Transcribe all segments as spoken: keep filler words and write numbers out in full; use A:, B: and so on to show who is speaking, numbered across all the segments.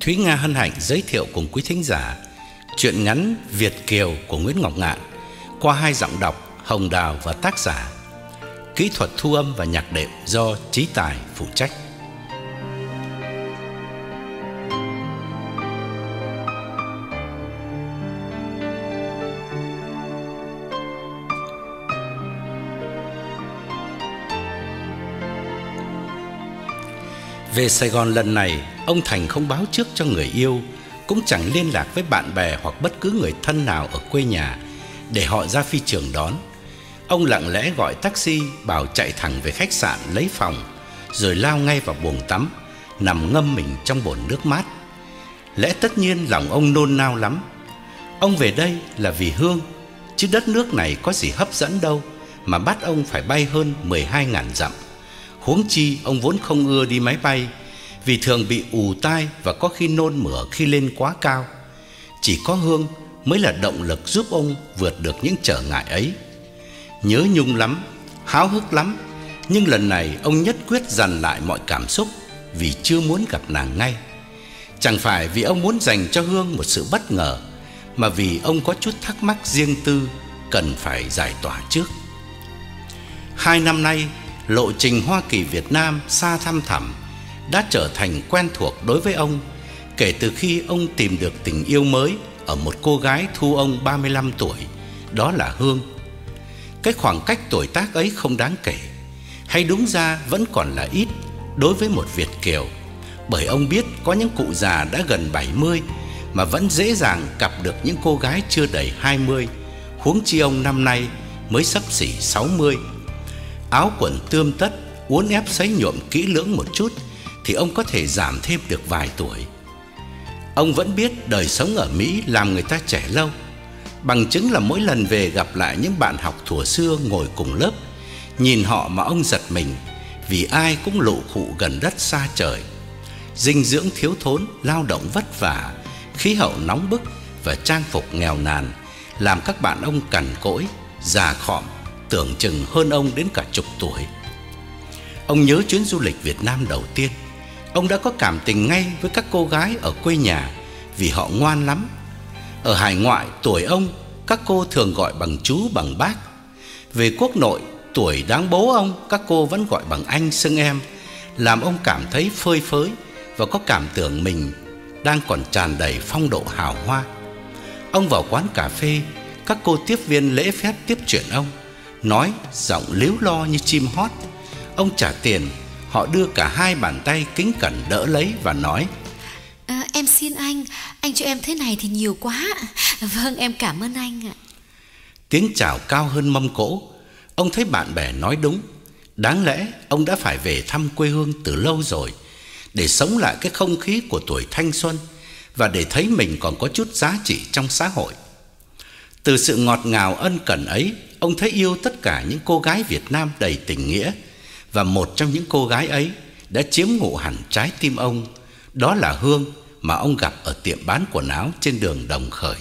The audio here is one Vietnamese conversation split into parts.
A: Thúy Nga hân hạnh giới thiệu cùng quý thính giả truyện ngắn Việt Kiều của Nguyễn Ngọc Ngạn qua hai giọng đọc Hồng Đào và tác giả. Kỹ thuật thu âm và nhạc đệm do Chí Tài phụ trách. Về Sài Gòn lần này, ông Thành không báo trước cho người yêu, cũng chẳng liên lạc với bạn bè hoặc bất cứ người thân nào ở quê nhà để họ ra phi trường đón. Ông lặng lẽ gọi taxi bảo chạy thẳng về khách sạn lấy phòng, rồi lao ngay vào buồng tắm, nằm ngâm mình trong bồn nước mát. Lẽ tất nhiên lòng ông nôn nao lắm. Ông về đây là vì Hương, chứ đất nước này có gì hấp dẫn đâu mà bắt ông phải bay hơn mười hai nghìn dặm. Huống chi ông vốn không ưa đi máy bay, vì thường bị ù tai và có khi nôn mửa khi lên quá cao. Chỉ có Hương mới là động lực giúp ông vượt được những trở ngại ấy. Nhớ Nhung lắm, háo hức lắm, nhưng lần này ông nhất quyết dằn lại mọi cảm xúc vì chưa muốn gặp nàng ngay. Chẳng phải vì ông muốn dành cho Hương một sự bất ngờ, mà vì ông có chút thắc mắc riêng tư cần phải giải tỏa trước. Hai năm nay, lộ trình Hoa Kỳ Việt Nam xa thăm thẳm đã trở thành quen thuộc đối với ông, kể từ khi ông tìm được tình yêu mới ở một cô gái thu ông ba mươi lăm tuổi, đó là Hương. Cái khoảng cách tuổi tác ấy không đáng kể, hay đúng ra vẫn còn là ít đối với một Việt kiều, bởi ông biết có những cụ già đã gần bảy mươi mà vẫn dễ dàng gặp được những cô gái chưa đầy hai mươi, huống chi ông năm nay mới xấp xỉ sáu mươi. Áo quần tươm tất, uốn ép sấy nhuộm kỹ lưỡng một chút thì ông có thể giảm thêm được vài tuổi. Ông vẫn biết đời sống ở Mỹ làm người ta trẻ lâu, bằng chứng là mỗi lần về gặp lại những bạn học thuở xưa ngồi cùng lớp, nhìn họ mà ông giật mình, vì ai cũng lụ khụ gần đất xa trời. Dinh dưỡng thiếu thốn, lao động vất vả, khí hậu nóng bức và trang phục nghèo nàn làm các bạn ông cằn cỗi, già khọm, tưởng chừng hơn ông đến cả chục tuổi. Ông nhớ chuyến du lịch Việt Nam đầu tiên, ông đã có cảm tình ngay với các cô gái ở quê nhà vì họ ngoan lắm. Ở hải ngoại, tuổi ông các cô thường gọi bằng chú bằng bác. Về quốc nội, tuổi đáng bố ông các cô vẫn gọi bằng anh xưng em, làm ông cảm thấy phơi phới và có cảm tưởng mình đang còn tràn đầy phong độ hào hoa. Ông vào quán cà phê, các cô tiếp viên lễ phép tiếp chuyện ông, nói giọng líu lo như chim hót. Ông trả tiền, họ đưa cả hai bàn tay kính cẩn đỡ lấy và nói:
B: à, Em xin anh, anh cho em thế này thì nhiều quá. Vâng, em cảm ơn anh ạ.
A: Tiếng chào cao hơn mâm cỗ. Ông thấy bạn bè nói đúng. Đáng lẽ ông đã phải về thăm quê hương từ lâu rồi, để sống lại cái không khí của tuổi thanh xuân và để thấy mình còn có chút giá trị trong xã hội. Từ sự ngọt ngào ân cần ấy, ông thấy yêu tất cả những cô gái Việt Nam đầy tình nghĩa, và một trong những cô gái ấy đã chiếm ngụ hẳn trái tim ông, đó là Hương mà ông gặp ở tiệm bán quần áo trên đường Đồng Khởi.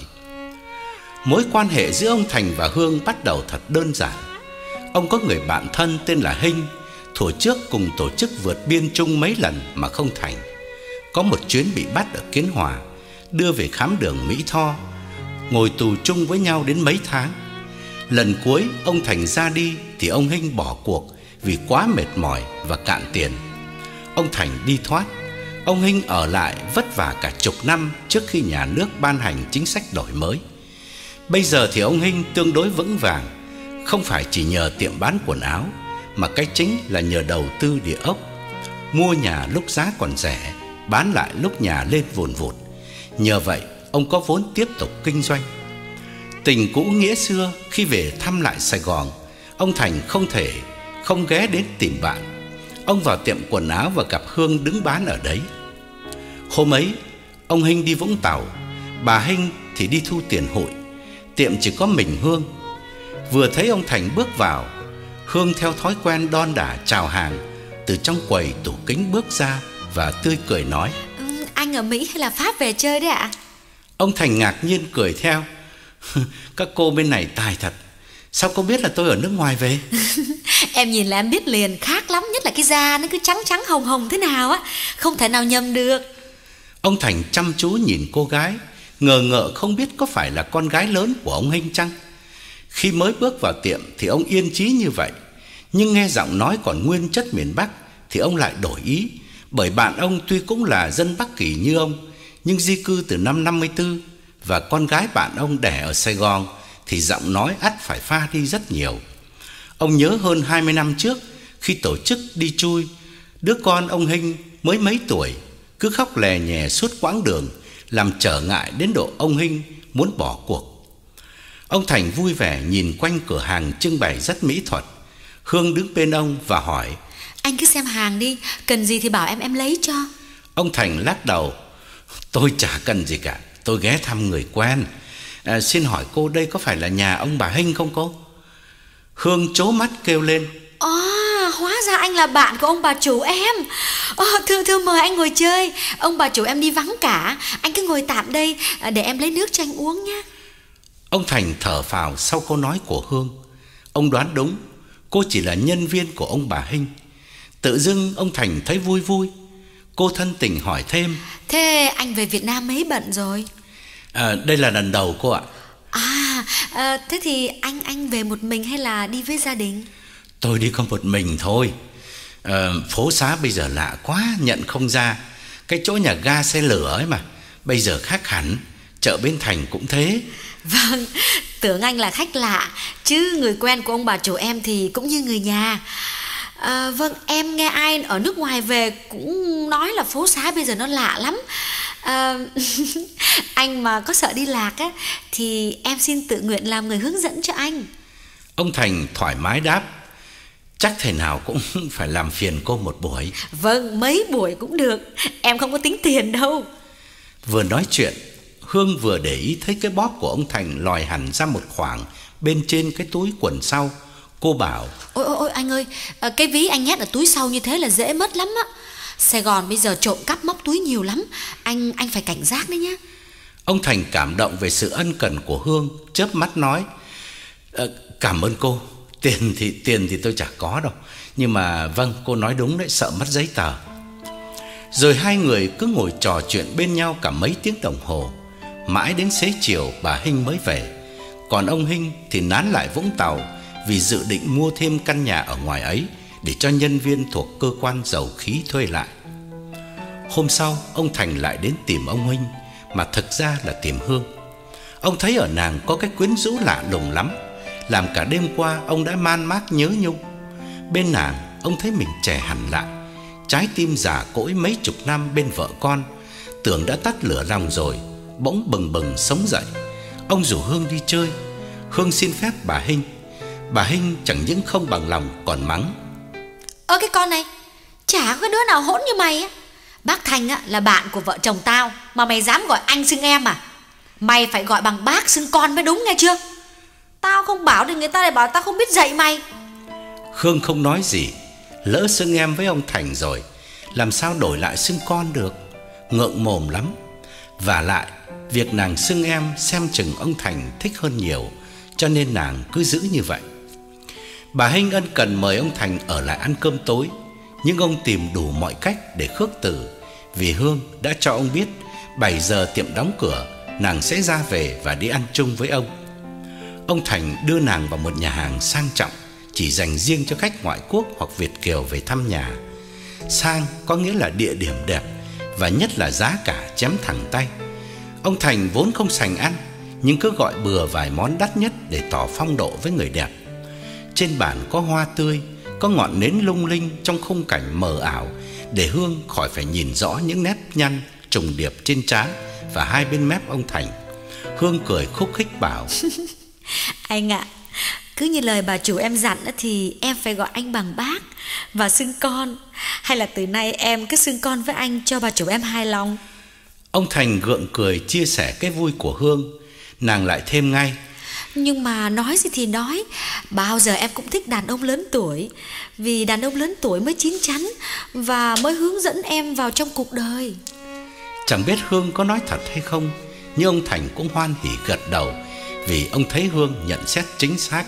A: Mối quan hệ giữa ông Thành và Hương bắt đầu thật đơn giản. Ông có người bạn thân tên là Hinh, thuở trước cùng tổ chức vượt biên chung mấy lần mà không thành. Có một chuyến bị bắt ở Kiến Hòa, đưa về khám đường Mỹ Tho, ngồi tù chung với nhau đến mấy tháng. Lần cuối ông Thành ra đi thì ông Hinh bỏ cuộc vì quá mệt mỏi và cạn tiền. Ông Thành đi thoát, ông Hinh ở lại vất vả cả chục năm trước khi nhà nước ban hành chính sách đổi mới. Bây giờ thì ông Hinh tương đối vững vàng, không phải chỉ nhờ tiệm bán quần áo, mà cái chính là nhờ đầu tư địa ốc. Mua nhà lúc giá còn rẻ, bán lại lúc nhà lên vùn vụt. Nhờ vậy ông có vốn tiếp tục kinh doanh. Tình cũ nghĩa xưa khi về thăm lại Sài Gòn, ông Thành không thể không ghé đến tìm bạn. Ông vào tiệm quần áo và gặp Hương đứng bán ở đấy. Hôm ấy ông Hinh đi Vũng Tàu, bà Hinh thì đi thu tiền hụi. Tiệm chỉ có mình Hương. Vừa thấy ông Thành bước vào, Hương theo thói quen đon đả chào hàng, từ trong quầy tủ kính bước ra và tươi cười nói:
B: ừ, Anh ở Mỹ hay là Pháp về chơi đấy ạ?
A: Ông Thành ngạc nhiên cười theo: Các cô bên này tài thật, sao cô biết là tôi ở nước ngoài về?
B: Em nhìn là em biết liền, khác lắm, nhất là cái da nó cứ trắng trắng hồng hồng thế nào á, không thể nào nhầm được.
A: Ông Thành chăm chú nhìn cô gái, ngờ ngợ không biết có phải là con gái lớn của ông Hinh chăng. Khi mới bước vào tiệm thì ông yên chí như vậy, nhưng nghe giọng nói còn nguyên chất miền Bắc thì ông lại đổi ý. Bởi bạn ông tuy cũng là dân Bắc Kỳ như ông, nhưng di cư từ năm năm mươi tư, và con gái bạn ông đẻ ở Sài Gòn thì giọng nói ắt phải pha đi rất nhiều. Ông nhớ hơn hai mươi năm trước, khi tổ chức đi chui, đứa con ông Hinh mới mấy tuổi cứ khóc lè nhè suốt quãng đường, làm trở ngại đến độ ông Hinh muốn bỏ cuộc. Ông Thành vui vẻ nhìn quanh cửa hàng trưng bày rất mỹ thuật. Hương đứng bên ông và hỏi:
B: Anh cứ xem hàng đi, cần gì thì bảo em em lấy cho.
A: Ông Thành lắc đầu: Tôi chả cần gì cả, tôi ghé thăm người quen. à, Xin hỏi cô đây có phải là nhà ông bà Hinh không cô? Hương trố mắt kêu lên:
B: À, hóa ra anh là bạn của ông bà chủ em. à, Thưa thưa mời anh ngồi chơi. Ông bà chủ em đi vắng cả, anh cứ ngồi tạm đây để em lấy nước cho anh uống nhé.
A: Ông Thành thở phào sau câu nói của Hương. Ông đoán đúng, cô chỉ là nhân viên của ông bà Hinh. Tự dưng ông Thành thấy vui vui. Cô thân tình hỏi thêm:
B: Thế anh về Việt Nam mấy bận rồi?
A: à, Đây là lần đầu cô ạ.
B: À, à thế thì anh anh về một mình hay là đi với gia đình?
A: Tôi đi có một mình thôi. à, Phố xá bây giờ lạ quá, nhận không ra. Cái chỗ nhà ga xe lửa ấy mà bây giờ khác hẳn. Chợ Bến Thành cũng thế.
B: Vâng, tưởng anh là khách lạ, chứ người quen của ông bà chủ em thì cũng như người nhà. à, Vâng, em nghe ai ở nước ngoài về cũng nói là phố xá bây giờ nó lạ lắm. à, Anh mà có sợ đi lạc á thì em xin tự nguyện làm người hướng dẫn cho anh.
A: Ông Thành thoải mái đáp: Chắc thể nào cũng phải làm phiền cô một buổi.
B: Vâng, mấy buổi cũng được, em không có tính tiền đâu.
A: Vừa nói chuyện, Hương vừa để ý thấy cái bóp của ông Thành lòi hẳn ra một khoảng bên trên cái túi quần sau. Cô bảo:
B: Ôi ôi ôi anh ơi, cái ví anh nhét ở túi sau như thế là dễ mất lắm á. Sài Gòn bây giờ trộm cắp móc túi nhiều lắm, Anh anh phải cảnh giác đấy nhá.
A: Ông Thành cảm động về sự ân cần của Hương, chớp mắt nói: ờ, Cảm ơn cô. Tiền thì tiền thì tôi chả có đâu, nhưng mà vâng, cô nói đúng đấy, sợ mất giấy tờ. Rồi hai người cứ ngồi trò chuyện bên nhau cả mấy tiếng đồng hồ. Mãi đến xế chiều bà Hinh mới về. Còn ông Hinh thì nán lại Vũng Tàu, vì dự định mua thêm căn nhà ở ngoài ấy để cho nhân viên thuộc cơ quan dầu khí thuê lại. Hôm sau, ông Thành lại đến tìm ông Hinh, mà thực ra là tìm Hương. Ông thấy ở nàng có cái quyến rũ lạ lùng lắm, làm cả đêm qua ông đã man mác nhớ nhung. Bên nàng, ông thấy mình trẻ hẳn lại. Trái tim già cỗi mấy chục năm bên vợ con, tưởng đã tắt lửa lòng rồi, bỗng bừng bừng sống dậy. Ông rủ Hương đi chơi. Hương xin phép bà Hinh. Bà Hinh chẳng những không bằng lòng còn mắng:
B: Ơ cái con này, chả có đứa nào hỗn như mày á. Bác Thành á là bạn của vợ chồng tao, mà mày dám gọi anh xưng em à? Mày phải gọi bằng bác xưng con mới đúng, nghe chưa? Tao không bảo thì người ta lại bảo tao không biết dạy mày.
A: Hương không nói gì. Lỡ xưng em với ông Thành rồi, làm sao đổi lại xưng con được. Ngượng mồm lắm. Và lại, việc nàng xưng em xem chừng ông Thành thích hơn nhiều, cho nên nàng cứ giữ như vậy. Bà Hinh ân cần mời ông Thành ở lại ăn cơm tối, nhưng ông tìm đủ mọi cách để khước từ, vì Hương đã cho ông biết bảy giờ tiệm đóng cửa, nàng sẽ ra về và đi ăn chung với ông. Ông Thành đưa nàng vào một nhà hàng sang trọng, chỉ dành riêng cho khách ngoại quốc hoặc Việt kiều về thăm nhà. Sang có nghĩa là địa điểm đẹp, và nhất là giá cả chém thẳng tay. Ông Thành vốn không sành ăn, nhưng cứ gọi bừa vài món đắt nhất để tỏ phong độ với người đẹp. Trên bàn có hoa tươi, có ngọn nến lung linh trong khung cảnh mờ ảo, để Hương khỏi phải nhìn rõ những nét nhăn trùng điệp trên trán và hai bên mép ông Thành. Hương cười khúc khích bảo:
B: Anh ạ, cứ như lời bà chủ em dặn thì em phải gọi anh bằng bác và xưng con, hay là từ nay em cứ xưng con với anh cho bà chủ em hài lòng.
A: Ông Thành gượng cười chia sẻ cái vui của Hương. Nàng lại thêm ngay:
B: Nhưng mà nói gì thì nói, bao giờ em cũng thích đàn ông lớn tuổi, vì đàn ông lớn tuổi mới chín chắn và mới hướng dẫn em vào trong cuộc đời.
A: Chẳng biết Hương có nói thật hay không, nhưng ông Thành cũng hoan hỉ gật đầu, vì ông thấy Hương nhận xét chính xác.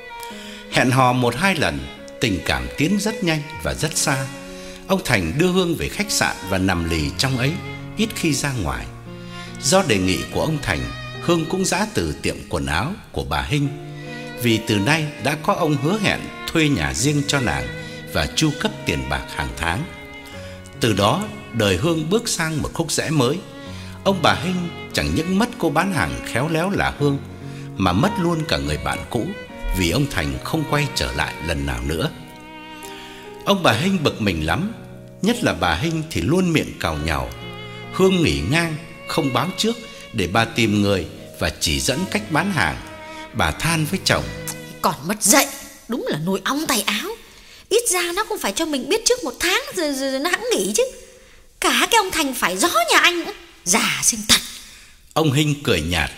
A: Hẹn hò một hai lần, tình cảm tiến rất nhanh và rất xa. Ông Thành đưa Hương về khách sạn và nằm lì trong ấy, ít khi ra ngoài. Do đề nghị của ông Thành, Hương cũng giã từ tiệm quần áo của bà Hinh, vì từ nay đã có ông hứa hẹn thuê nhà riêng cho nàng và chu cấp tiền bạc hàng tháng. Từ đó đời Hương bước sang một khúc rẽ mới. Ông bà Hinh chẳng những mất cô bán hàng khéo léo là Hương, mà mất luôn cả người bạn cũ, vì ông Thành không quay trở lại lần nào nữa. Ông bà Hinh bực mình lắm, nhất là bà Hinh thì luôn miệng càu nhàu. Hương nghỉ ngang không báo trước để bà tìm người và chỉ dẫn cách bán hàng. Bà than với chồng:
B: còn mất dạy, đúng là nồi ong tay áo. Ít ra nó cũng phải cho mình biết trước một tháng rồi, rồi, rồi nó hẵng nghỉ chứ. Cả cái ông Thành phải gió nhà anh nữa, già sinh tật.
A: Ông Hinh cười nhạt: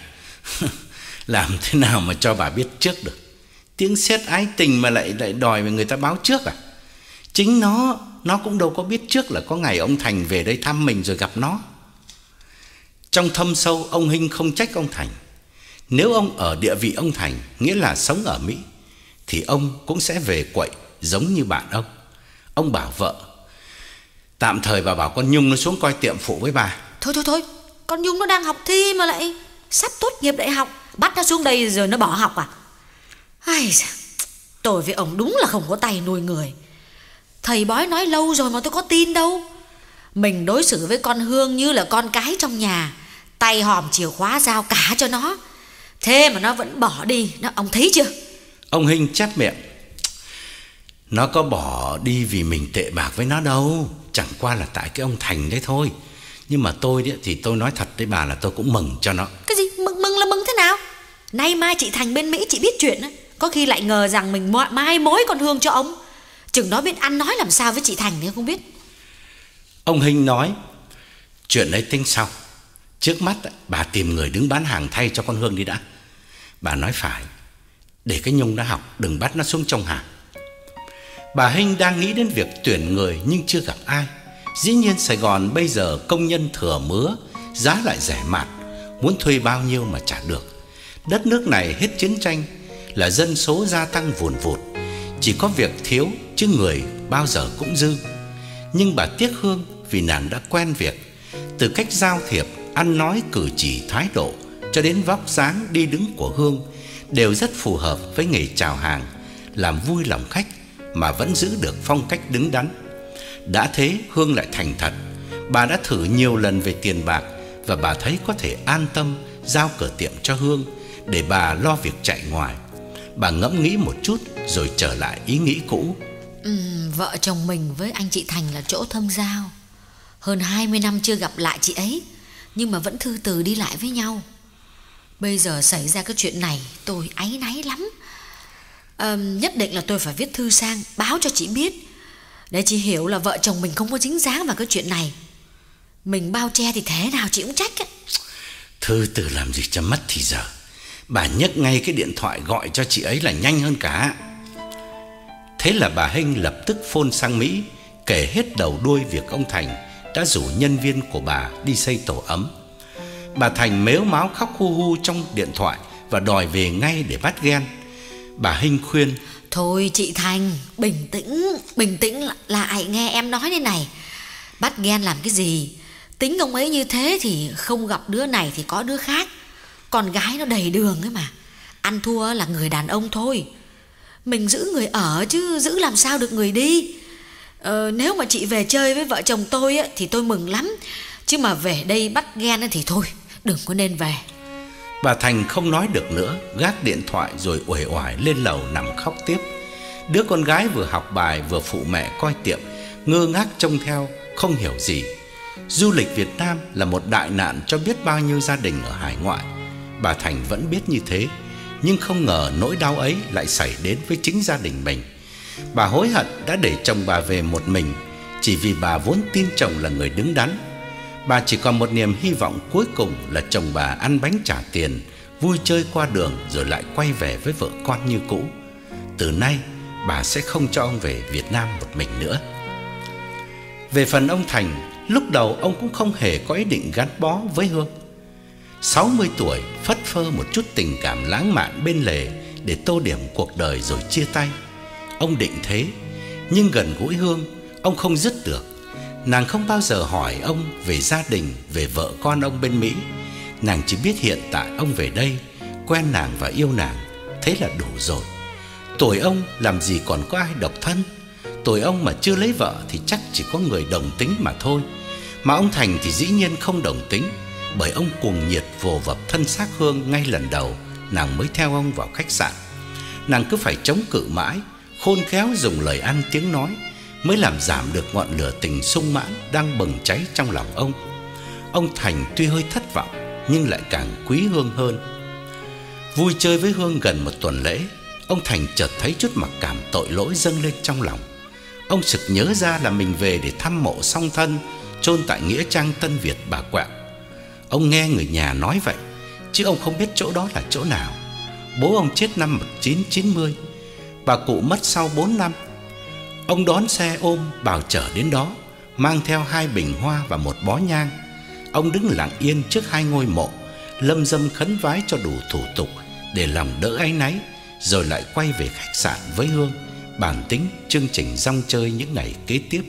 A: làm thế nào mà cho bà biết trước được? Tiếng sét ái tình mà lại lại đòi người ta báo trước à? Chính nó Nó cũng đâu có biết trước là có ngày ông Thành về đây thăm mình rồi gặp nó. Trong thâm sâu, ông Hinh không trách ông Thành. Nếu ông ở địa vị ông Thành, nghĩa là sống ở Mỹ, thì ông cũng sẽ về quậy giống như bạn ông. Ông bảo vợ: tạm thời bà bảo con Nhung nó xuống coi tiệm phụ với bà.
B: Thôi thôi thôi, con Nhung nó đang học thi mà lại sắp tốt nghiệp đại học, bắt nó xuống đây rồi nó bỏ học à? Ai da, tôi với ông đúng là không có tay nuôi người. Thầy bói nói lâu rồi mà tôi có tin đâu. Mình đối xử với con Hương như là con cái trong nhà, tay hòm chìa khóa giao cả cho nó, thế mà nó vẫn bỏ đi. Nó, ông thấy chưa?
A: Ông Hinh chép miệng: nó có bỏ đi vì mình tệ bạc với nó đâu, chẳng qua là tại cái ông Thành đấy thôi. Nhưng mà tôi đấy, thì tôi nói thật với bà là tôi cũng mừng cho nó.
B: Cái gì? Mừng mừng là mừng thế nào? Nay mai chị Thành bên Mỹ chị biết chuyện á, có khi lại ngờ rằng mình mai mối con Hương cho ông. Chừng đó biết ăn nói làm sao với chị Thành nữa không biết.
A: Ông Hinh nói: chuyện ấy tính sau. Trước mắt bà tìm người đứng bán hàng thay cho con Hương đi đã. Bà nói phải, để cái Nhung nó học, đừng bắt nó xuống trong hàng. Bà Hinh đang nghĩ đến việc tuyển người nhưng chưa gặp ai. Dĩ nhiên Sài Gòn bây giờ công nhân thừa mứa, giá lại rẻ mạt, muốn thuê bao nhiêu mà trả được. Đất nước này hết chiến tranh là dân số gia tăng vùn vụt, chỉ có việc thiếu chứ người bao giờ cũng dư. Nhưng bà tiếc Hương vì nàng đã quen việc, từ cách giao thiệp, ăn nói, cử chỉ, thái độ cho đến vóc dáng đi đứng của Hương đều rất phù hợp với nghề chào hàng, làm vui lòng khách mà vẫn giữ được phong cách đứng đắn. Đã thế Hương lại thành thật. Bà đã thử nhiều lần về tiền bạc và bà thấy có thể an tâm giao cửa tiệm cho Hương để bà lo việc chạy ngoài. Bà ngẫm nghĩ một chút rồi trở lại ý nghĩ cũ.
B: ừ, Vợ chồng mình với anh chị Thành là chỗ thâm giao. Hơn hai mươi năm chưa gặp lại chị ấy, nhưng mà vẫn thư từ đi lại với nhau. Bây giờ xảy ra cái chuyện này tôi áy náy lắm. à, Nhất định là tôi phải viết thư sang báo cho chị biết, để chị hiểu là vợ chồng mình không có dính dáng vào cái chuyện này. Mình bao che thì thế nào chị cũng trách ấy.
A: Thư từ làm gì cho mất thì giờ. Bà nhấc ngay cái điện thoại gọi cho chị ấy là nhanh hơn cả. Thế là bà Hinh lập tức phone sang Mỹ, kể hết đầu đuôi việc ông Thành đã rủ nhân viên của bà đi xây tổ ấm. Bà Thành mếu máo khóc hu hu trong điện thoại và đòi về ngay để bắt ghen. Bà Hinh khuyên:
B: thôi chị Thành, bình tĩnh, bình tĩnh lại nghe em nói đây này. Bắt ghen làm cái gì? Tính ông ấy như thế thì không gặp đứa này thì có đứa khác. Con gái nó đầy đường ấy mà. Ăn thua là người đàn ông thôi. Mình giữ người ở chứ giữ làm sao được người đi. ờ, Nếu mà chị về chơi với vợ chồng tôi á, thì tôi mừng lắm. Chứ mà về đây bắt ghen thì thôi, đừng có nên về.
A: Bà Thành không nói được nữa, gác điện thoại rồi uể oải lên lầu nằm khóc tiếp. Đứa con gái vừa học bài vừa phụ mẹ coi tiệm ngơ ngác trông theo, không hiểu gì. Du lịch Việt Nam là một đại nạn cho biết bao nhiêu gia đình ở hải ngoại. Bà Thành vẫn biết như thế, nhưng không ngờ nỗi đau ấy lại xảy đến với chính gia đình mình. Bà hối hận đã để chồng bà về một mình, chỉ vì bà vốn tin chồng là người đứng đắn. Bà chỉ còn một niềm hy vọng cuối cùng là chồng bà ăn bánh trả tiền, vui chơi qua đường rồi lại quay về với vợ con như cũ. Từ nay bà sẽ không cho ông về Việt Nam một mình nữa. Về phần ông Thành, lúc đầu ông cũng không hề có ý định gắn bó với Hương. Sáu mươi tuổi, phất phơ một chút tình cảm lãng mạn bên lề để tô điểm cuộc đời rồi chia tay. Ông định thế, nhưng gần gũi Hương ông không dứt được. Nàng không bao giờ hỏi ông về gia đình, về vợ con ông bên Mỹ. Nàng chỉ biết hiện tại ông về đây, quen nàng và yêu nàng, thế là đủ rồi. Tuổi ông làm gì còn có ai độc thân. Tuổi ông mà chưa lấy vợ thì chắc chỉ có người đồng tính mà thôi. Mà ông Thành thì dĩ nhiên không đồng tính, bởi ông cuồng nhiệt vồ vập thân xác Hương ngay lần đầu nàng mới theo ông vào khách sạn. Nàng cứ phải chống cự mãi, khôn khéo dùng lời ăn tiếng nói mới làm giảm được ngọn lửa tình sung mãn đang bừng cháy trong lòng ông. Ông Thành tuy hơi thất vọng nhưng lại càng quý Hương hơn. Vui chơi với Hương gần một tuần lễ, ông Thành chợt thấy chút mặc cảm tội lỗi dâng lên trong lòng. Ông sực nhớ ra là mình về để thăm mộ song thân chôn tại nghĩa trang Tân Việt Bà Quạng. Ông nghe người nhà nói vậy, chứ ông không biết chỗ đó là chỗ nào. Bố ông chết năm một nghìn chín trăm chín mươi, bà cụ mất sau bốn năm. Ông đón xe ôm bảo chở đến đó, mang theo hai bình hoa và một bó nhang. Ông đứng lặng yên trước hai ngôi mộ, lâm dâm khấn vái cho đủ thủ tục để lòng đỡ áy náy, rồi lại quay về khách sạn với Hương, bàn tính chương trình rong chơi những ngày kế tiếp.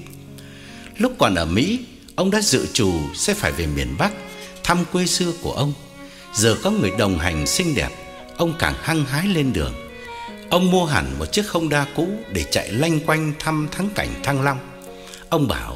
A: Lúc còn ở Mỹ, ông đã dự trù sẽ phải về miền Bắc thăm quê xưa của ông. Giờ có người đồng hành xinh đẹp, ông càng hăng hái lên đường. Ông mua hẳn một chiếc Honda cũ để chạy lanh quanh thăm thắng cảnh Thăng Long. Ông bảo: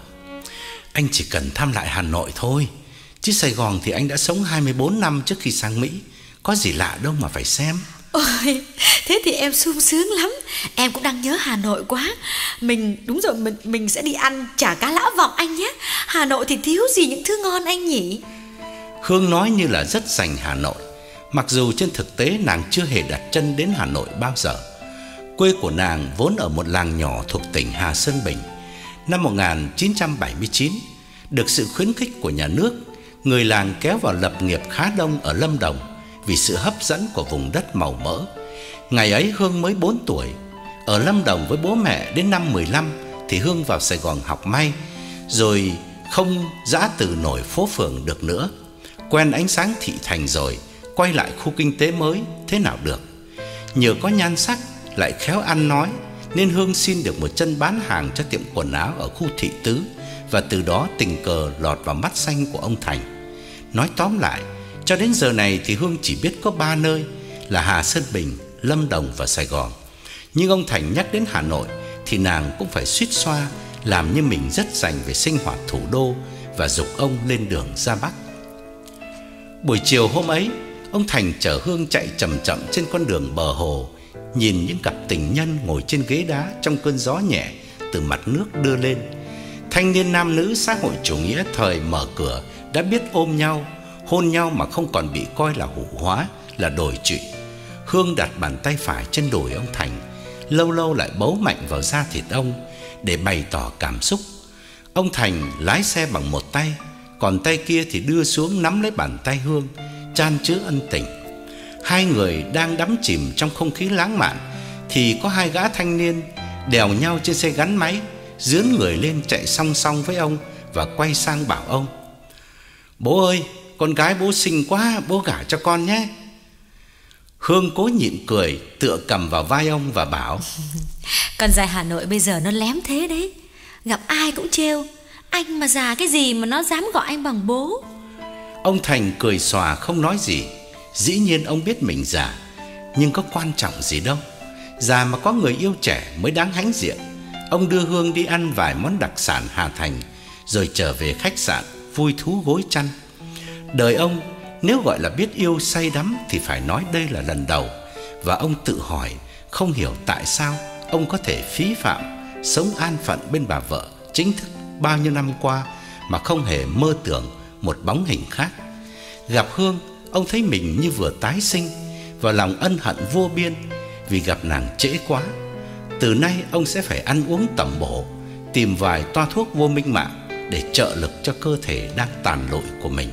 A: anh chỉ cần thăm lại Hà Nội thôi, chứ Sài Gòn thì anh đã sống hai mươi bốn năm trước khi sang Mỹ, có gì lạ đâu mà phải xem.
B: Ôi, thế thì em sung sướng lắm. Em cũng đang nhớ Hà Nội quá. Mình, đúng rồi, mình, mình sẽ đi ăn chả cá lã vọng anh nhé. Hà Nội thì thiếu gì những thứ ngon anh nhỉ?
A: Hương nói như là rất sành Hà Nội, mặc dù trên thực tế nàng chưa hề đặt chân đến Hà Nội bao giờ. Quê của nàng vốn ở một làng nhỏ thuộc tỉnh Hà Sơn Bình. Năm một nghìn chín trăm bảy mươi chín, được sự khuyến khích của nhà nước, người làng kéo vào lập nghiệp khá đông ở Lâm Đồng vì sự hấp dẫn của vùng đất màu mỡ. Ngày ấy Hương mới bốn tuổi. Ở Lâm Đồng với bố mẹ đến năm mười lăm thì Hương vào Sài Gòn học may, rồi không giã từ nổi phố phường được nữa. Quen ánh sáng thị thành rồi, quay lại khu kinh tế mới thế nào được. Nhờ có nhan sắc lại khéo ăn nói, nên Hương xin được một chân bán hàng cho tiệm quần áo ở khu Thị Tứ, và từ đó tình cờ lọt vào mắt xanh của ông Thành. Nói tóm lại, cho đến giờ này thì Hương chỉ biết có ba nơi là Hà Sơn Bình, Lâm Đồng và Sài Gòn. Nhưng ông Thành nhắc đến Hà Nội thì nàng cũng phải suýt xoa, làm như mình rất dành về sinh hoạt thủ đô, và giục ông lên đường ra Bắc. Buổi chiều hôm ấy, ông Thành chở Hương chạy chậm chậm trên con đường bờ hồ, nhìn những cặp tình nhân ngồi trên ghế đá trong cơn gió nhẹ từ mặt nước đưa lên. Thanh niên nam nữ xã hội chủ nghĩa thời mở cửa đã biết ôm nhau, hôn nhau mà không còn bị coi là hủ hóa, là đồi trụy. Hương đặt bàn tay phải trên đùi ông Thành, lâu lâu lại bấu mạnh vào da thịt ông để bày tỏ cảm xúc. Ông Thành lái xe bằng một tay, còn tay kia thì đưa xuống nắm lấy bàn tay Hương, chan chứa ân tình. Hai người đang đắm chìm trong không khí lãng mạn thì có hai gã thanh niên đèo nhau trên xe gắn máy, dướn người lên chạy song song với ông và quay sang bảo ông: "Bố ơi, con gái bố xinh quá, bố gả cho con nhé." Hương cố nhịn cười, tựa cầm vào vai ông và bảo:
B: "Con trai Hà Nội bây giờ nó lém thế đấy, gặp ai cũng trêu. Anh mà già cái gì mà nó dám gọi anh bằng bố."
A: Ông Thành cười xòa không nói gì. Dĩ nhiên ông biết mình già, nhưng có quan trọng gì đâu. Già mà có người yêu trẻ mới đáng hãnh diện. Ông đưa Hương đi ăn vài món đặc sản Hà Thành, rồi trở về khách sạn vui thú gối chăn. Đời ông nếu gọi là biết yêu say đắm thì phải nói đây là lần đầu. Và ông tự hỏi không hiểu tại sao ông có thể phí phạm sống an phận bên bà vợ chính thức bao nhiêu năm qua mà không hề mơ tưởng một bóng hình khác. Gặp Hương, ông thấy mình như vừa tái sinh, và lòng ân hận vô biên vì gặp nàng trễ quá. Từ nay ông sẽ phải ăn uống tẩm bổ, tìm vài toa thuốc vô minh mạng để trợ lực cho cơ thể đang tàn lụi của mình.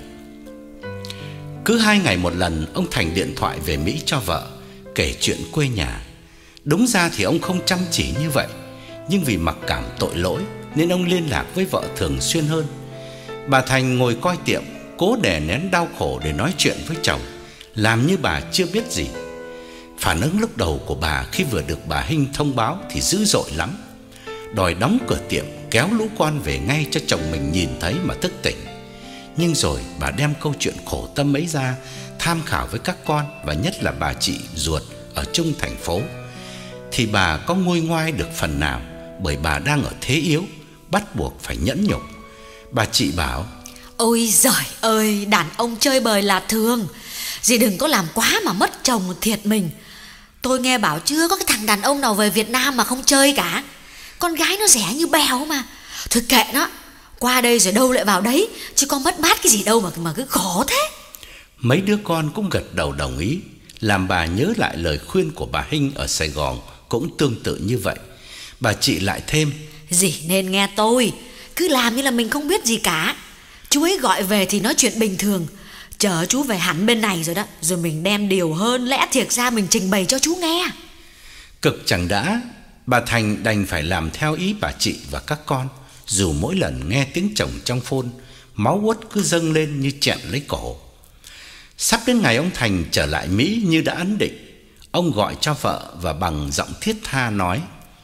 A: Cứ hai ngày một lần, ông Thành điện thoại về Mỹ cho vợ, kể chuyện quê nhà. Đúng ra thì ông không chăm chỉ như vậy, nhưng vì mặc cảm tội lỗi nên ông liên lạc với vợ thường xuyên hơn. Bà Thành ngồi coi tiệm, cố đè nén đau khổ để nói chuyện với chồng, làm như bà chưa biết gì. Phản ứng lúc đầu của bà khi vừa được bà Hinh thông báo thì dữ dội lắm. Đòi đóng cửa tiệm, kéo lũ con về ngay cho chồng mình nhìn thấy mà thức tỉnh. Nhưng rồi bà đem câu chuyện khổ tâm ấy ra tham khảo với các con, và nhất là bà chị ruột ở chung thành phố, thì bà có nguôi ngoai được phần nào, bởi bà đang ở thế yếu, bắt buộc phải nhẫn nhục. Bà chị bảo:
B: ôi giời ơi, đàn ông chơi bời là thường, dì đừng có làm quá mà mất chồng thiệt mình. Tôi nghe bảo chưa có cái thằng đàn ông nào về Việt Nam mà không chơi cả. Con gái nó rẻ như bèo mà. Thôi kệ nó, qua đây rồi đâu lại vào đấy, chứ con mất mát cái gì đâu mà mà cứ khổ thế.
A: Mấy đứa con cũng gật đầu đồng ý, làm bà nhớ lại lời khuyên của bà Hinh ở Sài Gòn cũng tương tự như vậy. Bà chị lại thêm:
B: dì nên nghe tôi, cứ làm như là mình không biết gì cả. Chú ấy gọi về thì nói chuyện bình thường, chờ chú về hẳn bên này rồi đó, rồi mình đem điều hơn lẽ thiệt ra mình trình bày cho chú nghe.
A: Cực chẳng đã, bà Thành đành phải làm theo ý bà chị và các con, dù mỗi lần nghe tiếng chồng trong phone, máu uất cứ dâng lên như chẹn lấy cổ. Sắp đến ngày ông Thành trở lại Mỹ như đã ấn định, ông gọi cho vợ và bằng giọng thiết tha nói: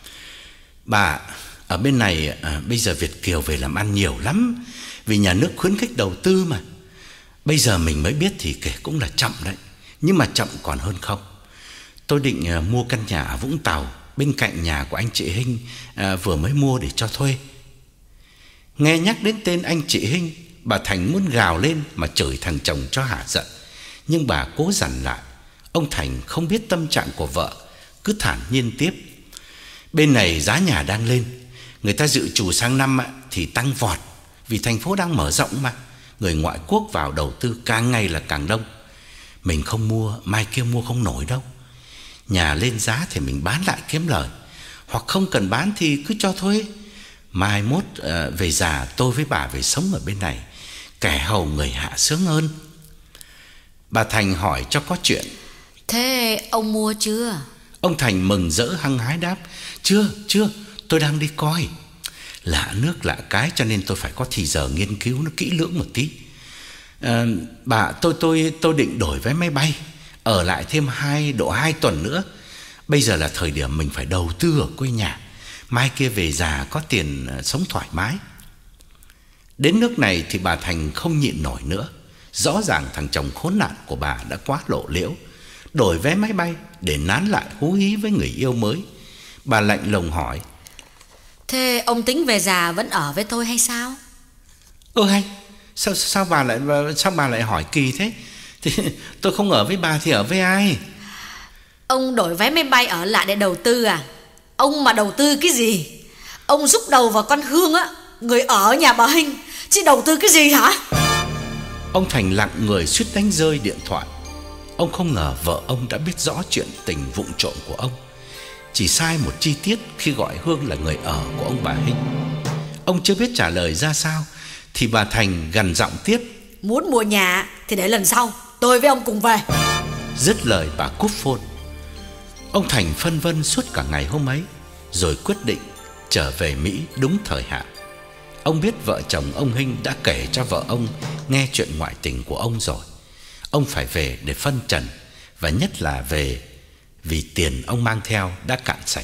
A: bà, ở bên này à, bây giờ Việt kiều về làm ăn nhiều lắm, vì nhà nước khuyến khích đầu tư mà. Bây giờ mình mới biết thì kể cũng là chậm đấy, nhưng mà chậm còn hơn không. Tôi định à, mua căn nhà ở Vũng Tàu bên cạnh nhà của anh chị Hinh, à, vừa mới mua để cho thuê. Nghe nhắc đến tên anh chị Hinh, bà Thành muốn gào lên mà chửi thằng chồng cho hả giận, nhưng bà cố dằn lại. Ông Thành không biết tâm trạng của vợ, cứ thản nhiên tiếp: bên này giá nhà đang lên, người ta dự trù sang năm thì tăng vọt, vì thành phố đang mở rộng mà, người ngoại quốc vào đầu tư càng ngày là càng đông. Mình không mua, mai kia mua không nổi đâu. Nhà lên giá thì mình bán lại kiếm lời, hoặc không cần bán thì cứ cho thuê. Mai mốt uh, về già tôi với bà về sống ở bên này, kẻ hầu người hạ sướng hơn. Bà Thành hỏi cho có chuyện:
B: thế ông mua chưa?
A: Ông Thành mừng rỡ hăng hái đáp: Chưa, chưa, tôi đang đi coi. Lạ nước lạ cái cho nên tôi phải có thì giờ nghiên cứu nó kỹ lưỡng một tí. à, Bà, tôi tôi tôi định đổi vé máy bay, ở lại thêm hai độ hai tuần nữa. Bây giờ là thời điểm mình phải đầu tư ở quê nhà, mai kia về già có tiền sống thoải mái. Đến nước này thì bà Thành không nhịn nổi nữa. Rõ ràng thằng chồng khốn nạn của bà đã quá lộ liễu, đổi vé máy bay để nán lại hú hí với người yêu mới. Bà lạnh lùng hỏi:
B: thế ông tính về già vẫn ở với tôi hay sao?
A: Ơ hay, sao sao bà lại sao bà lại hỏi kỳ thế? Thì tôi không ở với bà thì ở với ai?
B: Ông đổi vé máy bay ở lại để đầu tư à? Ông mà đầu tư cái gì? Ông rúc đầu vào con Hương á, người ở nhà bà Hinh, chứ đầu tư cái gì hả?
A: Ông Thành lặng người suýt đánh rơi điện thoại. Ông không ngờ vợ ông đã biết rõ chuyện tình vụng trộm của ông, chỉ sai một chi tiết khi gọi Hương là người ở của ông bà Hinh. Ông chưa biết trả lời ra sao thì bà Thành gằn giọng tiếp:
B: muốn mua nhà thì để lần sau tôi với ông cùng về.
A: Dứt lời bà cúp phone. Ông Thành phân vân suốt cả ngày hôm ấy, rồi quyết định trở về Mỹ đúng thời hạn. Ông biết vợ chồng ông Hinh đã kể cho vợ ông nghe chuyện ngoại tình của ông rồi. Ông phải về để phân trần, và nhất là về vì tiền ông mang theo đã cạn sạch.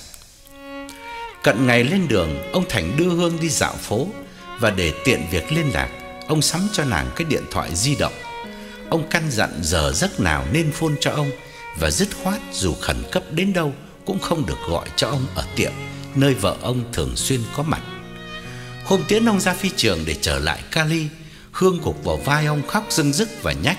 A: Cận ngày lên đường, ông Thành đưa Hương đi dạo phố, và để tiện việc liên lạc, ông sắm cho nàng cái điện thoại di động. Ông căn dặn giờ giấc nào nên phone cho ông, và dứt khoát dù khẩn cấp đến đâu cũng không được gọi cho ông ở tiệm nơi vợ ông thường xuyên có mặt. Hôm tiễn ông ra phi trường để trở lại Cali, Hương gục vào vai ông khóc rưng rức và nhách: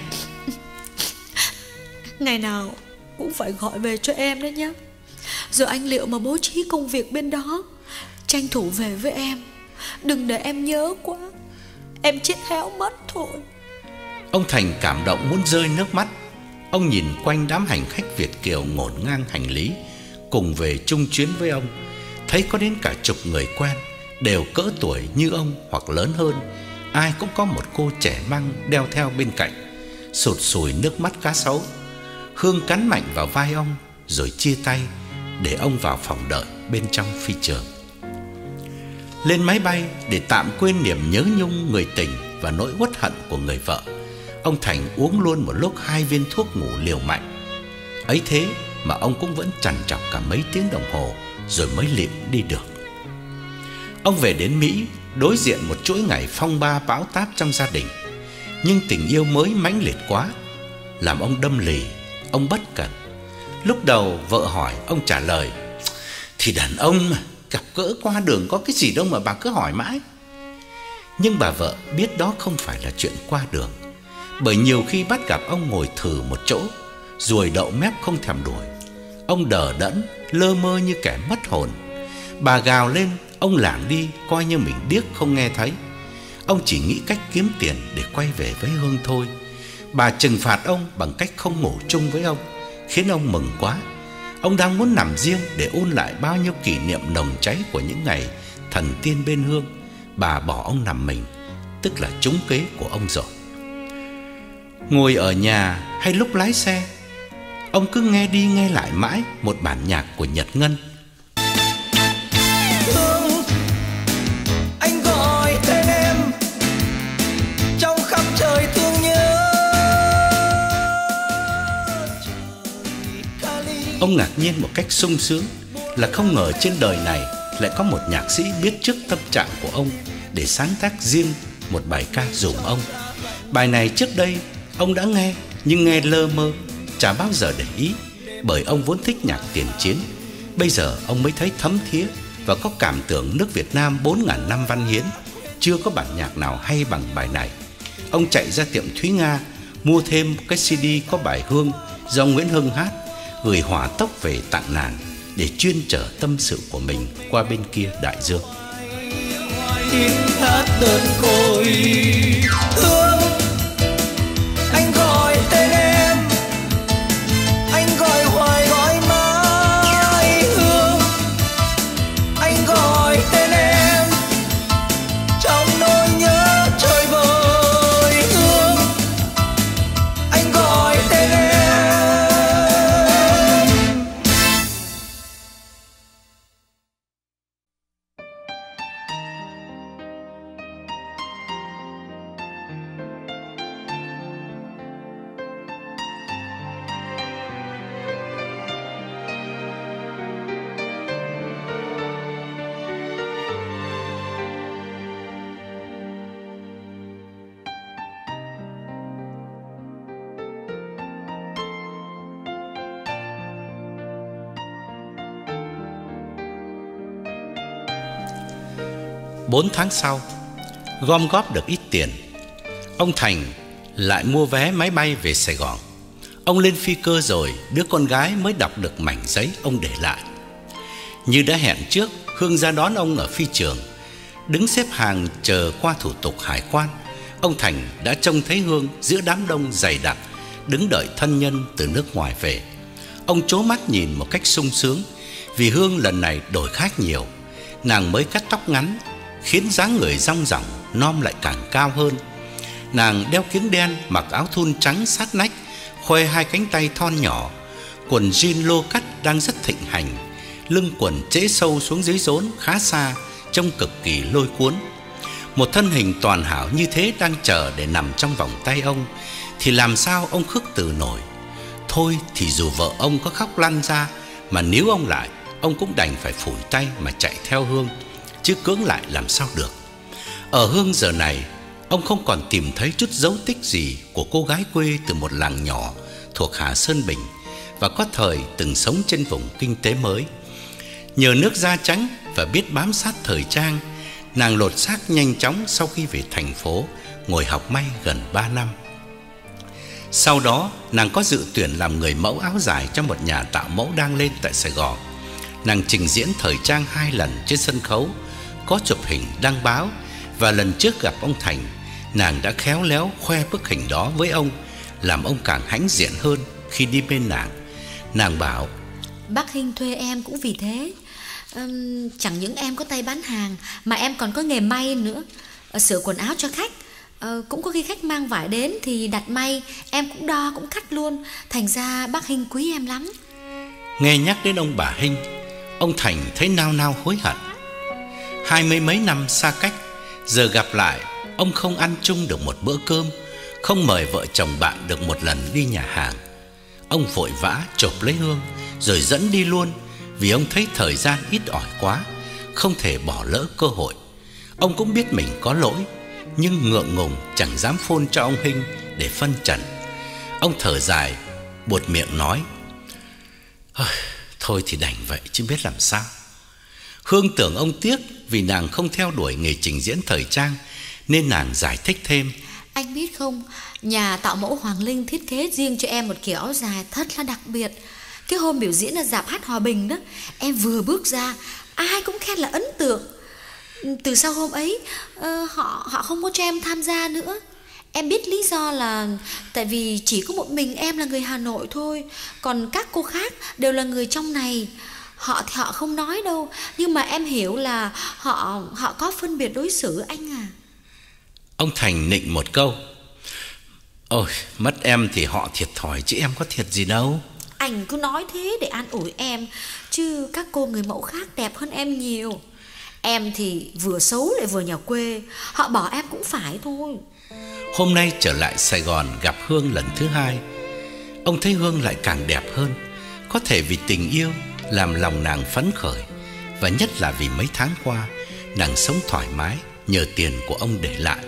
B: ngày nào cũng phải gọi về cho em đấy nhé. Giờ anh liệu mà bố trí công việc bên đó, tranh thủ về với em, đừng để em nhớ quá, em chết héo mất thôi.
A: Ông Thành cảm động muốn rơi nước mắt. Ông nhìn quanh đám hành khách Việt kiều ngổn ngang hành lý cùng về chung chuyến với ông, thấy có đến cả chục người quen, đều cỡ tuổi như ông hoặc lớn hơn. Ai cũng có một cô trẻ măng đeo theo bên cạnh, sụt sùi nước mắt cá sấu. Hương cắn mạnh vào vai ông rồi chia tay, để ông vào phòng đợi bên trong phi trường. Lên máy bay để tạm quên niềm nhớ nhung người tình và nỗi uất hận của người vợ, ông Thành uống luôn một lúc hai viên thuốc ngủ liều mạnh. Ấy thế mà ông cũng vẫn trằn trọc cả mấy tiếng đồng hồ rồi mới lịm đi được. Ông về đến Mỹ đối diện một chuỗi ngày phong ba bão táp trong gia đình. Nhưng tình yêu mới mãnh liệt quá, làm ông đâm lì, ông bất cẩn. Lúc đầu vợ hỏi, ông trả lời: thì đàn ông mà, gặp gỡ qua đường có cái gì đâu mà bà cứ hỏi mãi. Nhưng bà vợ biết đó không phải là chuyện qua đường, bởi nhiều khi bắt gặp ông ngồi thừ một chỗ, ruồi đậu mép không thèm đuổi. Ông đờ đẫn, lơ mơ như kẻ mất hồn. Bà gào lên, ông lảng đi, coi như mình điếc không nghe thấy. Ông chỉ nghĩ cách kiếm tiền để quay về với Hương thôi. Bà trừng phạt ông bằng cách không ngủ chung với ông, khiến ông mừng quá. Ông đang muốn nằm riêng để ôn lại bao nhiêu kỷ niệm nồng cháy của những ngày thần tiên bên Hương. Bà bỏ ông nằm mình, tức là trúng kế của ông rồi. Ngồi ở nhà hay lúc lái xe, ông cứ nghe đi nghe lại mãi một bản nhạc của Nhật Ngân.
C: Hương, anh gọi tên em trong khắp trời thương nhớ.
A: Ông ngạc nhiên một cách sung sướng là không ngờ trên đời này lại có một nhạc sĩ biết trước tâm trạng của ông để sáng tác riêng một bài ca dùm ông. Bài này trước đây ông đã nghe, nhưng nghe lơ mơ, chả bao giờ để ý, bởi ông vốn thích nhạc tiền chiến. Bây giờ ông mới thấy thấm thía và có cảm tưởng nước Việt Nam bốn ngàn năm văn hiến, chưa có bản nhạc nào hay bằng bài này. Ông chạy ra tiệm Thúy Nga mua thêm cái xê đê có bài Hương do Nguyễn Hưng hát, gửi hỏa tốc về tặng nàng để chuyên chở tâm sự của mình qua bên kia đại dương.
C: Hát đơn côi. Hương, anh gọi tên em, anh gọi hoài gọi mãi. Hương, anh gọi tên em trong nỗi nhớ trời vời. Hương, anh gọi tên em.
A: Bốn tháng sau, gom góp được ít tiền, ông Thành lại mua vé máy bay về Sài Gòn. Ông lên phi cơ rồi, đứa con gái mới đọc được mảnh giấy ông để lại. Như đã hẹn trước, Hương ra đón ông ở phi trường. Đứng xếp hàng chờ qua thủ tục hải quan, ông Thành đã trông thấy Hương giữa đám đông dày đặc, đứng đợi thân nhân từ nước ngoài về. Ông trố mắt nhìn một cách sung sướng, vì Hương lần này đổi khác nhiều. Nàng mới cắt tóc ngắn, khiến dáng người dong dỏng, nom lại càng cao hơn. Nàng đeo kiếng đen, mặc áo thun trắng sát nách, khoe hai cánh tay thon nhỏ. Quần jean lô cắt đang rất thịnh hành, lưng quần trễ sâu xuống dưới rốn khá xa, trông cực kỳ lôi cuốn. Một thân hình toàn hảo như thế đang chờ để nằm trong vòng tay ông, thì làm sao ông khước từ nổi. Thôi thì dù vợ ông có khóc lăn ra, mà níu ông lại, ông cũng đành phải phủi tay mà chạy theo Hương, chứ cưỡng lại làm sao được. Ở Hương giờ này, ông không còn tìm thấy chút dấu tích gì của cô gái quê từ một làng nhỏ thuộc Hà Sơn Bình, và có thời từng sống trên vùng kinh tế mới. Nhờ nước da trắng và biết bám sát thời trang, nàng lột xác nhanh chóng sau khi về thành phố, ngồi học may gần ba năm. Sau đó, nàng có dự tuyển làm người mẫu áo dài cho một nhà tạo mẫu đang lên tại Sài Gòn. Nàng trình diễn thời trang hai lần trên sân khấu, có chụp hình đăng báo, và lần trước gặp ông Thành, nàng đã khéo léo khoe bức hình đó với ông, làm ông càng hãnh diện hơn khi đi bên nàng. Nàng bảo:
B: Bác Hinh thuê em cũng vì thế. Uhm, chẳng những em có tay bán hàng, mà em còn có nghề may nữa, sửa quần áo cho khách. Ờ, cũng có khi khách mang vải đến thì đặt may, em cũng đo cũng cắt luôn. Thành ra bác Hinh quý em lắm.
A: Nghe nhắc đến ông bà Hinh, ông Thành thấy nao nao hối hận. Hai mươi mấy năm xa cách, giờ gặp lại, ông không ăn chung được một bữa cơm, không mời vợ chồng bạn được một lần đi nhà hàng. Ông vội vã chộp lấy Hương rồi dẫn đi luôn, vì ông thấy thời gian ít ỏi quá, không thể bỏ lỡ cơ hội. Ông cũng biết mình có lỗi, nhưng ngượng ngùng chẳng dám phone cho ông Hinh để phân trần. Ông thở dài, buột miệng nói: thôi thì đành vậy chứ biết làm sao. Hương tưởng ông tiếc vì nàng không theo đuổi nghề trình diễn thời trang, nên nàng giải thích thêm:
B: Anh biết không, nhà tạo mẫu Hoàng Linh thiết kế riêng cho em một kiểu áo dài thật là đặc biệt. Cái hôm biểu diễn ở rạp hát Hòa Bình đó, em vừa bước ra, ai cũng khen là ấn tượng. Từ sau hôm ấy, uh, họ họ không có cho em tham gia nữa. Em biết lý do là tại vì chỉ có một mình em là người Hà Nội thôi, còn các cô khác đều là người trong này. Họ thì họ không nói đâu, nhưng mà em hiểu là họ họ có phân biệt đối xử anh à.
A: Ông Thành nịnh một câu: ôi, mất em thì họ thiệt thòi chứ em có thiệt gì đâu.
B: Anh cứ nói thế để an ủi em, chứ các cô người mẫu khác đẹp hơn em nhiều. Em thì vừa xấu lại vừa nhà quê, họ bỏ em cũng phải thôi.
A: Hôm nay trở lại Sài Gòn gặp Hương lần thứ hai, ông thấy Hương lại càng đẹp hơn. Có thể vì tình yêu làm lòng nàng phấn khởi, và nhất là vì mấy tháng qua nàng sống thoải mái nhờ tiền của ông để lại.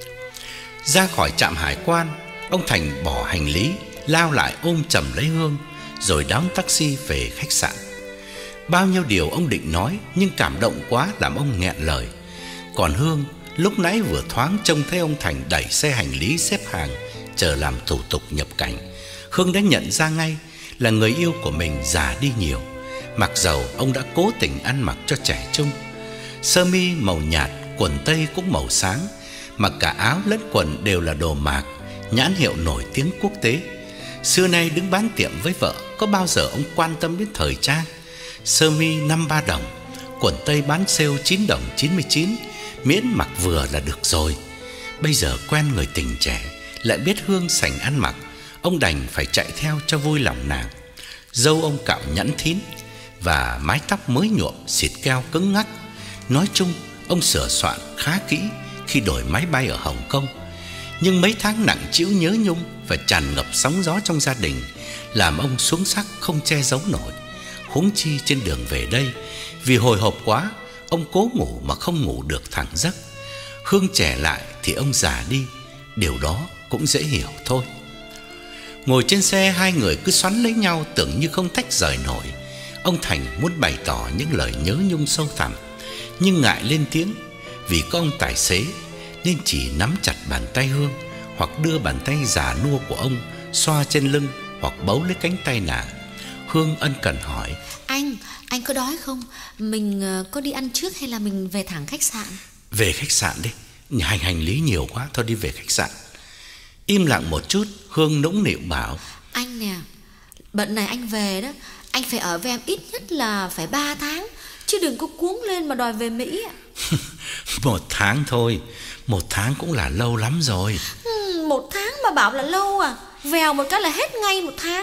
A: Ra khỏi trạm hải quan, ông Thành bỏ hành lý, lao lại ôm chầm lấy Hương, rồi đón taxi về khách sạn. Bao nhiêu điều ông định nói, nhưng cảm động quá làm ông nghẹn lời. Còn Hương lúc nãy vừa thoáng trông thấy ông Thành đẩy xe hành lý xếp hàng chờ làm thủ tục nhập cảnh, Hương đã nhận ra ngay là người yêu của mình già đi nhiều. Mặc dầu ông đã cố tình ăn mặc cho trẻ trung, sơ mi màu nhạt, quần tây cũng màu sáng, mặc cả áo lẫn quần đều là đồ mạc, nhãn hiệu nổi tiếng quốc tế. Xưa nay đứng bán tiệm với vợ, có bao giờ ông quan tâm đến thời trang? Sơ mi năm ba đồng, quần tây bán sale chín đồng chín mươi chín, miễn mặc vừa là được rồi. Bây giờ quen người tình trẻ, lại biết Hương sành ăn mặc, ông đành phải chạy theo cho vui lòng nàng. Râu ông cạo nhẵn thín, và mái tóc mới nhuộm xịt keo cứng ngắc. Nói chung ông sửa soạn khá kỹ khi đổi máy bay ở Hồng Kông. Nhưng mấy tháng nặng trĩu nhớ nhung và tràn ngập sóng gió trong gia đình làm ông xuống sắc không che giấu nổi. Huống chi trên đường về đây, vì hồi hộp quá, ông cố ngủ mà không ngủ được thẳng giấc. Hương trẻ lại thì ông già đi, điều đó cũng dễ hiểu thôi. Ngồi trên xe, hai người cứ xoắn lấy nhau tưởng như không tách rời nổi. Ông Thành muốn bày tỏ những lời nhớ nhung sâu thẳm, nhưng ngại lên tiếng. Vì có ông tài xế nên chỉ nắm chặt bàn tay Hương, hoặc đưa bàn tay già nua của ông xoa trên lưng, hoặc bấu lấy cánh tay nàng. Hương ân cần hỏi:
B: Anh, anh có đói không? Mình uh, có đi ăn trước hay là mình về thẳng khách sạn?
A: Về khách sạn đi, hành hành lý nhiều quá, thôi đi về khách sạn. Im lặng một chút, Hương nũng nịu bảo:
B: Anh nè, bận này anh về đó, anh phải ở với em ít nhất là phải ba tháng, chứ đừng có cuống lên mà đòi về Mỹ.
A: Một tháng thôi, một tháng cũng là lâu lắm rồi.
B: ừ, Một tháng mà bảo là lâu à? Vèo một cái là hết ngay một tháng.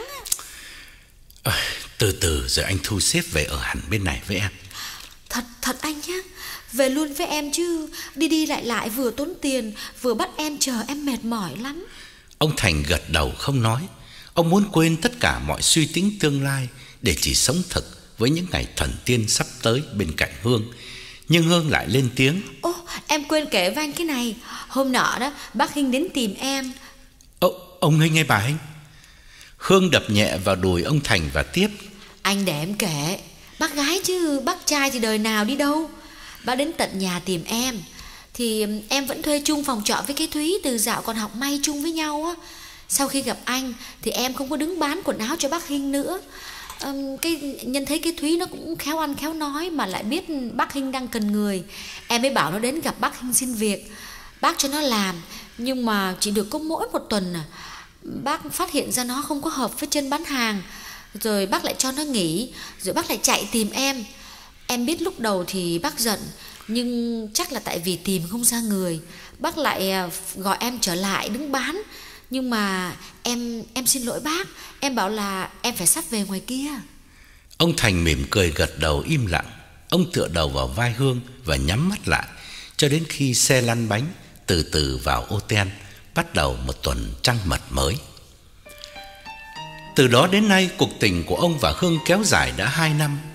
A: à, Từ từ rồi anh thu xếp về ở hẳn bên này với em.
B: Thật, thật anh nhá, về luôn với em chứ đi đi lại lại vừa tốn tiền, vừa bắt em chờ em mệt mỏi lắm.
A: Ông Thành gật đầu không nói. Ông muốn quên tất cả mọi suy tính tương lai để chỉ sống thực với những ngày thần tiên sắp tới bên cạnh Hương. Nhưng Hương lại lên tiếng:
B: Ô, em quên kể với anh cái này. Hôm nọ đó, bác Hinh đến tìm em.
A: Ô, ông Hinh hay bà Hinh? Hương đập nhẹ vào đùi ông Thành và tiếp:
B: Anh để em kể. Bác gái chứ bác trai thì đời nào đi đâu. Bác đến tận nhà tìm em. Thì em vẫn thuê chung phòng trọ với cái Thúy, từ dạo còn học may chung với nhau á. Sau khi gặp anh thì em không có đứng bán quần áo cho bác Hinh nữa. Um, cái nhân thấy cái Thúy nó cũng khéo ăn khéo nói, mà lại biết bác Hinh đang cần người, em mới bảo nó đến gặp bác Hinh xin việc. Bác cho nó làm, nhưng mà chỉ được có mỗi một tuần à. Bác phát hiện ra nó không có hợp với chân bán hàng, rồi bác lại cho nó nghỉ. Rồi bác lại chạy tìm em. Em biết lúc đầu thì bác giận, nhưng chắc là tại vì tìm không ra người, bác lại gọi em trở lại đứng bán. Nhưng mà em em xin lỗi bác, em bảo là em phải sắp về ngoài kia.
A: Ông Thành mỉm cười gật đầu im lặng. Ông tựa đầu vào vai Hương và nhắm mắt lại, cho đến khi xe lăn bánh từ từ vào ô ten, bắt đầu một tuần trăng mật mới. Từ đó đến nay, cuộc tình của ông và Hương kéo dài đã hai năm.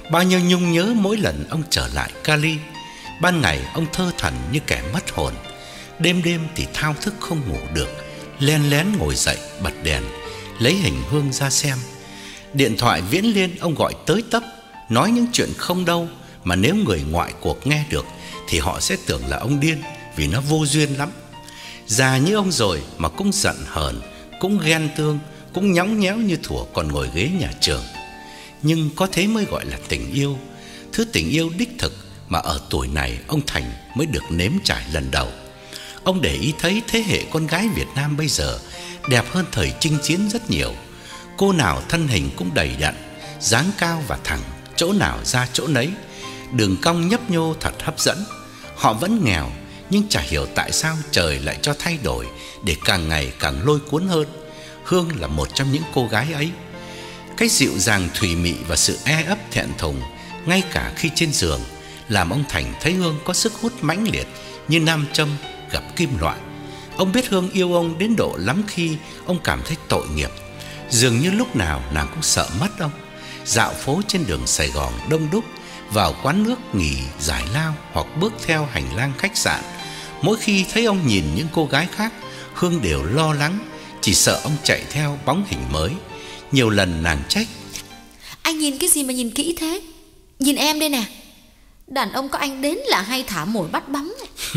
A: Bao nhiêu nhung nhớ mỗi lần ông trở lại Cali. Ban ngày ông thơ thẩn như kẻ mất hồn, đêm đêm thì thao thức không ngủ được, len lén ngồi dậy bật đèn, lấy hình Hương ra xem. Điện thoại viễn liên ông gọi tới tấp, nói những chuyện không đâu, mà nếu người ngoại cuộc nghe được thì họ sẽ tưởng là ông điên, vì nó vô duyên lắm. Già như ông rồi mà cũng giận hờn, cũng ghen tương, cũng nhõng nhẽo như thuở còn ngồi ghế nhà trường. Nhưng có thế mới gọi là tình yêu, thứ tình yêu đích thực mà ở tuổi này ông Thành mới được nếm trải lần đầu. Ông để ý thấy thế hệ con gái Việt Nam bây giờ đẹp hơn thời chinh chiến rất nhiều. Cô nào thân hình cũng đầy đặn, dáng cao và thẳng, chỗ nào ra chỗ nấy, đường cong nhấp nhô thật hấp dẫn. Họ vẫn nghèo, nhưng chả hiểu tại sao trời lại cho thay đổi để càng ngày càng lôi cuốn hơn. Hương là một trong những cô gái ấy. Cái dịu dàng thùy mị và sự e ấp thẹn thùng, ngay cả khi trên giường, làm ông Thành thấy Hương có sức hút mãnh liệt như nam châm gặp kim loại. Ông biết Hương yêu ông đến độ lắm khi ông cảm thấy tội nghiệp. Dường như lúc nào nàng cũng sợ mất ông. Dạo phố trên đường Sài Gòn đông đúc, vào quán nước nghỉ giải lao hoặc bước theo hành lang khách sạn, mỗi khi thấy ông nhìn những cô gái khác, Hương đều lo lắng, chỉ sợ ông chạy theo bóng hình mới. Nhiều lần nàng trách:
B: Anh nhìn cái gì mà nhìn kỹ thế? Nhìn em đây nè, đàn ông có anh đến là hay thả mồi bắt bắn.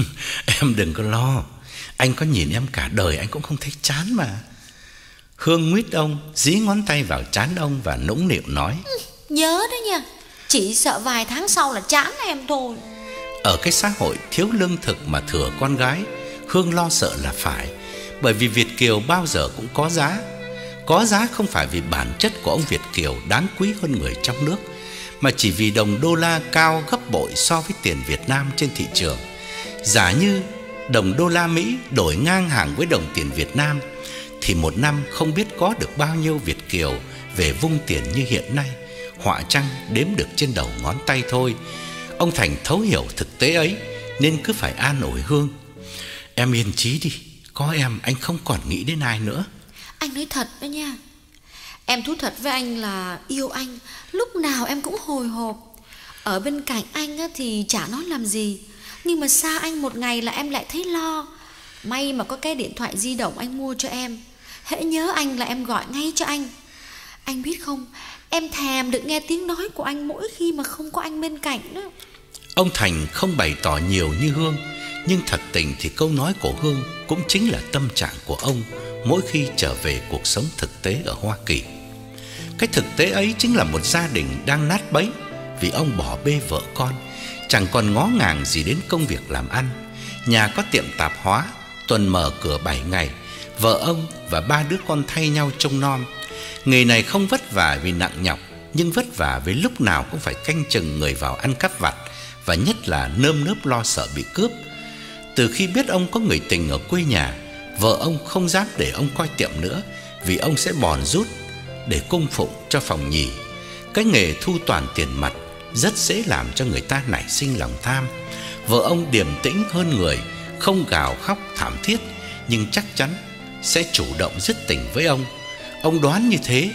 A: Em đừng có lo, anh có nhìn em cả đời anh cũng không thấy chán mà. Hương nguyết ông, dí ngón tay vào trán ông và nũng nịu nói:
B: ừ, Nhớ đấy nha, chỉ sợ vài tháng sau là chán em thôi.
A: Ở cái xã hội thiếu lương thực mà thừa con gái, Hương lo sợ là phải. Bởi vì Việt kiều bao giờ cũng có giá. Có giá không phải vì bản chất của ông Việt kiều đáng quý hơn người trong nước, mà chỉ vì đồng đô la cao gấp bội so với tiền Việt Nam trên thị trường. Giả như đồng đô la Mỹ đổi ngang hàng với đồng tiền Việt Nam, thì một năm không biết có được bao nhiêu Việt kiều về vung tiền như hiện nay, họa chăng đếm được trên đầu ngón tay thôi. Ông Thành thấu hiểu thực tế ấy nên cứ phải an ủi Hương: Em yên chí đi, có em anh không còn nghĩ đến ai nữa.
B: Anh nói thật đó nha, em thú thật với anh là yêu anh, lúc nào em cũng hồi hộp. Ở bên cạnh anh á thì chả nói làm gì, nhưng mà xa anh một ngày là em lại thấy lo. May mà có cái điện thoại di động anh mua cho em, hễ nhớ anh là em gọi ngay cho anh. Anh biết không, em thèm được nghe tiếng nói của anh mỗi khi mà không có anh bên cạnh đó.
A: Ông Thành không bày tỏ nhiều như Hương, nhưng thật tình thì câu nói của Hương cũng chính là tâm trạng của ông mỗi khi trở về cuộc sống thực tế ở Hoa Kỳ. Cái thực tế ấy chính là một gia đình đang nát bấy vì ông bỏ bê vợ con, chẳng còn ngó ngàng gì đến công việc làm ăn. Nhà có tiệm tạp hóa, tuần mở cửa bảy ngày, vợ ông và ba đứa con thay nhau trông nom. Nghề này không vất vả vì nặng nhọc, nhưng vất vả vì lúc nào cũng phải canh chừng người vào ăn cắp vặt, và nhất là nơm nớp lo sợ bị cướp. Từ khi biết ông có người tình ở quê nhà, vợ ông không dám để ông coi tiệm nữa, vì ông sẽ bòn rút để cung phụng cho phòng nhì. Cái nghề thu toàn tiền mặt rất dễ làm cho người ta nảy sinh lòng tham. Vợ ông điềm tĩnh hơn người, không gào khóc thảm thiết, nhưng chắc chắn sẽ chủ động dứt tình với ông. Ông đoán như thế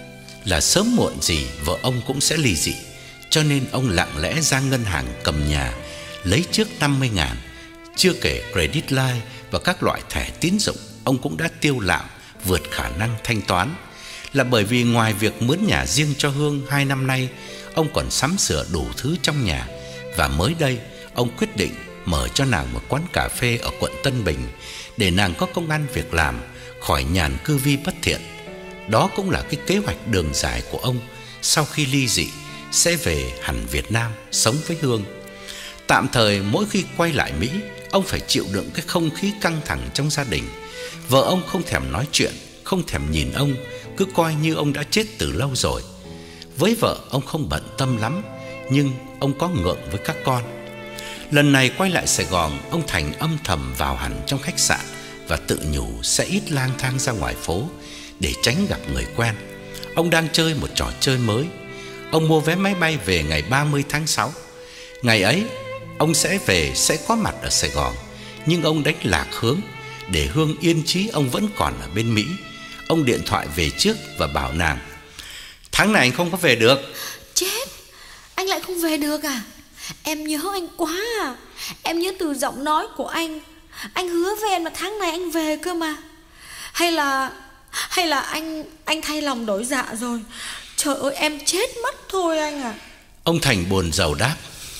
A: là sớm muộn gì vợ ông cũng sẽ ly dị, cho nên ông lặng lẽ ra ngân hàng cầm nhà, lấy trước năm mươi ngàn. Chưa kể credit line và các loại thẻ tín dụng, ông cũng đã tiêu lạm vượt khả năng thanh toán. Là bởi vì ngoài việc mướn nhà riêng cho Hương hai năm nay, ông còn sắm sửa đủ thứ trong nhà. Và mới đây, ông quyết định mở cho nàng một quán cà phê ở quận Tân Bình, để nàng có công ăn việc làm, khỏi nhàn cư vi bất thiện. Đó cũng là cái kế hoạch đường dài của ông sau khi ly dị, sẽ về hẳn Việt Nam sống với Hương. Tạm thời mỗi khi quay lại Mỹ, ông phải chịu đựng cái không khí căng thẳng trong gia đình. Vợ ông không thèm nói chuyện, không thèm nhìn ông, cứ coi như ông đã chết từ lâu rồi. Với vợ ông không bận tâm lắm, nhưng ông có ngượng với các con. Lần này quay lại Sài Gòn, ông Thành âm thầm vào hẳn trong khách sạn và tự nhủ sẽ ít lang thang ra ngoài phố để tránh gặp người quen. Ông đang chơi một trò chơi mới. Ông mua vé máy bay về ngày ba mươi tháng sáu. Ngày ấy ông sẽ về, sẽ có mặt ở Sài Gòn, nhưng ông đánh lạc hướng. Để Hương yên chí ông vẫn còn ở bên Mỹ, ông điện thoại về trước và bảo nàng: Tháng này anh không có về được.
B: Chết, lại không về được à? Em nhớ anh quá à. Em nhớ từ giọng nói của anh. Anh hứa với em là tháng này anh về cơ mà. Hay là Hay là anh Anh thay lòng đổi dạ rồi? Trời ơi, em chết mất thôi anh à.
A: Ông Thành buồn rầu đáp: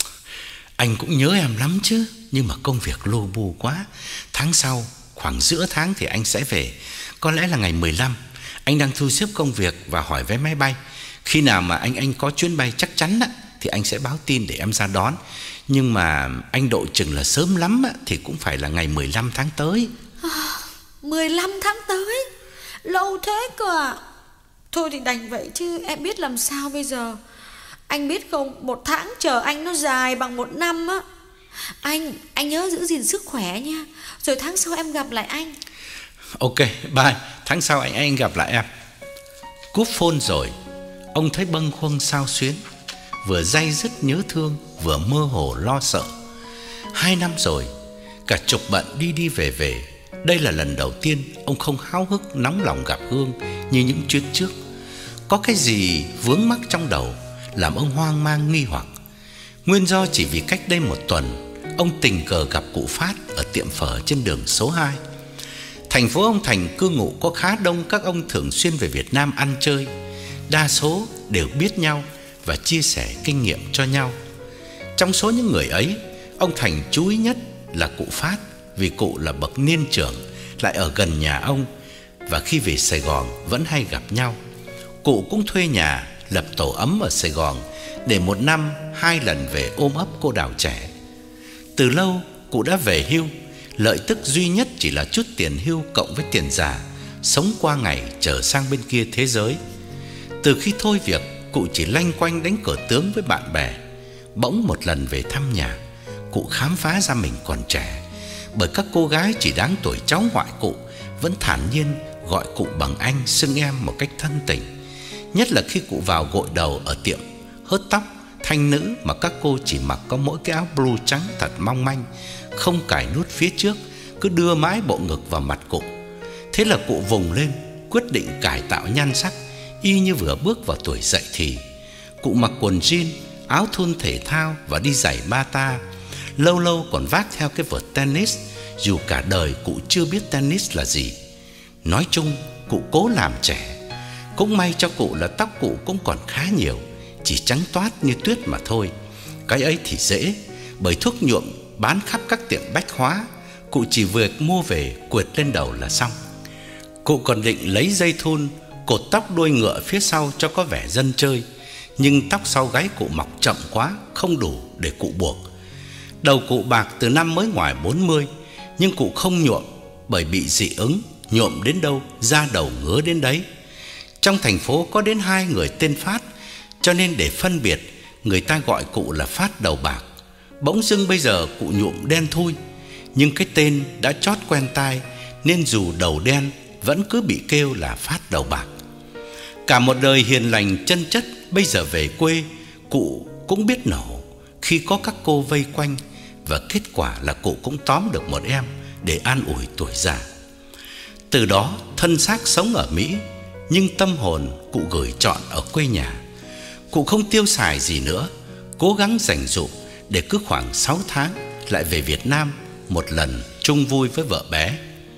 A: Anh cũng nhớ em lắm chứ, nhưng mà công việc lu bu quá. Tháng sau, khoảng giữa tháng thì anh sẽ về. Có lẽ là ngày mười lăm. Anh đang thu xếp công việc và hỏi vé máy bay. Khi nào mà anh anh có chuyến bay chắc chắn á, thì anh sẽ báo tin để em ra đón. Nhưng mà anh độ chừng là sớm lắm á, thì cũng phải là ngày mười lăm tháng tới.
B: à, mười lăm tháng tới? Lâu thế cơ à? Thôi thì đành vậy chứ em biết làm sao bây giờ. Anh biết không, một tháng chờ anh nó dài bằng một năm á. Anh, anh nhớ giữ gìn sức khỏe nha. Rồi tháng sau em gặp lại anh.
A: Ok, bye. Tháng sau anh anh gặp lại em. Cúp phone rồi, ông thấy bâng khuâng xao xuyến, vừa day dứt nhớ thương, vừa mơ hồ lo sợ. Hai năm rồi, cả chục bận đi đi về về. Đây là lần đầu tiên ông không háo hức nóng lòng gặp Hương như những chuyến trước. Có cái gì vướng mắc trong đầu làm ông hoang mang nghi hoặc. Nguyên do chỉ vì cách đây một tuần, ông tình cờ gặp cụ Phát ở tiệm phở trên đường số hai. Thành phố ông Thành cư ngụ có khá đông các ông thường xuyên về Việt Nam ăn chơi. Đa số đều biết nhau và chia sẻ kinh nghiệm cho nhau. Trong số những người ấy, ông Thành chú ý nhất là cụ Phát, vì cụ là bậc niên trưởng, lại ở gần nhà ông, và khi về Sài Gòn vẫn hay gặp nhau. Cụ cũng thuê nhà, lập tổ ấm ở Sài Gòn, để một năm hai lần về ôm ấp cô đào trẻ. Từ lâu cụ đã về hưu, lợi tức duy nhất chỉ là chút tiền hưu cộng với tiền già, sống qua ngày trở sang bên kia thế giới. Từ khi thôi việc, cụ chỉ loanh quanh đánh cờ tướng với bạn bè. Bỗng một lần về thăm nhà, cụ khám phá ra mình còn trẻ, bởi các cô gái chỉ đáng tuổi cháu ngoại cụ vẫn thản nhiên gọi cụ bằng anh, xưng em một cách thân tình. Nhất là khi cụ vào gội đầu ở tiệm hớt tóc thanh nữ, mà các cô chỉ mặc có mỗi cái áo blue trắng thật mong manh, không cài nút phía trước, cứ đưa mãi bộ ngực vào mặt cụ. Thế là cụ vùng lên, quyết định cải tạo nhan sắc, y như vừa bước vào tuổi dậy thì. Cụ mặc quần jean, áo thun thể thao và đi giày bata. Lâu lâu còn vác theo cái vợt tennis, dù cả đời cụ chưa biết tennis là gì. Nói chung, cụ cố làm trẻ. Cũng may cho cụ là tóc cụ cũng còn khá nhiều, chỉ trắng toát như tuyết mà thôi. Cái ấy thì dễ, bởi thuốc nhuộm bán khắp các tiệm bách hóa, cụ chỉ việc mua về quệt lên đầu là xong. Cụ còn định lấy dây thun cột tóc đuôi ngựa phía sau cho có vẻ dân chơi, nhưng tóc sau gáy cụ mọc chậm quá, không đủ để cụ buộc. Đầu cụ bạc từ năm mới ngoài bốn mươi, nhưng cụ không nhuộm bởi bị dị ứng, nhuộm đến đâu da đầu ngứa đến đấy. Trong thành phố có đến hai người tên Phát, cho nên để phân biệt, người ta gọi cụ là Phát đầu bạc. Bỗng dưng bây giờ cụ nhuộm đen thui, nhưng cái tên đã chót quen tai, nên dù đầu đen vẫn cứ bị kêu là Phát đầu bạc. Cả một đời hiền lành chân chất, bây giờ về quê, cụ cũng biết nổ khi có các cô vây quanh, và kết quả là cụ cũng tóm được một em để an ủi tuổi già. Từ đó thân xác sống ở Mỹ, nhưng tâm hồn cụ gửi trọn ở quê nhà. Cụ không tiêu xài gì nữa, cố gắng dành dụm để cứ khoảng sáu tháng lại về Việt Nam một lần chung vui với vợ bé.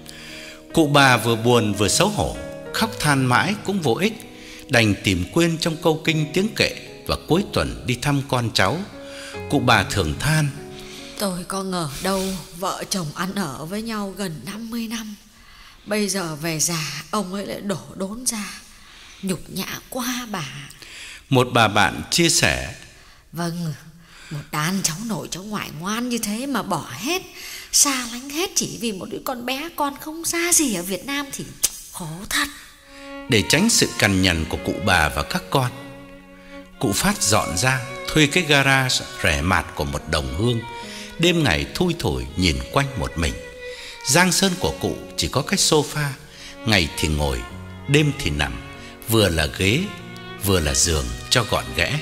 A: Cụ bà vừa buồn vừa xấu hổ, khóc than mãi cũng vô ích, đành tìm quên trong câu kinh tiếng kệ, và cuối tuần đi thăm con cháu. Cụ bà thường than:
B: Tôi có ngờ đâu vợ chồng ăn ở với nhau gần năm mươi năm, bây giờ về già ông ấy lại đổ đốn ra, nhục nhã quá bà.
A: Một bà bạn chia sẻ:
B: Vâng, một đàn cháu nội cháu ngoại ngoan như thế mà bỏ hết, xa lánh hết chỉ vì một đứa con bé con không ra gì ở Việt Nam thì khổ thật.
A: Để tránh sự cằn nhằn của cụ bà và các con, cụ Phát dọn ra thuê cái garage rẻ mạt của một đồng hương, đêm ngày thui thổi nhìn quanh một mình. Giang sơn của cụ chỉ có cái sofa, ngày thì ngồi, đêm thì nằm, vừa là ghế, vừa là giường cho gọn ghẽ.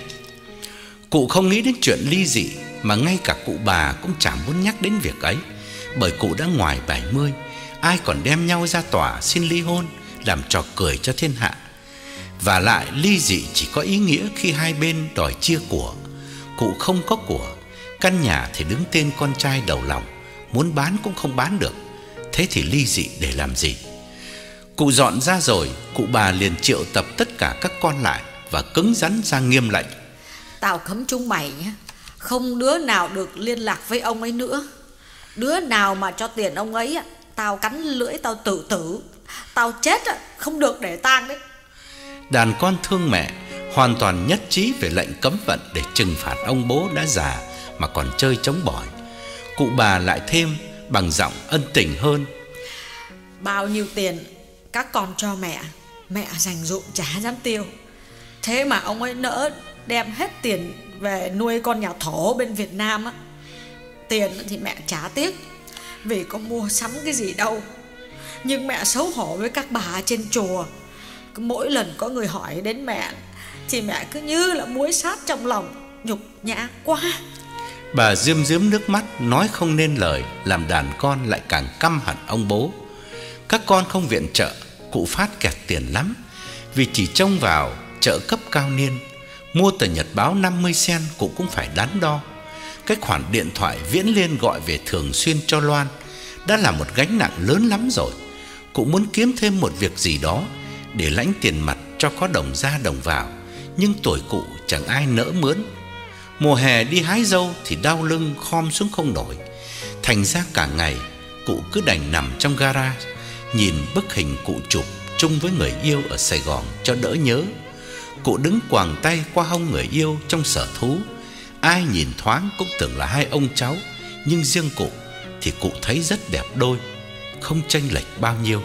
A: Cụ không nghĩ đến chuyện ly dị, mà ngay cả cụ bà cũng chẳng muốn nhắc đến việc ấy, bởi cụ đã ngoài bảy mươi, ai còn đem nhau ra tòa xin ly hôn, làm trò cười cho thiên hạ. Và lại ly dị chỉ có ý nghĩa khi hai bên đòi chia của. Cụ không có của, căn nhà thì đứng tên con trai đầu lòng, muốn bán cũng không bán được. Thế thì ly dị để làm gì? Cụ dọn ra rồi, cụ bà liền triệu tập tất cả các con lại và cứng rắn ra nghiêm lệnh:
B: Tao cấm chúng mày nhé, không đứa nào được liên lạc với ông ấy nữa. Đứa nào mà cho tiền ông ấy, tao cắn lưỡi tao tự tử. Tao chết không được để tang đấy.
A: Đàn con thương mẹ hoàn toàn nhất trí về lệnh cấm vận để trừng phạt ông bố đã già mà còn chơi chống bỏi. Cụ bà lại thêm bằng giọng ân tình hơn:
B: Bao nhiêu tiền các con cho mẹ, mẹ dành dụm chả dám tiêu. Thế mà ông ấy nỡ đem hết tiền về nuôi con nhà thổ bên Việt Nam á. Tiền thì mẹ chả tiếc, vì có mua sắm cái gì đâu. Nhưng mẹ xấu hổ với các bà trên chùa. Mỗi lần có người hỏi đến mẹ thì mẹ cứ như là muối sát trong lòng, nhục nhã quá.
A: Bà rơm rớm nước mắt nói không nên lời, làm đàn con lại càng căm hận ông bố. Các con không viện trợ, cụ Phát kẹt tiền lắm, vì chỉ trông vào trợ cấp cao niên. Mua tờ nhật báo năm mươi sen cụ cũng phải đắn đo. Cái khoản điện thoại Viễn Liên gọi về thường xuyên cho Loan đã là một gánh nặng lớn lắm rồi. Cụ muốn kiếm thêm một việc gì đó để lãnh tiền mặt cho có đồng ra đồng vào, nhưng tuổi cụ chẳng ai nỡ mướn. Mùa hè đi hái dâu thì đau lưng khom xuống không nổi. Thành ra cả ngày cụ cứ đành nằm trong garage, nhìn bức hình cụ chụp chung với người yêu ở Sài Gòn cho đỡ nhớ. Cụ đứng quàng tay qua hông người yêu trong sở thú. Ai nhìn thoáng cũng tưởng là hai ông cháu, nhưng riêng cụ thì cụ thấy rất đẹp đôi, không chênh lệch bao nhiêu.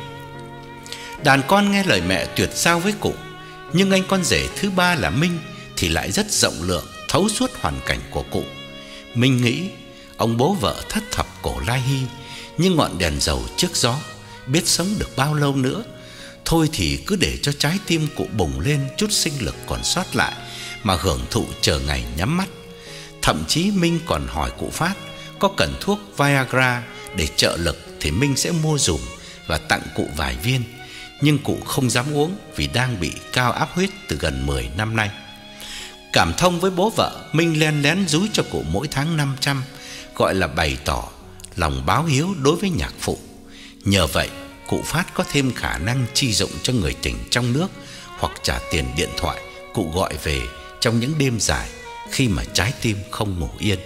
A: Đàn con nghe lời mẹ tuyệt giao với cụ, nhưng anh con rể thứ ba là Minh thì lại rất rộng lượng, thấu suốt hoàn cảnh của cụ. Minh nghĩ ông bố vợ thất thập cổ lai hy, như ngọn đèn dầu trước gió, biết sống được bao lâu nữa. Thôi thì cứ để cho trái tim cụ bùng lên chút sinh lực còn sót lại mà hưởng thụ chờ ngày nhắm mắt. Thậm chí Minh còn hỏi cụ Phát có cần thuốc Viagra để trợ lực thì Minh sẽ mua dùm và tặng cụ vài viên. Nhưng cụ không dám uống vì đang bị cao áp huyết từ gần mười năm nay. Cảm thông với bố vợ, Minh len lén dúi cho cụ mỗi tháng năm trăm, gọi là bày tỏ lòng báo hiếu đối với nhạc phụ. Nhờ vậy, cụ Phát có thêm khả năng chi dụng cho người tình trong nước hoặc trả tiền điện thoại cụ gọi về trong những đêm dài khi mà trái tim không ngủ yên.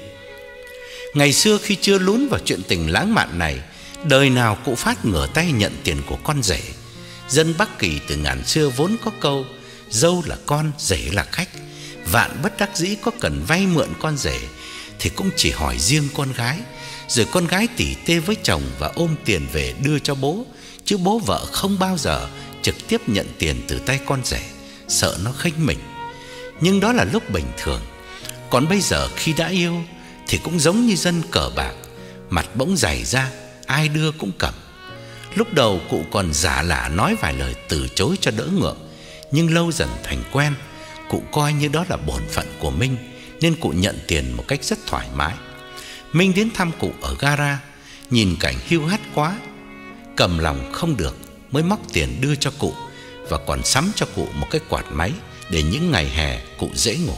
A: Ngày xưa khi chưa lún vào chuyện tình lãng mạn này, đời nào cụ Phát ngửa tay nhận tiền của con rể. Dân Bắc Kỳ từ ngàn xưa vốn có câu dâu là con, rể là khách. Vạn bất đắc dĩ có cần vay mượn con rể thì cũng chỉ hỏi riêng con gái, rồi con gái tỉ tê với chồng và ôm tiền về đưa cho bố, chứ bố vợ không bao giờ trực tiếp nhận tiền từ tay con rể, sợ nó khinh mình. Nhưng đó là lúc bình thường. Còn bây giờ khi đã yêu thì cũng giống như dân cờ bạc, mặt bỗng dày ra, ai đưa cũng cầm. Lúc đầu cụ còn giả lả nói vài lời từ chối cho đỡ ngượng, nhưng lâu dần thành quen. Cụ coi như đó là bổn phận của Minh, nên cụ nhận tiền một cách rất thoải mái. Minh đến thăm cụ ở gara, nhìn cảnh hiu hắt quá, cầm lòng không được, mới móc tiền đưa cho cụ và còn sắm cho cụ một cái quạt máy để những ngày hè cụ dễ ngủ.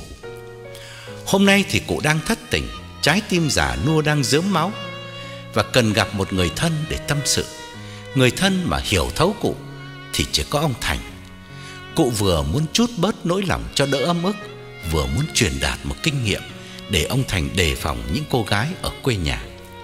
A: Hôm nay thì cụ đang thất tình, trái tim già nua đang rớm máu và cần gặp một người thân để tâm sự. Người thân mà hiểu thấu cụ thì chỉ có ông Thành. Cụ vừa muốn trút bớt nỗi lòng cho đỡ ấm ức, vừa muốn truyền đạt một kinh nghiệm để ông Thành đề phòng những cô gái ở quê nhà.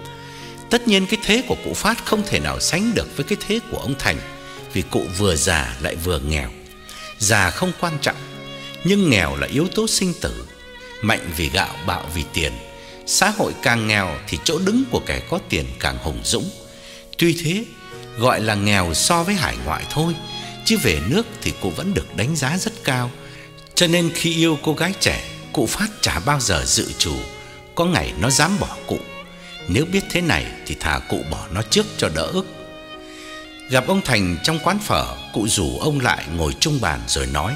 A: Tất nhiên cái thế của cụ Phát không thể nào sánh được với cái thế của ông Thành, vì cụ vừa già lại vừa nghèo. Già không quan trọng, nhưng nghèo là yếu tố sinh tử. Mạnh vì gạo, bạo vì tiền. Xã hội càng nghèo thì chỗ đứng của kẻ có tiền càng hùng dũng. Tuy thế, gọi là nghèo so với hải ngoại thôi, chứ về nước thì cụ vẫn được đánh giá rất cao. Cho nên khi yêu cô gái trẻ, cụ Phát chả bao giờ dự trù có ngày nó dám bỏ cụ. Nếu biết thế này thì thà cụ bỏ nó trước cho đỡ ức. Gặp ông Thành trong quán phở, cụ rủ ông lại ngồi chung bàn rồi nói: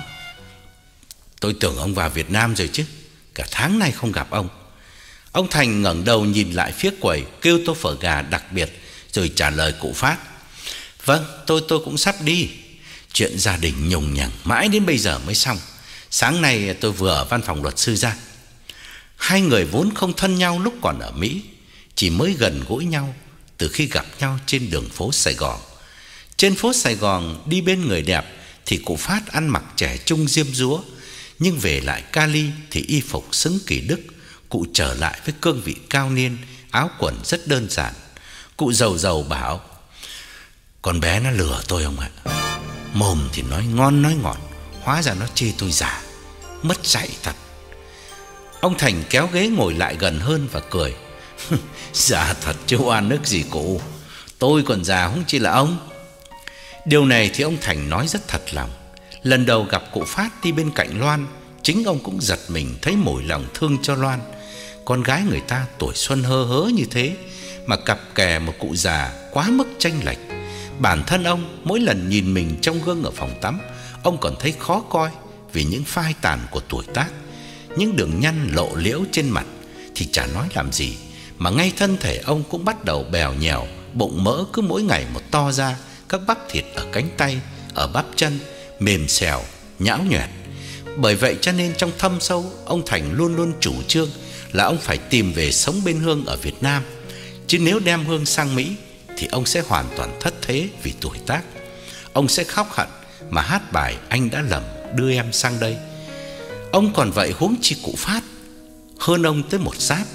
A: "Tôi tưởng ông vào Việt Nam rồi chứ, cả tháng nay không gặp ông." Ông Thành ngẩng đầu nhìn lại phía quầy, kêu tô phở gà đặc biệt rồi trả lời cụ Phát: "Vâng, tôi tôi cũng sắp đi. Chuyện gia đình nhùng nhằng mãi đến bây giờ mới xong. Sáng nay tôi vừa ở văn phòng luật sư ra." Hai người vốn không thân nhau lúc còn ở Mỹ, chỉ mới gần gũi nhau từ khi gặp nhau trên đường phố Sài Gòn. Trên phố Sài Gòn đi bên người đẹp thì cụ Phát ăn mặc trẻ trung diêm dúa, nhưng về lại Cali thì y phục xứng kỳ đức. Cụ trở lại với cương vị cao niên, áo quần rất đơn giản. Cụ giàu giàu bảo: "Con bé nó lừa tôi ông ạ. Mồm thì nói ngon nói ngọt, hóa ra nó chê tôi già, mất dạy thật." Ông Thành kéo ghế ngồi lại gần hơn và cười: "Già thật chứ oan ức gì cụ. Tôi còn già huống chi là ông." Điều này thì ông Thành nói rất thật lòng. Lần đầu gặp cụ Phát đi bên cạnh Loan, chính ông cũng giật mình thấy mủi lòng thương cho Loan. Con gái người ta tuổi xuân hơ hớ như thế mà cặp kè một cụ già quá mức chênh lệch. Bản thân ông mỗi lần nhìn mình trong gương ở phòng tắm, ông còn thấy khó coi vì những phai tàn của tuổi tác. Những đường nhăn lộ liễu trên mặt thì chả nói làm gì, mà ngay thân thể ông cũng bắt đầu bèo nhèo, bụng mỡ cứ mỗi ngày một to ra, các bắp thịt ở cánh tay, ở bắp chân mềm xèo, nhão nhoẹt. Bởi vậy cho nên trong thâm sâu, ông Thành luôn luôn chủ trương là ông phải tìm về sống bên Hương ở Việt Nam. Chứ nếu đem Hương sang Mỹ thì ông sẽ hoàn toàn thất thế vì tuổi tác. Ông sẽ khóc hận mà hát bài Anh Đã Lầm Đưa Em Sang Đây. Ông còn vậy huống chi cụ Phát, hơn ông tới một giáp.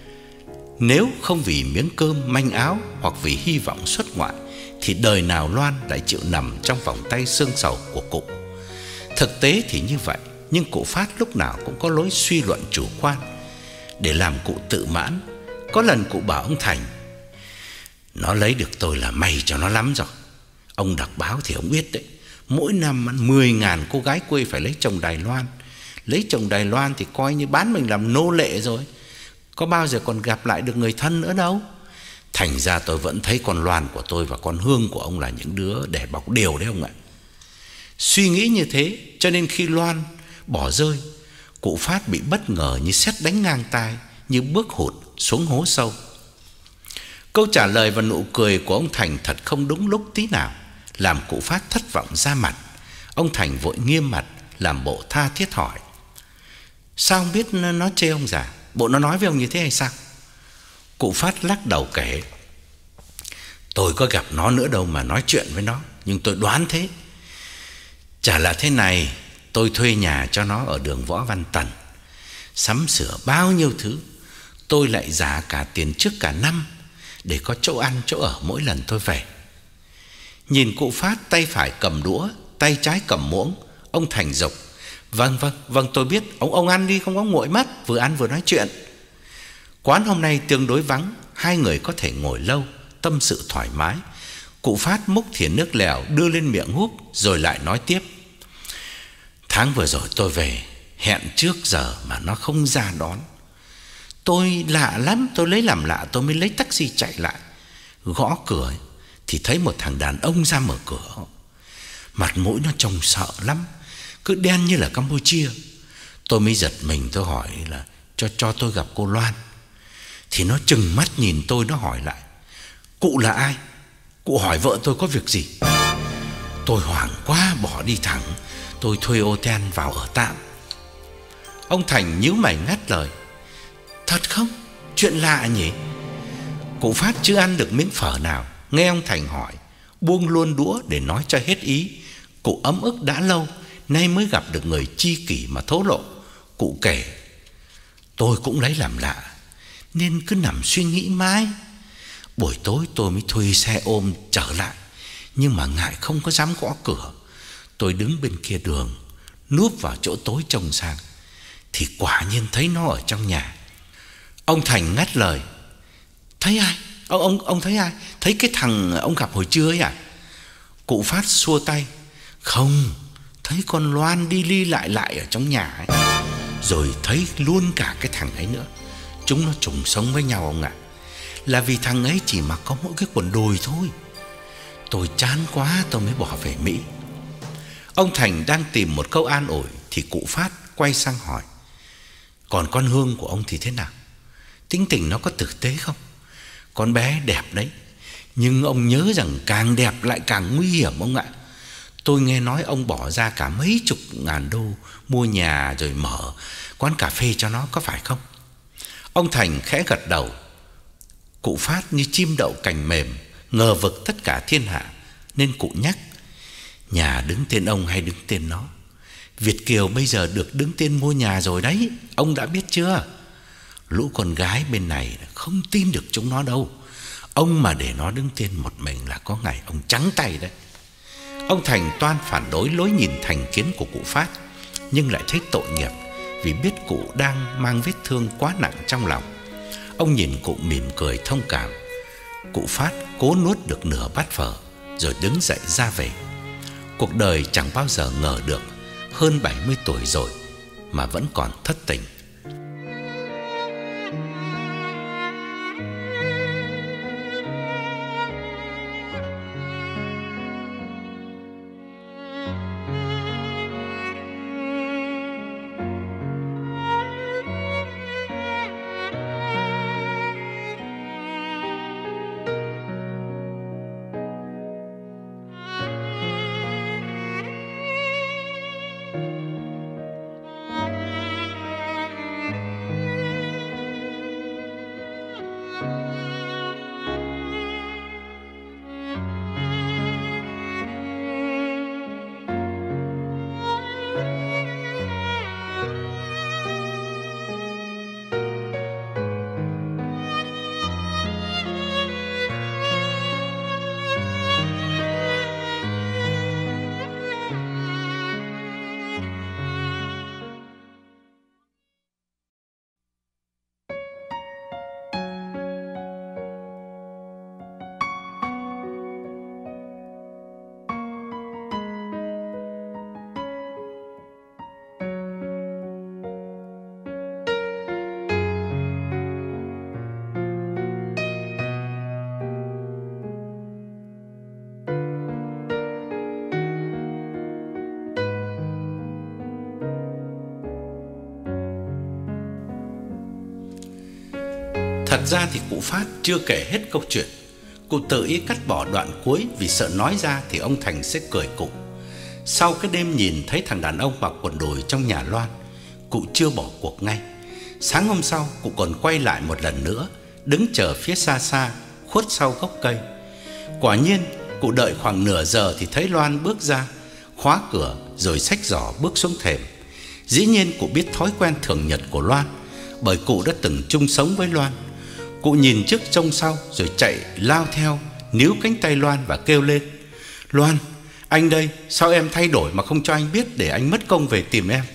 A: Nếu không vì miếng cơm manh áo hoặc vì hy vọng xuất ngoại thì đời nào Loan lại chịu nằm trong vòng tay xương sầu của cụ. Thực tế thì như vậy, nhưng cụ Phát lúc nào cũng có lối suy luận chủ quan để làm cụ tự mãn. Có lần cụ bảo ông Thành: "Nó lấy được tôi là may cho nó lắm rồi. Ông đọc báo thì ông biết đấy, mỗi năm mười ngàn cô gái quê phải lấy chồng Đài Loan. Lấy chồng Đài Loan thì coi như bán mình làm nô lệ rồi, có bao giờ còn gặp lại được người thân nữa đâu. Thành ra tôi vẫn thấy con Loan của tôi và con Hương của ông là những đứa để bọc điều đấy ông ạ." Suy nghĩ như thế cho nên khi Loan bỏ rơi, cụ Phát bị bất ngờ như sét đánh ngang tai, như bước hụt xuống hố sâu. Câu trả lời và nụ cười của ông Thành thật không đúng lúc tí nào, làm cụ Phát thất vọng ra mặt. Ông Thành vội nghiêm mặt làm bộ tha thiết hỏi: "Sao ông biết nó chê ông già? Bộ nó nói với ông như thế hay sao?" Cụ Phát lắc đầu kể: "Tôi có gặp nó nữa đâu mà nói chuyện với nó, nhưng tôi đoán thế. Chả là thế này, tôi thuê nhà cho nó ở đường Võ Văn Tần, sắm sửa bao nhiêu thứ. Tôi lại trả cả tiền trước cả năm để có chỗ ăn chỗ ở mỗi lần tôi về." Nhìn cụ Phát tay phải cầm đũa, tay trái cầm muỗng, ông Thành dục: "Vâng vâng vâng tôi biết, ông ông ăn đi, không có nguội mất, vừa ăn vừa nói chuyện." Quán hôm nay tương đối vắng, hai người có thể ngồi lâu, tâm sự thoải mái. Cụ Phát múc thìa nước lèo đưa lên miệng húp rồi lại nói tiếp: "Tháng vừa rồi tôi về, hẹn trước giờ mà nó không ra đón. Tôi lạ lắm, tôi lấy làm lạ, tôi mới lấy taxi chạy lại. Gõ cửa thì thấy một thằng đàn ông ra mở cửa. Mặt mũi nó trông sợ lắm, cứ đen như là Campuchia. Tôi mới giật mình, tôi hỏi là cho cho tôi gặp cô Loan. Thì nó trừng mắt nhìn tôi, nó hỏi lại: Cụ là ai? Cụ hỏi vợ tôi có việc gì? Tôi hoảng quá bỏ đi thẳng. Tôi thuê ô ten vào ở tạm." Ông Thành nhíu mày ngắt lời: "Thật không? Chuyện lạ nhỉ?" Cụ Phát chưa ăn được miếng phở nào, nghe ông Thành hỏi, buông luôn đũa để nói cho hết ý. Cụ ấm ức đã lâu, nay mới gặp được người tri kỷ mà thổ lộ. Cụ kể: "Tôi cũng lấy làm lạ, nên cứ nằm suy nghĩ mãi. Buổi tối tôi mới thuê xe ôm trở lại, nhưng mà ngại không có dám gõ cửa. Tôi đứng bên kia đường, núp vào chỗ tối trông sang, thì quả nhiên thấy nó ở trong nhà." Ông Thành ngắt lời: "Thấy ai? Ông ông ông thấy ai? Thấy cái thằng ông gặp hồi trưa ấy à?" Cụ Phát xua tay: "Không, thấy con Loan đi đi lại lại ở trong nhà ấy. Rồi thấy luôn cả cái thằng ấy nữa. Chúng nó trùng sống với nhau ông ạ. Là vì thằng ấy chỉ mặc có mỗi cái quần đùi thôi. Tôi chán quá, tôi mới bỏ về Mỹ." Ông Thành đang tìm một câu an ủi thì cụ Phát quay sang hỏi: "Còn con Hương của ông thì thế nào? Tính tình nó có tử tế không? Con bé đẹp đấy, nhưng ông nhớ rằng càng đẹp lại càng nguy hiểm ông ạ. Tôi nghe nói ông bỏ ra cả mấy chục ngàn đô mua nhà rồi mở quán cà phê cho nó, có phải không?" Ông Thành khẽ gật đầu. Cụ Phát như chim đậu cành mềm, ngờ vực tất cả thiên hạ, nên cụ nhắc: nhà đứng tên ông hay đứng tên nó? Việt kiều bây giờ được đứng tên mua nhà rồi đấy, ông đã biết chưa? Lũ con gái bên này không tin được chúng nó đâu. Ông mà để nó đứng tên một mình là có ngày ông trắng tay đấy. Ông Thành toan phản đối lối nhìn thành kiến của cụ Phát, nhưng lại thấy tội nghiệp vì biết cụ đang mang vết thương quá nặng trong lòng. Ông nhìn cụ mỉm cười thông cảm. Cụ Phát cố nuốt được nửa bát phở rồi đứng dậy ra về. Cuộc đời chẳng bao giờ ngờ được hơn bảy mươi tuổi rồi mà vẫn còn thất tình. Thật ra thì cụ Phát chưa kể hết câu chuyện. Cụ tự ý cắt bỏ đoạn cuối vì sợ nói ra thì ông Thành sẽ cười cụ. Sau cái đêm nhìn thấy thằng đàn ông mặc quần đùi trong nhà Loan, cụ chưa bỏ cuộc ngay. Sáng hôm sau, cụ còn quay lại một lần nữa, đứng chờ phía xa xa, khuất sau gốc cây. Quả nhiên, cụ đợi khoảng nửa giờ thì thấy Loan bước ra, khóa cửa rồi xách giỏ bước xuống thềm. Dĩ nhiên cụ biết thói quen thường nhật của Loan, bởi cụ đã từng chung sống với Loan. Cụ nhìn trước trông sau rồi chạy lao theo, níu cánh tay Loan và kêu lên: Loan, anh đây, sao em thay đổi mà không cho anh biết để anh mất công về tìm em?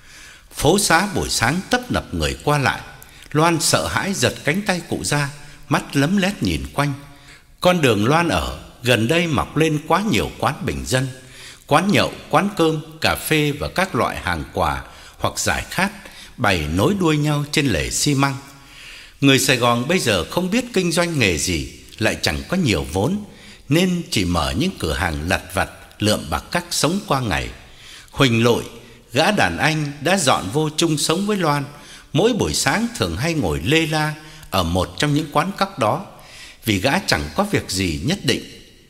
A: Phố xá buổi sáng tấp nập người qua lại. Loan sợ hãi giật cánh tay cụ ra, mắt lấm lét nhìn quanh. Con đường Loan ở gần đây mọc lên quá nhiều quán bình dân, quán nhậu, quán cơm, cà phê và các loại hàng quà hoặc giải khát bày nối đuôi nhau trên lề xi măng. Người Sài Gòn bây giờ không biết kinh doanh nghề gì, lại chẳng có nhiều vốn, nên chỉ mở những cửa hàng lặt vặt lượm bạc cắc sống qua ngày. Huỳnh Lội, gã đàn anh đã dọn vô chung sống với Loan, mỗi buổi sáng thường hay ngồi lê la ở một trong những quán cóc đó, vì gã chẳng có việc gì nhất định.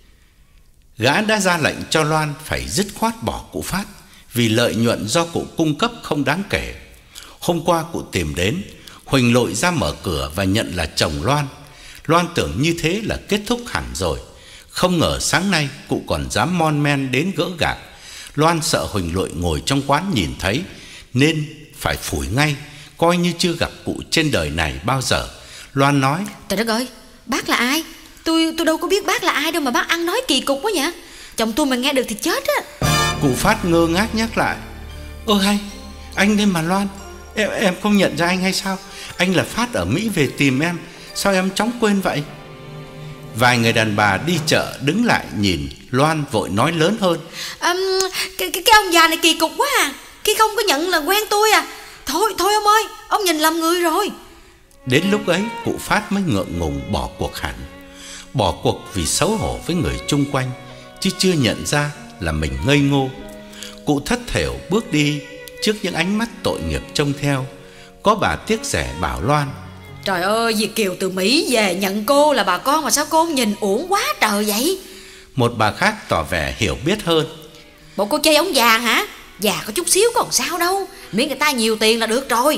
A: Gã đã ra lệnh cho Loan phải dứt khoát bỏ cụ Phát, vì lợi nhuận do cụ cung cấp không đáng kể. Hôm qua cụ tìm đến, Huỳnh Lội ra mở cửa và nhận là chồng Loan. Loan tưởng như thế là kết thúc hẳn rồi, không ngờ sáng nay cụ còn dám mon men đến gỡ gạc. Loan sợ Huỳnh Lội ngồi trong quán nhìn thấy, nên phải phủi ngay, coi như chưa gặp cụ trên đời này bao giờ. Loan nói:
B: Trời đất ơi, bác là ai? Tôi tôi đâu có biết bác là ai đâu mà bác ăn nói kỳ cục quá nhỉ? Chồng tôi mà nghe được thì chết á.
A: Cụ Phát ngơ ngác nhắc lại: Ơ hay, anh đây mà Loan, em, em không nhận ra anh hay sao? Anh là Phát ở Mỹ về tìm em, sao em chóng quên vậy? Vài người đàn bà đi chợ đứng lại nhìn. Loan vội nói lớn hơn:
B: à, cái, cái, cái ông già này kỳ cục quá à, khi không có nhận là quen tôi à. Thôi, thôi ông ơi, ông nhìn lầm người rồi.
A: Đến lúc ấy cụ Phát mới ngượng ngùng bỏ cuộc hẳn. Bỏ cuộc vì xấu hổ với người chung quanh, chứ chưa nhận ra là mình ngây ngô. Cụ thất thểu bước đi trước những ánh mắt tội nghiệp trông theo. Có bà tiếc rẻ bảo Loan:
B: Trời ơi, Việt kiều từ Mỹ về nhận cô là bà con mà sao cô nhìn uổng quá trời vậy?
A: Một bà khác tỏ vẻ hiểu biết hơn:
B: Bộ cô chơi ông già hả? Già có chút xíu còn sao đâu, miễn người ta nhiều tiền là được rồi.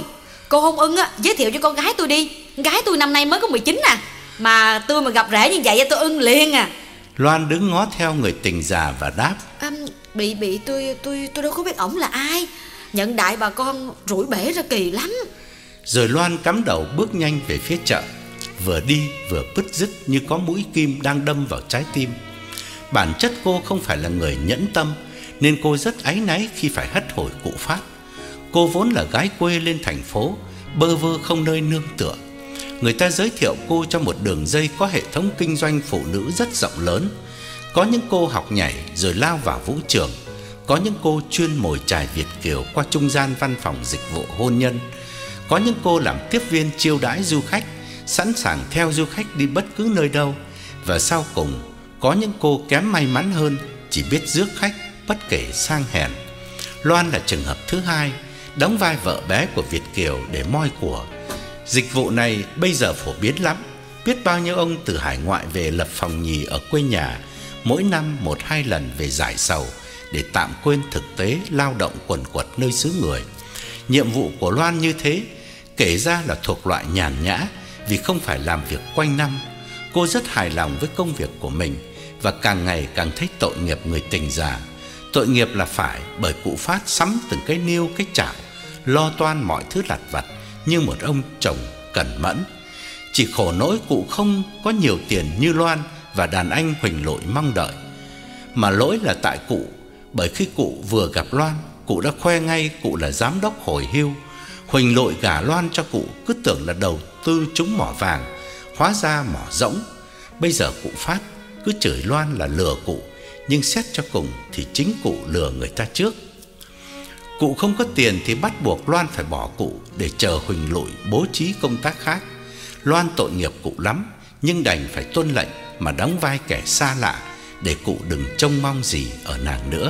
B: Cô không ưng á, giới thiệu cho con gái tôi đi. Gái tôi năm nay mới có mười chín à, mà tôi mà gặp rể như vậy tôi ưng liền à.
A: Loan đứng ngó theo người tình già và đáp:
B: à, Bị bị tôi tôi tôi đâu có biết ổng là ai. Nhận đại bà con rủi bể ra kỳ lắm.
A: Rồi Loan cắm đầu bước nhanh về phía chợ, vừa đi vừa bứt rứt như có mũi kim đang đâm vào trái tim. Bản chất cô không phải là người nhẫn tâm, nên cô rất áy náy khi phải hất hủi cụ Phát. Cô vốn là gái quê lên thành phố, bơ vơ không nơi nương tựa. Người ta giới thiệu cô cho một đường dây có hệ thống kinh doanh phụ nữ rất rộng lớn. Có những cô học nhảy rồi lao vào vũ trường, có những cô chuyên mồi chài Việt kiều qua trung gian văn phòng dịch vụ hôn nhân, có những cô làm tiếp viên chiêu đãi du khách, sẵn sàng theo du khách đi bất cứ nơi đâu. Và sau cùng, có những cô kém may mắn hơn, chỉ biết rước khách bất kể sang hèn. Loan là trường hợp thứ hai, đóng vai vợ bé của Việt kiều để moi của. Dịch vụ này bây giờ phổ biến lắm. Biết bao nhiêu ông từ hải ngoại về lập phòng nhì ở quê nhà, mỗi năm một hai lần về giải sầu để tạm quên thực tế lao động quần quật nơi xứ người. Nhiệm vụ của Loan như thế, kể ra là thuộc loại nhàn nhã vì không phải làm việc quanh năm. Cô rất hài lòng với công việc của mình và càng ngày càng thấy tội nghiệp người tình già. Tội nghiệp là phải, bởi cụ Phát sắm từng cái niêu cái chảo, lo toan mọi thứ lặt vặt như một ông chồng cẩn mẫn. Chỉ khổ nỗi cụ không có nhiều tiền như Loan và đàn anh Huỳnh Lội mong đợi. Mà lỗi là tại cụ, bởi khi cụ vừa gặp Loan, cụ đã khoe ngay cụ là giám đốc hồi hưu. Huỳnh Lội gả Loan cho cụ cứ tưởng là đầu tư trúng mỏ vàng, hóa ra mỏ rỗng. Bây giờ cụ Phát cứ chửi Loan là lừa cụ, nhưng xét cho cùng thì chính cụ lừa người ta trước. Cụ không có tiền thì bắt buộc Loan phải bỏ cụ để chờ Huỳnh Lội bố trí công tác khác. Loan tội nghiệp cụ lắm, nhưng đành phải tuân lệnh mà đóng vai kẻ xa lạ để cụ đừng trông mong gì ở nàng nữa.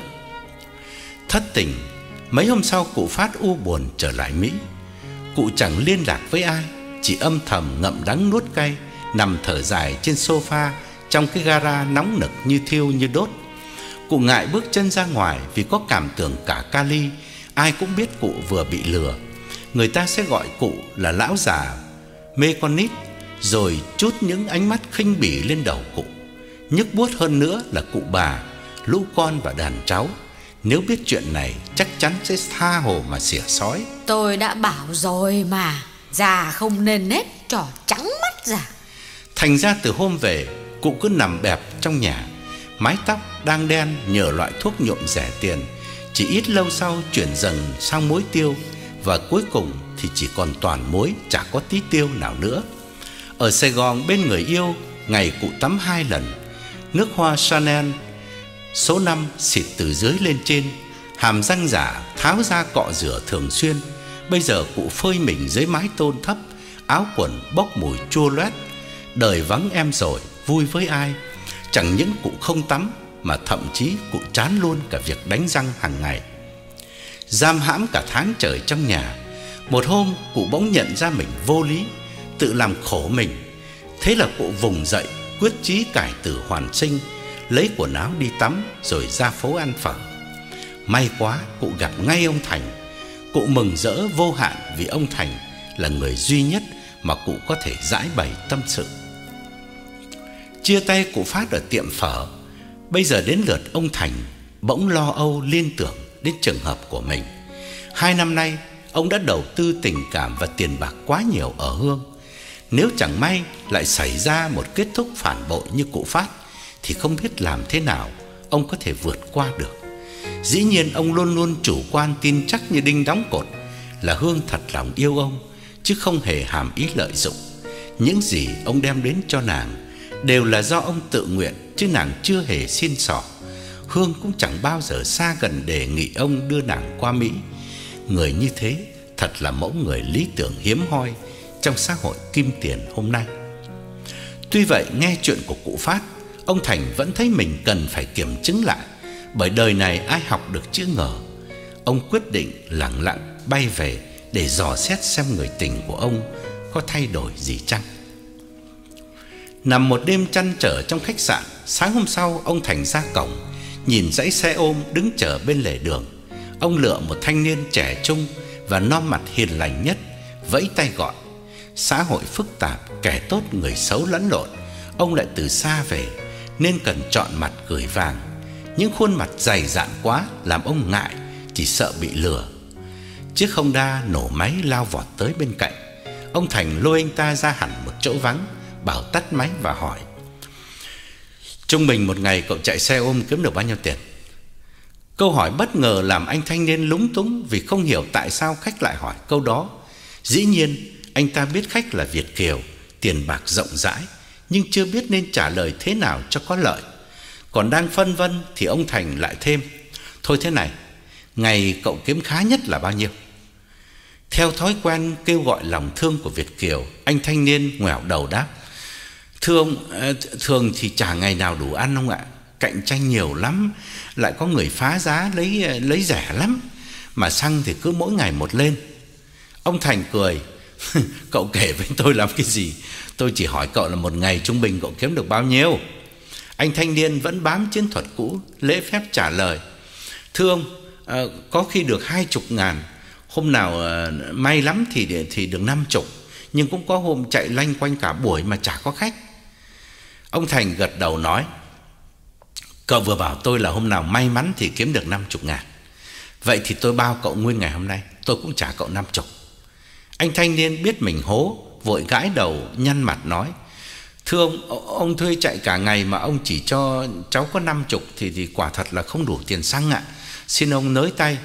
A: Thất tình, mấy hôm sau cụ Phát u buồn trở lại Mỹ. Cụ chẳng liên lạc với ai, chỉ âm thầm ngậm đắng nuốt cay, nằm thở dài trên sofa trong cái gara nóng nực như thiêu như đốt. Cụ ngại bước chân ra ngoài vì có cảm tưởng cả Cali ai cũng biết cụ vừa bị lừa. Người ta sẽ gọi cụ là lão già mê con nít, rồi trút những ánh mắt khinh bỉ lên đầu cụ. Nhức buốt hơn nữa là cụ bà, lũ con và đàn cháu, nếu biết chuyện này chắc chắn sẽ tha hồ mà xỉa sói.
B: Tôi đã bảo rồi mà, già không nên nết trò trắng mắt già.
A: Thành ra từ hôm về, cụ cứ nằm bẹp trong nhà, mái tóc đang đen nhờ loại thuốc nhuộm rẻ tiền, chỉ ít lâu sau chuyển dần sang muối tiêu, và cuối cùng thì chỉ còn toàn muối, chả có tí tiêu nào nữa. Ở Sài Gòn bên người yêu, ngày cụ tắm hai lần. Nước hoa Chanel số năm xịt từ dưới lên trên, hàm răng giả tháo ra cọ rửa thường xuyên. Bây giờ cụ phơi mình dưới mái tôn thấp, áo quần bốc mùi chua loét. Đời vắng em rồi, vui với ai. Chẳng những cụ không tắm, mà thậm chí cụ chán luôn cả việc đánh răng hàng ngày. Giam hãm cả tháng trời trong nhà, một hôm cụ bỗng nhận ra mình vô lý, tự làm khổ mình. Thế là cụ vùng dậy, quyết chí cải tử hoàn sinh, lấy quần áo đi tắm rồi ra phố ăn phở. May quá cụ gặp ngay ông Thành. Cụ mừng rỡ vô hạn vì ông Thành là người duy nhất mà cụ có thể giải bày tâm sự. Chia tay cụ Phát ở tiệm phở, bây giờ đến lượt ông Thành bỗng lo âu liên tưởng đến trường hợp của mình. Hai năm nay ông đã đầu tư tình cảm và tiền bạc quá nhiều ở Hương. Nếu chẳng may lại xảy ra một kết thúc phản bội như cụ Phát thì không biết làm thế nào ông có thể vượt qua được. Dĩ nhiên ông luôn luôn chủ quan tin chắc như đinh đóng cột là Hương thật lòng yêu ông, chứ không hề hàm ý lợi dụng. Những gì ông đem đến cho nàng đều là do ông tự nguyện, chứ nàng chưa hề xin xỏ. Hương cũng chẳng bao giờ xa gần đề nghị ông đưa nàng qua Mỹ. Người như thế thật là mẫu người lý tưởng hiếm hoi trong xã hội kim tiền hôm nay. Tuy vậy, nghe chuyện của cụ Phát, ông Thành vẫn thấy mình cần phải kiểm chứng lại, bởi đời này ai học được chữ ngờ. Ông quyết định lẳng lặng bay về để dò xét xem người tình của ông có thay đổi gì chăng. Nằm một đêm trăn trở trong khách sạn, sáng hôm sau ông Thành ra cổng, nhìn dãy xe ôm đứng chờ bên lề đường. Ông lựa một thanh niên trẻ trung và non mặt hiền lành nhất, vẫy tay gọi. Xã hội phức tạp, kẻ tốt người xấu lẫn lộn. Ông lại từ xa về nên cần chọn mặt gửi vàng. Những khuôn mặt dày dạn quá làm ông ngại, chỉ sợ bị lừa. Chiếc Honda nổ máy lao vọt tới bên cạnh. Ông Thành lôi anh ta ra hẳn một chỗ vắng, bảo tắt máy và hỏi: "Trung bình một ngày cậu chạy xe ôm kiếm được bao nhiêu tiền?" Câu hỏi bất ngờ làm anh thanh niên lúng túng, vì không hiểu tại sao khách lại hỏi câu đó. Dĩ nhiên anh ta biết khách là Việt kiều, tiền bạc rộng rãi, nhưng chưa biết nên trả lời thế nào cho có lợi. Còn đang phân vân thì ông Thành lại thêm: "Thôi thế này, ngày cậu kiếm khá nhất là bao nhiêu?" Theo thói quen kêu gọi lòng thương của Việt kiều, anh thanh niên ngoẻo đầu đáp: "Thưa ông, thường thì chả ngày nào đủ ăn ông ạ. Cạnh tranh nhiều lắm, lại có người phá giá lấy lấy rẻ lắm, mà xăng thì cứ mỗi ngày một lên." Ông Thành cười: "Cậu kể với tôi làm cái gì? Tôi chỉ hỏi cậu là một ngày trung bình cậu kiếm được bao nhiêu." Anh thanh niên vẫn bám chiến thuật cũ, lễ phép trả lời: "Thưa ông, à, có khi được hai chục ngàn. Hôm nào à, may lắm thì thì được năm chục, nhưng cũng có hôm chạy lanh quanh cả buổi mà chả có khách." Ông Thành gật đầu nói: "Cậu vừa bảo tôi là hôm nào may mắn thì kiếm được năm chục ngàn. Vậy thì tôi bao cậu nguyên ngày hôm nay, tôi cũng trả cậu năm chục." Anh thanh niên biết mình hố, vội gãi đầu nhăn mặt nói: "Thưa ông, ông thuê chạy cả ngày mà ông chỉ cho cháu có năm chục thì thì quả thật là không đủ tiền xăng ạ. Xin ông nới tay."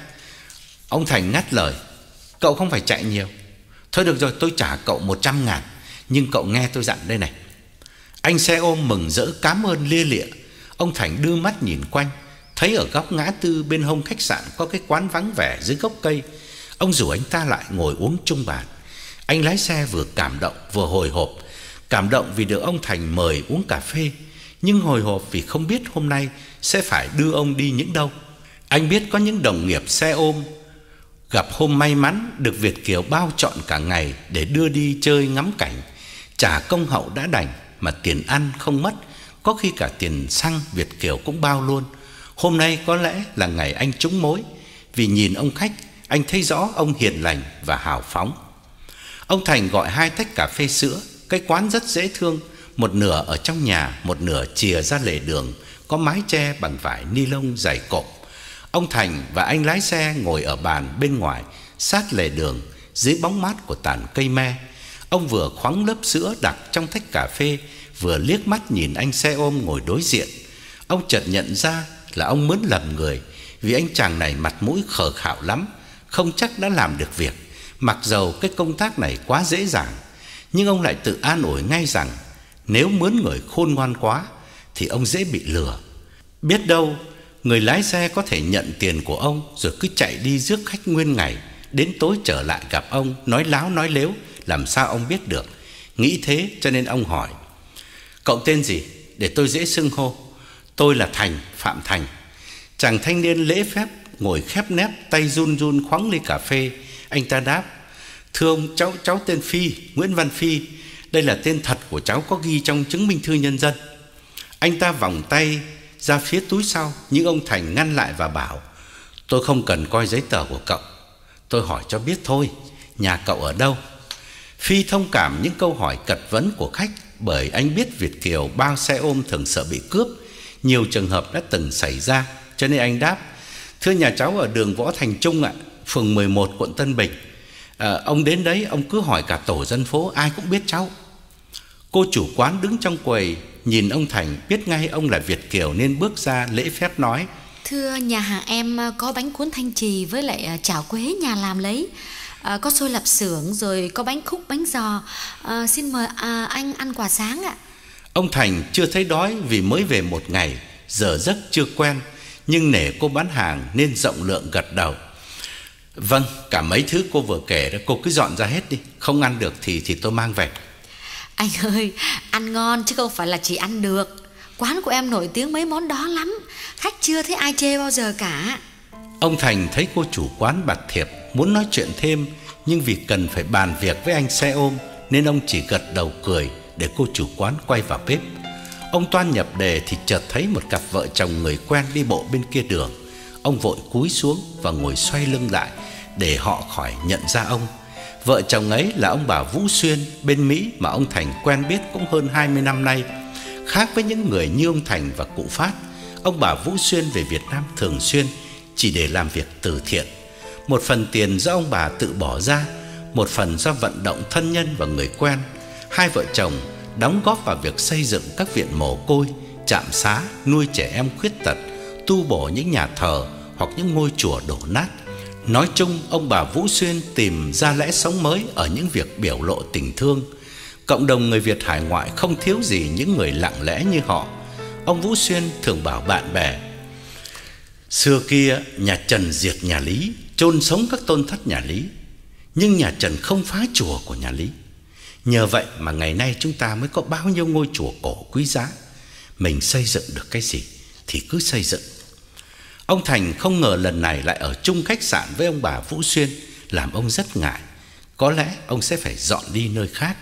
A: Ông Thành ngắt lời: "Cậu không phải chạy nhiều. Thôi được rồi, tôi trả cậu một trăm ngàn. Nhưng cậu nghe tôi dặn đây này." Anh xe ôm mừng rỡ cảm ơn lia lịa. Ông Thành đưa mắt nhìn quanh, thấy ở góc ngã tư bên hông khách sạn có cái quán vắng vẻ dưới gốc cây. Ông rủ anh ta lại ngồi uống chung bàn. Anh lái xe vừa cảm động vừa hồi hộp. Cảm động vì được ông Thành mời uống cà phê, nhưng hồi hộp vì không biết hôm nay sẽ phải đưa ông đi những đâu. Anh biết có những đồng nghiệp xe ôm gặp hôm may mắn được Việt kiều bao trọn cả ngày để đưa đi chơi ngắm cảnh, trả công hậu đã đành, mà tiền ăn không mất, có khi cả tiền xăng Việt kiều cũng bao luôn. Hôm nay có lẽ là ngày anh trúng mối, vì nhìn ông khách, anh thấy rõ ông hiền lành và hào phóng. Ông Thành gọi hai tách cà phê sữa. Cái quán rất dễ thương, một nửa ở trong nhà, một nửa chìa ra lề đường, có mái che bằng vải ni lông dày cộp. Ông Thành và anh lái xe ngồi ở bàn bên ngoài, sát lề đường, dưới bóng mát của tàn cây me. Ông vừa khoắng lớp sữa đặc trong tách cà phê, vừa liếc mắt nhìn anh xe ôm ngồi đối diện. Ông chợt nhận ra là ông mướn lầm người, vì anh chàng này mặt mũi khờ khạo lắm, không chắc đã làm được việc, mặc dầu cái công tác này quá dễ dàng. Nhưng ông lại tự an ủi ngay rằng nếu mướn người khôn ngoan quá thì ông dễ bị lừa. Biết đâu người lái xe có thể nhận tiền của ông rồi cứ chạy đi rước khách nguyên ngày, đến tối trở lại gặp ông nói láo nói lếu, làm sao ông biết được. Nghĩ thế cho nên ông hỏi: "Cậu tên gì để tôi dễ xưng hô?" "Tôi là Thành, Phạm Thành." Chàng thanh niên lễ phép ngồi khép nép, tay run run khoáng ly cà phê. Anh ta đáp: "Thưa ông, cháu cháu tên Phi, Nguyễn Văn Phi. Đây là tên thật của cháu, có ghi trong chứng minh thư nhân dân." Anh ta vòng tay ra phía túi sau, nhưng ông Thành ngăn lại và bảo: "Tôi không cần coi giấy tờ của cậu. Tôi hỏi cho biết thôi, nhà cậu ở đâu?" Phi thông cảm những câu hỏi cật vấn của khách, bởi anh biết Việt kiều bao xe ôm thường sợ bị cướp, nhiều trường hợp đã từng xảy ra, cho nên anh đáp: "Thưa, nhà cháu ở đường Võ Thành Trung ạ, phường mười một, quận Tân Bình. À, ông đến đấy, ông cứ hỏi cả tổ dân phố, ai cũng biết cháu." Cô chủ quán đứng trong quầy nhìn ông Thành, biết ngay ông là Việt kiều nên bước ra lễ phép nói:
B: "Thưa, nhà hàng em có bánh cuốn thanh trì với lại chảo quế nhà làm lấy, à, có xôi lạp xưởng, rồi có bánh khúc, bánh giò. À, xin mời à, anh ăn quà sáng ạ."
A: Ông Thành chưa thấy đói vì mới về một ngày, giờ giấc chưa quen, nhưng nể cô bán hàng nên rộng lượng gật đầu: "Vâng, cả mấy thứ cô vừa kể đó cô cứ dọn ra hết đi, không ăn được thì thì tôi mang về."
B: "Anh ơi, ăn ngon chứ không phải là chỉ ăn được. Quán của em nổi tiếng mấy món đó lắm, khách chưa thấy ai chê bao giờ cả."
A: Ông Thành thấy cô chủ quán bặt thiệp, muốn nói chuyện thêm, nhưng vì cần phải bàn việc với anh xe ôm nên ông chỉ gật đầu cười để cô chủ quán quay vào bếp. Ông toan nhập đề thì chợt thấy một cặp vợ chồng người quen đi bộ bên kia đường. Ông vội cúi xuống và ngồi xoay lưng lại để họ khỏi nhận ra ông. Vợ chồng ấy là ông bà Vũ Xuyên bên Mỹ mà ông Thành quen biết cũng hơn hai mươi năm nay. Khác với những người như ông Thành và cụ Phát, ông bà Vũ Xuyên về Việt Nam thường xuyên chỉ để làm việc từ thiện. Một phần tiền do ông bà tự bỏ ra, một phần do vận động thân nhân và người quen. Hai vợ chồng đóng góp vào việc xây dựng các viện mồ côi, trạm xá, nuôi trẻ em khuyết tật, tu bổ những nhà thờ hoặc những ngôi chùa đổ nát. Nói chung, ông bà Vũ Xuyên tìm ra lẽ sống mới ở những việc biểu lộ tình thương. Cộng đồng người Việt hải ngoại không thiếu gì những người lặng lẽ như họ. Ông Vũ Xuyên thường bảo bạn bè: xưa kia nhà Trần diệt nhà Lý, chôn sống các tôn thất nhà Lý, nhưng nhà Trần không phá chùa của nhà Lý. Nhờ vậy mà ngày nay chúng ta mới có bao nhiêu ngôi chùa cổ quý giá. Mình xây dựng được cái gì thì cứ xây dựng. Ông Thành không ngờ lần này lại ở chung khách sạn với ông bà Vũ Xuyên, làm ông rất ngại. Có lẽ ông sẽ phải dọn đi nơi khác.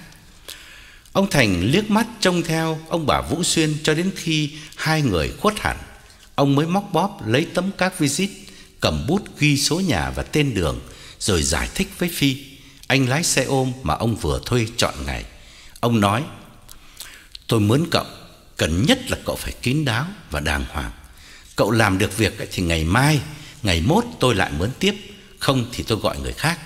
A: Ông Thành liếc mắt trông theo ông bà Vũ Xuyên cho đến khi hai người khuất hẳn. Ông mới móc bóp lấy tấm các visit, cầm bút ghi số nhà và tên đường, rồi giải thích với Phi, anh lái xe ôm mà ông vừa thuê trọn ngày. Ông nói: tôi mướn cậu, cần nhất là cậu phải kín đáo và đàng hoàng. Cậu làm được việc thì ngày mai, ngày mốt tôi lại mướn tiếp, không thì tôi gọi người khác.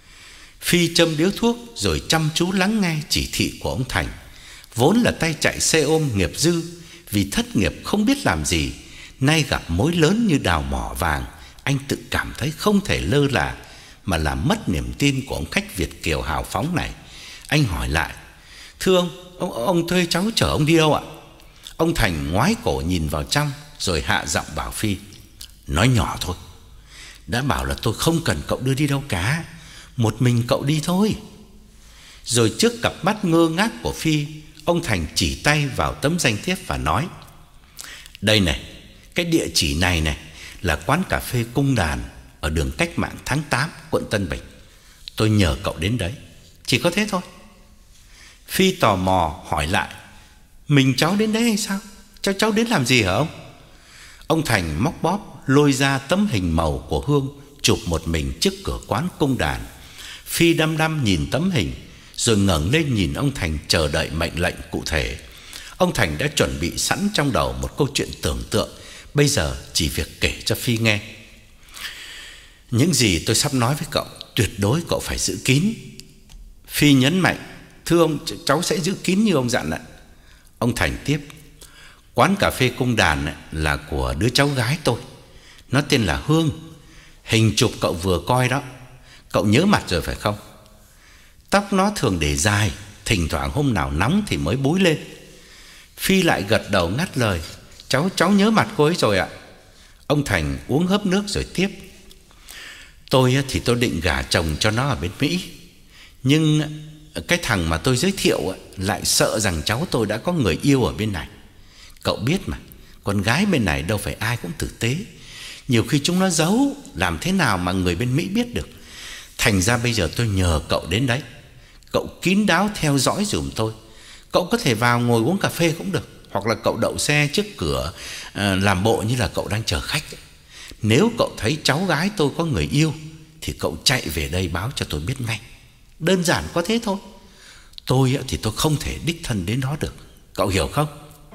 A: Phi châm điếu thuốc rồi chăm chú lắng nghe chỉ thị của ông Thành. Vốn là tay chạy xe ôm nghiệp dư, vì thất nghiệp không biết làm gì, nay gặp mối lớn như đào mỏ vàng, anh tự cảm thấy không thể lơ là mà làm mất niềm tin của ông khách Việt kiều hào phóng này. Anh hỏi lại: thưa ông, ông, ông thuê cháu chở ông đi đâu ạ? Ông Thành ngoái cổ nhìn vào trong rồi hạ giọng bảo Phi: nói nhỏ thôi, đã bảo là tôi không cần cậu đưa đi đâu cả, một mình cậu đi thôi. Rồi trước cặp mắt ngơ ngác của Phi, ông Thành chỉ tay vào tấm danh thiếp và nói: đây này, cái địa chỉ này này là quán cà phê Cung Đàn ở đường Cách Mạng tháng tám, quận Tân Bình. Tôi nhờ cậu đến đấy, chỉ có thế thôi. Phi tò mò hỏi lại: mình cháu đến đấy hay sao? Cháu cháu đến làm gì hả ông? Ông Thành móc bóp lôi ra tấm hình màu của Hương chụp một mình trước cửa quán Cung Đàn. Phi đăm đăm nhìn tấm hình rồi ngẩng lên nhìn ông Thành chờ đợi mệnh lệnh cụ thể. Ông Thành đã chuẩn bị sẵn trong đầu một câu chuyện tưởng tượng, bây giờ chỉ việc kể cho Phi nghe. Những gì tôi sắp nói với cậu tuyệt đối cậu phải giữ kín. Phi nhấn mạnh: thưa ông, cháu sẽ giữ kín như ông dặn ạ. Ông Thành tiếp: quán cà phê Cung Đàn là của đứa cháu gái tôi, nó tên là Hương. Hình chụp cậu vừa coi đó, cậu nhớ mặt rồi phải không? Tóc nó thường để dài, thỉnh thoảng hôm nào nóng thì mới búi lên. Phi lại gật đầu ngắt lời: Cháu cháu nhớ mặt cô ấy rồi ạ. Ông Thành uống hớp nước rồi tiếp: tôi thì tôi định gả chồng cho nó ở bên Mỹ, nhưng cái thằng mà tôi giới thiệu lại sợ rằng cháu tôi đã có người yêu ở bên này. Cậu biết mà, con gái bên này đâu phải ai cũng tử tế, nhiều khi chúng nó giấu, làm thế nào mà người bên Mỹ biết được. Thành ra bây giờ tôi nhờ cậu đến đấy, cậu kín đáo theo dõi giùm tôi. Cậu có thể vào ngồi uống cà phê cũng được, hoặc là cậu đậu xe trước cửa, à, làm bộ như là cậu đang chờ khách. Nếu cậu thấy cháu gái tôi có người yêu thì cậu chạy về đây báo cho tôi biết ngay. Đơn giản có thế thôi. Tôi thì tôi không thể đích thân đến đó được, cậu hiểu không?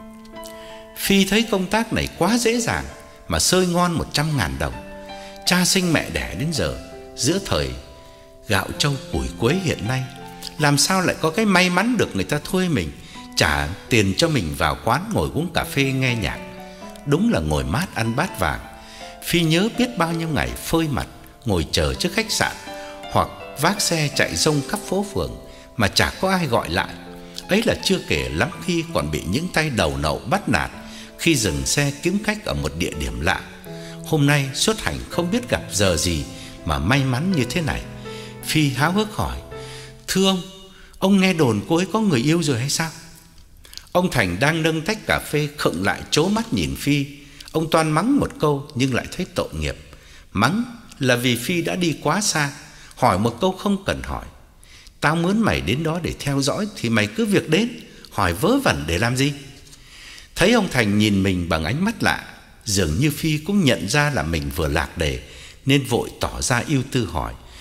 A: Phi thấy công tác này quá dễ dàng mà xơi ngon một trăm ngàn đồng. Cha sinh mẹ đẻ đến giờ, giữa thời gạo trâu củi quế hiện nay, làm sao lại có cái may mắn được người ta thuê mình, trả tiền cho mình vào quán ngồi uống cà phê nghe nhạc. Đúng là ngồi mát ăn bát vàng. Phi nhớ biết bao nhiêu ngày phơi mặt ngồi chờ trước khách sạn, hoặc vác xe chạy rông khắp phố phường mà chả có ai gọi lại. Ấy là chưa kể lắm khi còn bị những tay đầu nậu bắt nạt khi dừng xe kiếm khách ở một địa điểm lạ. Hôm nay xuất hành không biết gặp giờ gì mà may mắn như thế này. Phi háo hức hỏi: Thưa ông, ông nghe đồn cô ấy có người yêu rồi hay sao? Ông Thành đang nâng tách cà phê khựng lại trố mắt nhìn Phi. Ông toan mắng một câu nhưng lại thấy tội nghiệp. Mắng là vì Phi đã đi quá xa, hỏi một câu không cần hỏi. Tao mướn mày đến đó để theo dõi thì mày cứ việc đến, hỏi vớ vẩn để làm gì? Thấy ông Thành nhìn mình bằng ánh mắt lạ, dường như Phi cũng nhận ra là mình vừa lạc đề, nên vội tỏ ra ưu tư hỏi: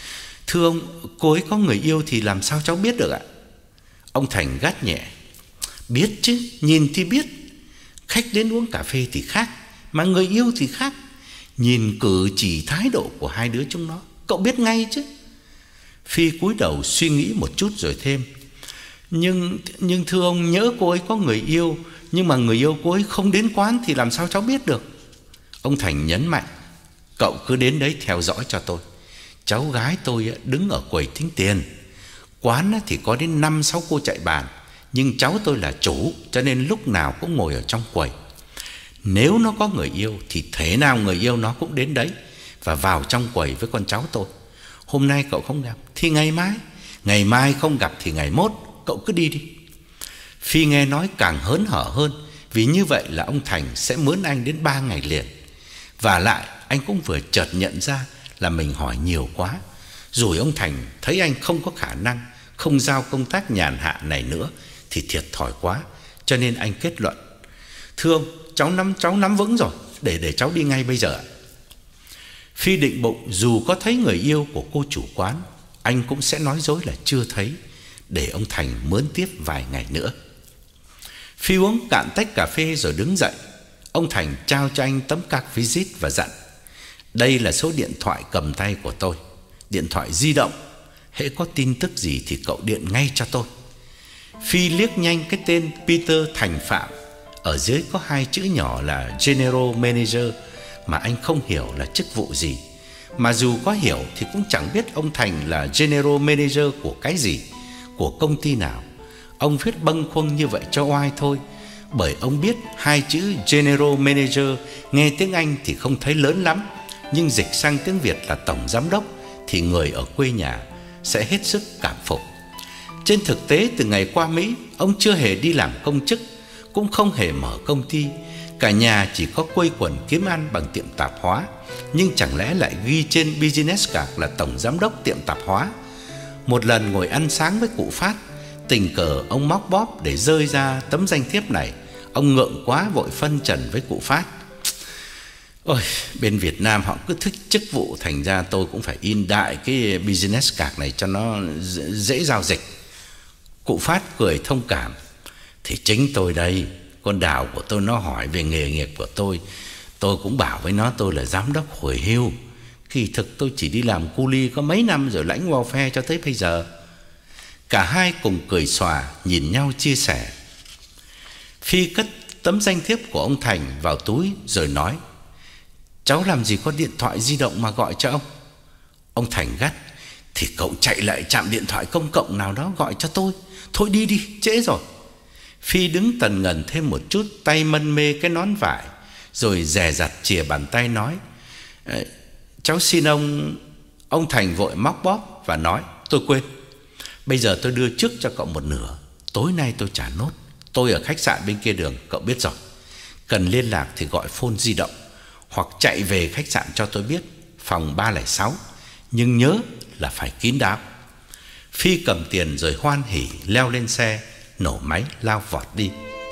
A: Thưa ông, cô ấy có người yêu thì làm sao cháu biết được ạ? Ông Thành gắt nhẹ. Biết chứ, nhìn thì biết. Khách đến uống cà phê thì khác, mà người yêu thì khác. Nhìn cử chỉ thái độ của hai đứa chúng nó, cậu biết ngay chứ. Phi cúi đầu suy nghĩ một chút rồi thêm. Nhưng nhưng thưa ông, nhỡ cô ấy có người yêu, nhưng mà người yêu cô ấy không đến quán thì làm sao cháu biết được? Ông Thành nhấn mạnh. Cậu cứ đến đấy theo dõi cho tôi. Cháu gái tôi đứng ở quầy tính tiền. Quán thì có đến năm sáu cô chạy bàn, nhưng cháu tôi là chủ, cho nên lúc nào cũng ngồi ở trong quầy. Nếu nó có người yêu thì thế nào người yêu nó cũng đến đấy và vào trong quầy với con cháu tôi. Hôm nay cậu không gặp thì ngày mai, ngày mai không gặp thì ngày mốt. Cậu cứ đi đi. Phi nghe nói càng hớn hở hơn, vì như vậy là ông Thành sẽ mướn anh đến ba ngày liền. Và lại anh cũng vừa chợt nhận ra là mình hỏi nhiều quá. Rồi ông Thành thấy anh không có khả năng, không giao công tác nhàn hạ này nữa thì thiệt thòi quá, cho nên anh kết luận. Thưa ông, cháu nắm cháu nắm vững rồi, để để cháu đi ngay bây giờ. Phi định bụng dù có thấy người yêu của cô chủ quán, anh cũng sẽ nói dối là chưa thấy, để ông Thành mướn tiếp vài ngày nữa. Phi uống cạn tách cà phê rồi đứng dậy. Ông Thành trao cho anh tấm card visit và dặn. Đây là số điện thoại cầm tay của tôi, điện thoại di động. Hễ có tin tức gì thì cậu điện ngay cho tôi. Phi liếc nhanh cái tên Peter Thành Phạm. Ở dưới có hai chữ nhỏ là General Manager, mà anh không hiểu là chức vụ gì. Mà dù có hiểu thì cũng chẳng biết ông Thành là General Manager của cái gì, của công ty nào. Ông viết bâng khuâng như vậy cho oai thôi, bởi ông biết hai chữ General Manager nghe tiếng Anh thì không thấy lớn lắm, nhưng dịch sang tiếng Việt là tổng giám đốc thì người ở quê nhà sẽ hết sức cảm phục. Trên thực tế từ ngày qua Mỹ, ông chưa hề đi làm công chức, cũng không hề mở công ty. Cả nhà chỉ có quây quần kiếm ăn bằng tiệm tạp hóa, nhưng chẳng lẽ lại ghi trên business card là tổng giám đốc tiệm tạp hóa. Một lần ngồi ăn sáng với cụ Phát, tình cờ ông móc bóp để rơi ra tấm danh thiếp này. Ông ngượng quá vội phân trần với cụ Phát. Ôi, bên Việt Nam họ cứ thích chức vụ, thành ra tôi cũng phải in đại cái business card này cho nó dễ giao dịch. Cụ Phát cười thông cảm. Thì chính tôi đây, con Đào của tôi nó hỏi về nghề nghiệp của tôi, tôi cũng bảo với nó tôi là giám đốc hồi hưu. Kỳ thực tôi chỉ đi làm cu li có mấy năm rồi lãnh welfare cho tới bây giờ. Cả hai cùng cười xòa nhìn nhau chia sẻ. Phi cất tấm danh thiếp của ông Thành vào túi rồi nói. Cháu làm gì có điện thoại di động mà gọi cho ông? Ông Thành gắt. Thì cậu chạy lại trạm điện thoại công cộng nào đó gọi cho tôi. Thôi đi đi, trễ rồi. Phi đứng tần ngần thêm một chút, tay mân mê cái nón vải, rồi dè dặt chìa bàn tay nói. Cháu xin ông. Ông Thành vội móc bóp và nói. Tôi quên, bây giờ tôi đưa trước cho cậu một nửa, tối nay tôi trả nốt. Tôi ở khách sạn bên kia đường, cậu biết rồi. Cần liên lạc thì gọi phone di động, hoặc chạy về khách sạn cho tôi biết, phòng ba không sáu. Nhưng nhớ là phải kín đáo. Phi cầm tiền rồi hoan hỉ leo lên xe, nổ máy lao vọt đi.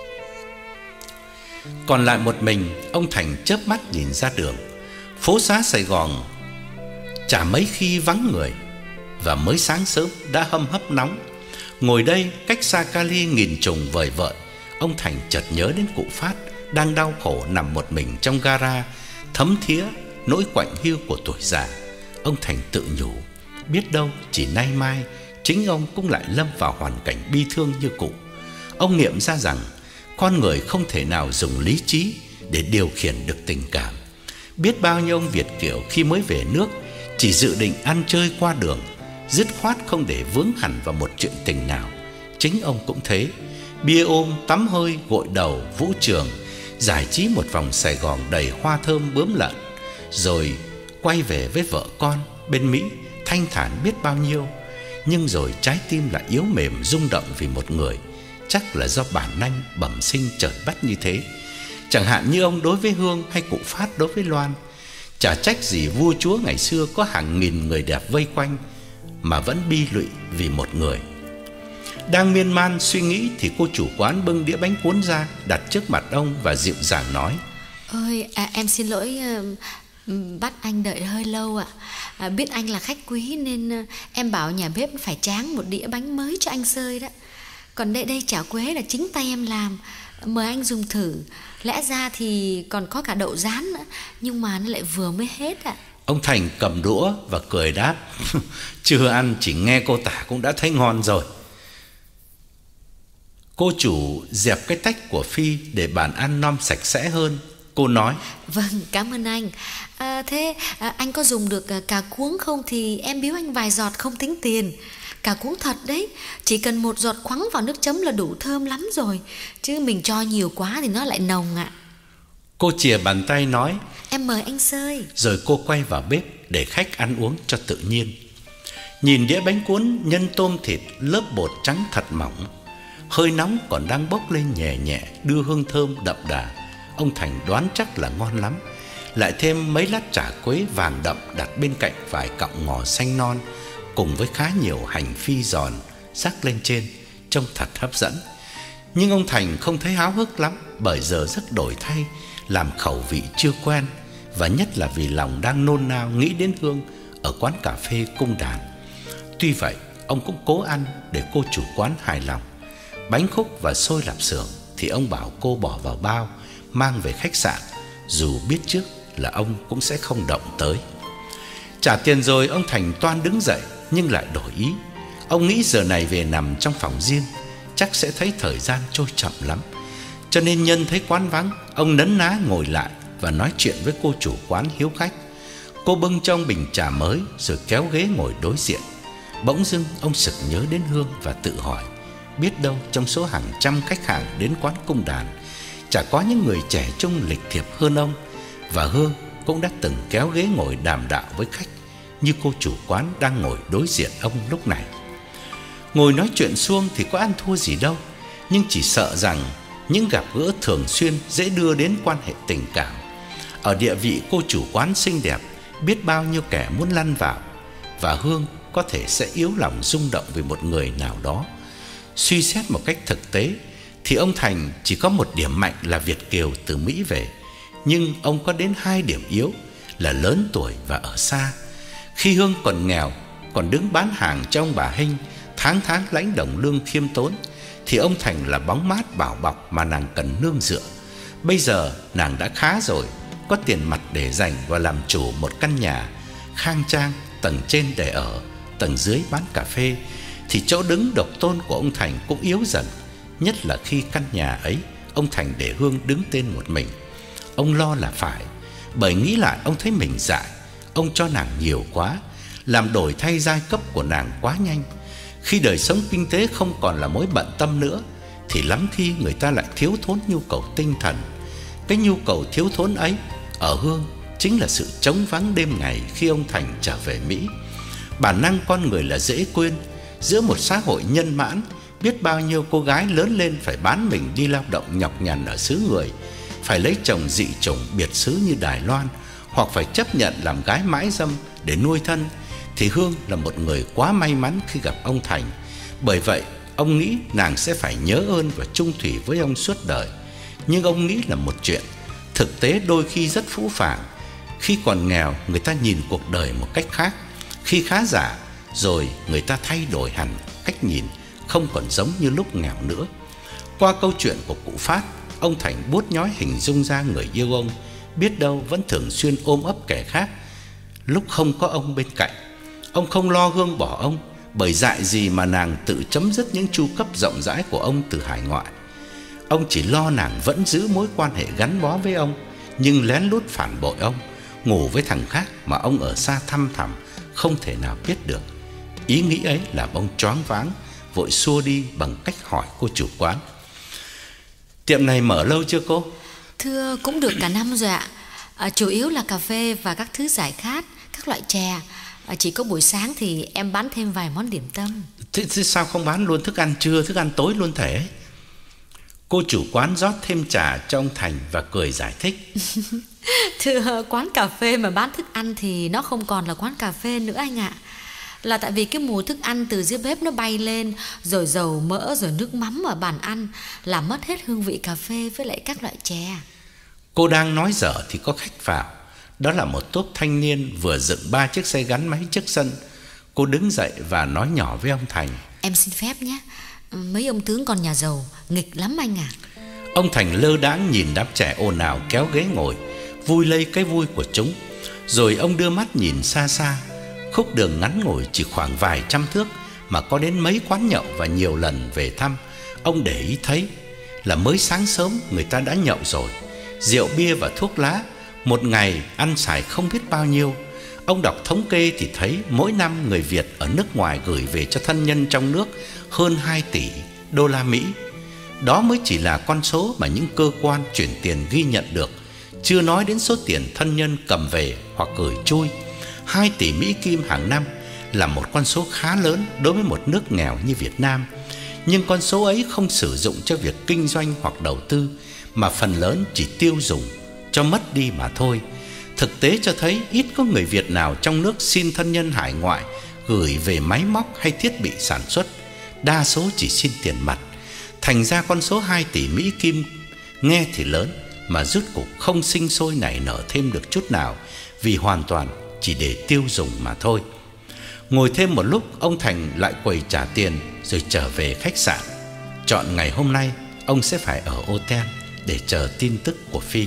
A: Còn lại một mình, ông Thành chớp mắt nhìn ra đường. Phố xá Sài Gòn chả mấy khi vắng người, và mới sáng sớm đã hâm hấp nóng. Ngồi đây cách xa Cali nghìn trùng vời vợi, ông Thành chợt nhớ đến cụ Phát đang đau khổ nằm một mình trong gara, thấm thía nỗi quạnh hiu của tuổi già. Ông Thành tự nhủ, biết đâu chỉ nay mai chính ông cũng lại lâm vào hoàn cảnh bi thương như cụ. Ông nghiệm ra rằng con người không thể nào dùng lý trí để điều khiển được tình cảm. Biết bao nhiêu ông Việt kiều khi mới về nước chỉ dự định ăn chơi qua đường, dứt khoát không để vướng hẳn vào một chuyện tình nào. Chính ông cũng thế, bia ôm, tắm hơi, gội đầu, vũ trường, giải trí một vòng Sài Gòn đầy hoa thơm bướm lợn, rồi quay về với vợ con bên Mỹ, thanh thản biết bao nhiêu. Nhưng rồi trái tim lại yếu mềm rung động vì một người, chắc là do bản năng bẩm sinh chợt bắt như thế. Chẳng hạn như ông đối với Hương hay cụ Phát đối với Loan. Chả trách gì vua chúa ngày xưa có hàng nghìn người đẹp vây quanh mà vẫn bi lụy vì một người. Đang miên man suy nghĩ thì cô chủ quán bưng đĩa bánh cuốn ra, đặt trước mặt ông và dịu dàng nói.
B: Ơi, à, em xin lỗi, Bắt anh đợi hơi lâu ạ. à, Biết anh là khách quý nên em bảo nhà bếp phải tráng một đĩa bánh mới cho anh Sơi đó. Còn đây đây chả quế là chính tay em làm, mời anh dùng thử. Lẽ ra thì còn có cả đậu rán nữa, nhưng mà nó lại vừa mới hết ạ.
A: Ông Thành cầm đũa và cười đáp: chưa ăn, chỉ nghe cô tả cũng đã thấy ngon rồi. Cô chủ dẹp cái tách của Phi để bàn ăn nom sạch sẽ hơn. Cô nói:
B: Vâng, cảm ơn anh. à, Thế à, anh có dùng được à, cà cuống không thì em biếu anh vài giọt không tính tiền. Cà cuống thật đấy, chỉ cần một giọt khoắng vào nước chấm là đủ thơm lắm rồi. Chứ mình cho nhiều quá thì nó lại nồng ạ.
A: Cô chìa bàn tay nói:
B: Em mời anh Sơi.
A: Rồi cô quay vào bếp để khách ăn uống cho tự nhiên. Nhìn đĩa bánh cuốn nhân tôm thịt, lớp bột trắng thật mỏng, hơi nóng còn đang bốc lên nhẹ nhẹ, đưa hương thơm đậm đà. Ông Thành đoán chắc là ngon lắm. Lại thêm mấy lát chả quế vàng đậm đặt bên cạnh vài cọng ngò xanh non, cùng với khá nhiều hành phi giòn rắc lên trên, trông thật hấp dẫn. Nhưng ông Thành không thấy háo hức lắm, bởi giờ giấc đổi thay, làm khẩu vị chưa quen, và nhất là vì lòng đang nôn nao nghĩ đến Hương ở quán cà phê Cung Đàn. Tuy vậy, ông cũng cố ăn để cô chủ quán hài lòng. Bánh khúc và xôi lạp xưởng thì ông bảo cô bỏ vào bao mang về khách sạn, dù biết trước là ông cũng sẽ không động tới. Trả tiền rồi, ông Thành toan đứng dậy nhưng lại đổi ý. Ông nghĩ giờ này về nằm trong phòng riêng chắc sẽ thấy thời gian trôi chậm lắm. Cho nên nhân thấy quán vắng, ông nấn ná ngồi lại và nói chuyện với cô chủ quán hiếu khách. Cô bưng trong bình trà mới rồi kéo ghế ngồi đối diện. Bỗng dưng ông sực nhớ đến Hương và tự hỏi, biết đâu trong số hàng trăm khách hàng đến quán Cung Đàn chả có những người trẻ trung lịch thiệp hơn ông. Và Hương cũng đã từng kéo ghế ngồi đàm đạo với khách, như cô chủ quán đang ngồi đối diện ông lúc này. Ngồi nói chuyện suông thì có ăn thua gì đâu, nhưng chỉ sợ rằng những gặp gỡ thường xuyên dễ đưa đến quan hệ tình cảm. Ở địa vị cô chủ quán xinh đẹp, biết bao nhiêu kẻ muốn lăn vào, và Hương có thể sẽ yếu lòng rung động vì một người nào đó. Suy xét một cách thực tế thì ông Thành chỉ có một điểm mạnh là Việt kiều từ Mỹ về, nhưng ông có đến hai điểm yếu là lớn tuổi và ở xa. Khi Hương còn nghèo, còn đứng bán hàng cho ông bà Hinh, tháng tháng lãnh đồng lương khiêm tốn, thì ông Thành là bóng mát bảo bọc mà nàng cần nương dựa. Bây giờ nàng đã khá rồi, có tiền mặt để dành và làm chủ một căn nhà khang trang, tầng trên để ở, tầng dưới bán cà phê, thì chỗ đứng độc tôn của ông Thành cũng yếu dần. Nhất là khi căn nhà ấy ông Thành để Hương đứng tên một mình. Ông lo là phải, bởi nghĩ lại ông thấy mình dại. Ông cho nàng nhiều quá, làm đổi thay giai cấp của nàng quá nhanh. Khi đời sống kinh tế không còn là mối bận tâm nữa, thì lắm khi người ta lại thiếu thốn nhu cầu tinh thần. Cái nhu cầu thiếu thốn ấy ở Hương chính là sự trống vắng đêm ngày khi ông Thành trở về Mỹ. Bản năng con người là dễ quên. Giữa một xã hội nhân mãn, biết bao nhiêu cô gái lớn lên phải bán mình đi lao động nhọc nhằn ở xứ người, phải lấy chồng dị chủng biệt xứ như Đài Loan, hoặc phải chấp nhận làm gái mãi dâm để nuôi thân, thì Hương là một người quá may mắn khi gặp ông Thành. Bởi vậy ông nghĩ nàng sẽ phải nhớ ơn và chung thủy với ông suốt đời. Nhưng ông nghĩ là một chuyện, thực tế đôi khi rất phũ phàng. Khi còn nghèo, người ta nhìn cuộc đời một cách khác. Khi khá giả rồi, người ta thay đổi hẳn cách nhìn, không còn giống như lúc nghèo nữa. Qua câu chuyện của cụ Phát, ông Thành buốt nhói hình dung ra người yêu ông biết đâu vẫn thường xuyên ôm ấp kẻ khác lúc không có ông bên cạnh. Ông không lo Hương bỏ ông, bởi dại gì mà nàng tự chấm dứt những chu cấp rộng rãi của ông từ hải ngoại. Ông chỉ lo nàng vẫn giữ mối quan hệ gắn bó với ông, nhưng lén lút phản bội ông, ngủ với thằng khác mà ông ở xa thăm thẳm không thể nào biết được. Ý nghĩ ấy làm ông choáng váng, vội xua đi bằng cách hỏi cô chủ quán: tiệm này mở lâu chưa cô?
B: Thưa, cũng được cả năm rồi ạ. à, Chủ yếu là cà phê và các thứ giải khát, các loại chè. à, Chỉ có buổi sáng thì em bán thêm vài món điểm tâm.
A: Thế, thế sao không bán luôn thức ăn trưa, thức ăn tối luôn thể? Cô chủ quán rót thêm trà cho ông Thành và cười giải thích:
B: Thưa, quán cà phê mà bán thức ăn thì nó không còn là quán cà phê nữa anh ạ. Là tại vì cái mùi thức ăn từ dưới bếp nó bay lên, rồi dầu mỡ, rồi nước mắm ở bàn ăn, làm mất hết hương vị cà phê với lại các loại chè.
A: Cô đang nói dở thì có khách vào. Đó là một tốp thanh niên vừa dựng ba chiếc xe gắn máy trước sân. Cô đứng dậy và nói nhỏ với ông Thành:
B: Em xin phép nhé, mấy ông tướng con nhà giàu nghịch lắm anh à.
A: Ông Thành lơ đãng nhìn đám trẻ ồn ào kéo ghế ngồi, vui lây cái vui của chúng. Rồi ông đưa mắt nhìn xa xa. Khúc đường ngắn ngủi chỉ khoảng vài trăm thước mà có đến mấy quán nhậu và nhiều lần về thăm. Ông để ý thấy là mới sáng sớm người ta đã nhậu rồi. Rượu bia và thuốc lá, một ngày ăn xài không biết bao nhiêu. Ông đọc thống kê thì thấy mỗi năm người Việt ở nước ngoài gửi về cho thân nhân trong nước hơn hai tỷ đô la Mỹ. Đó mới chỉ là con số mà những cơ quan chuyển tiền ghi nhận được, chưa nói đến số tiền thân nhân cầm về hoặc gửi chui. Hai tỷ Mỹ Kim hàng năm là một con số khá lớn đối với một nước nghèo như Việt Nam. Nhưng con số ấy không sử dụng cho việc kinh doanh hoặc đầu tư, mà phần lớn chỉ tiêu dùng cho mất đi mà thôi. Thực tế cho thấy ít có người Việt nào trong nước xin thân nhân hải ngoại gửi về máy móc hay thiết bị sản xuất, đa số chỉ xin tiền mặt. Thành ra con số hai tỷ Mỹ Kim nghe thì lớn mà rốt cuộc không sinh sôi nảy nở thêm được chút nào, vì hoàn toàn chỉ để tiêu dùng mà thôi. Ngồi thêm một lúc, ông Thành lại quầy trả tiền rồi trở về khách sạn. Chọn ngày hôm nay ông sẽ phải ở hotel để chờ tin tức của Phi.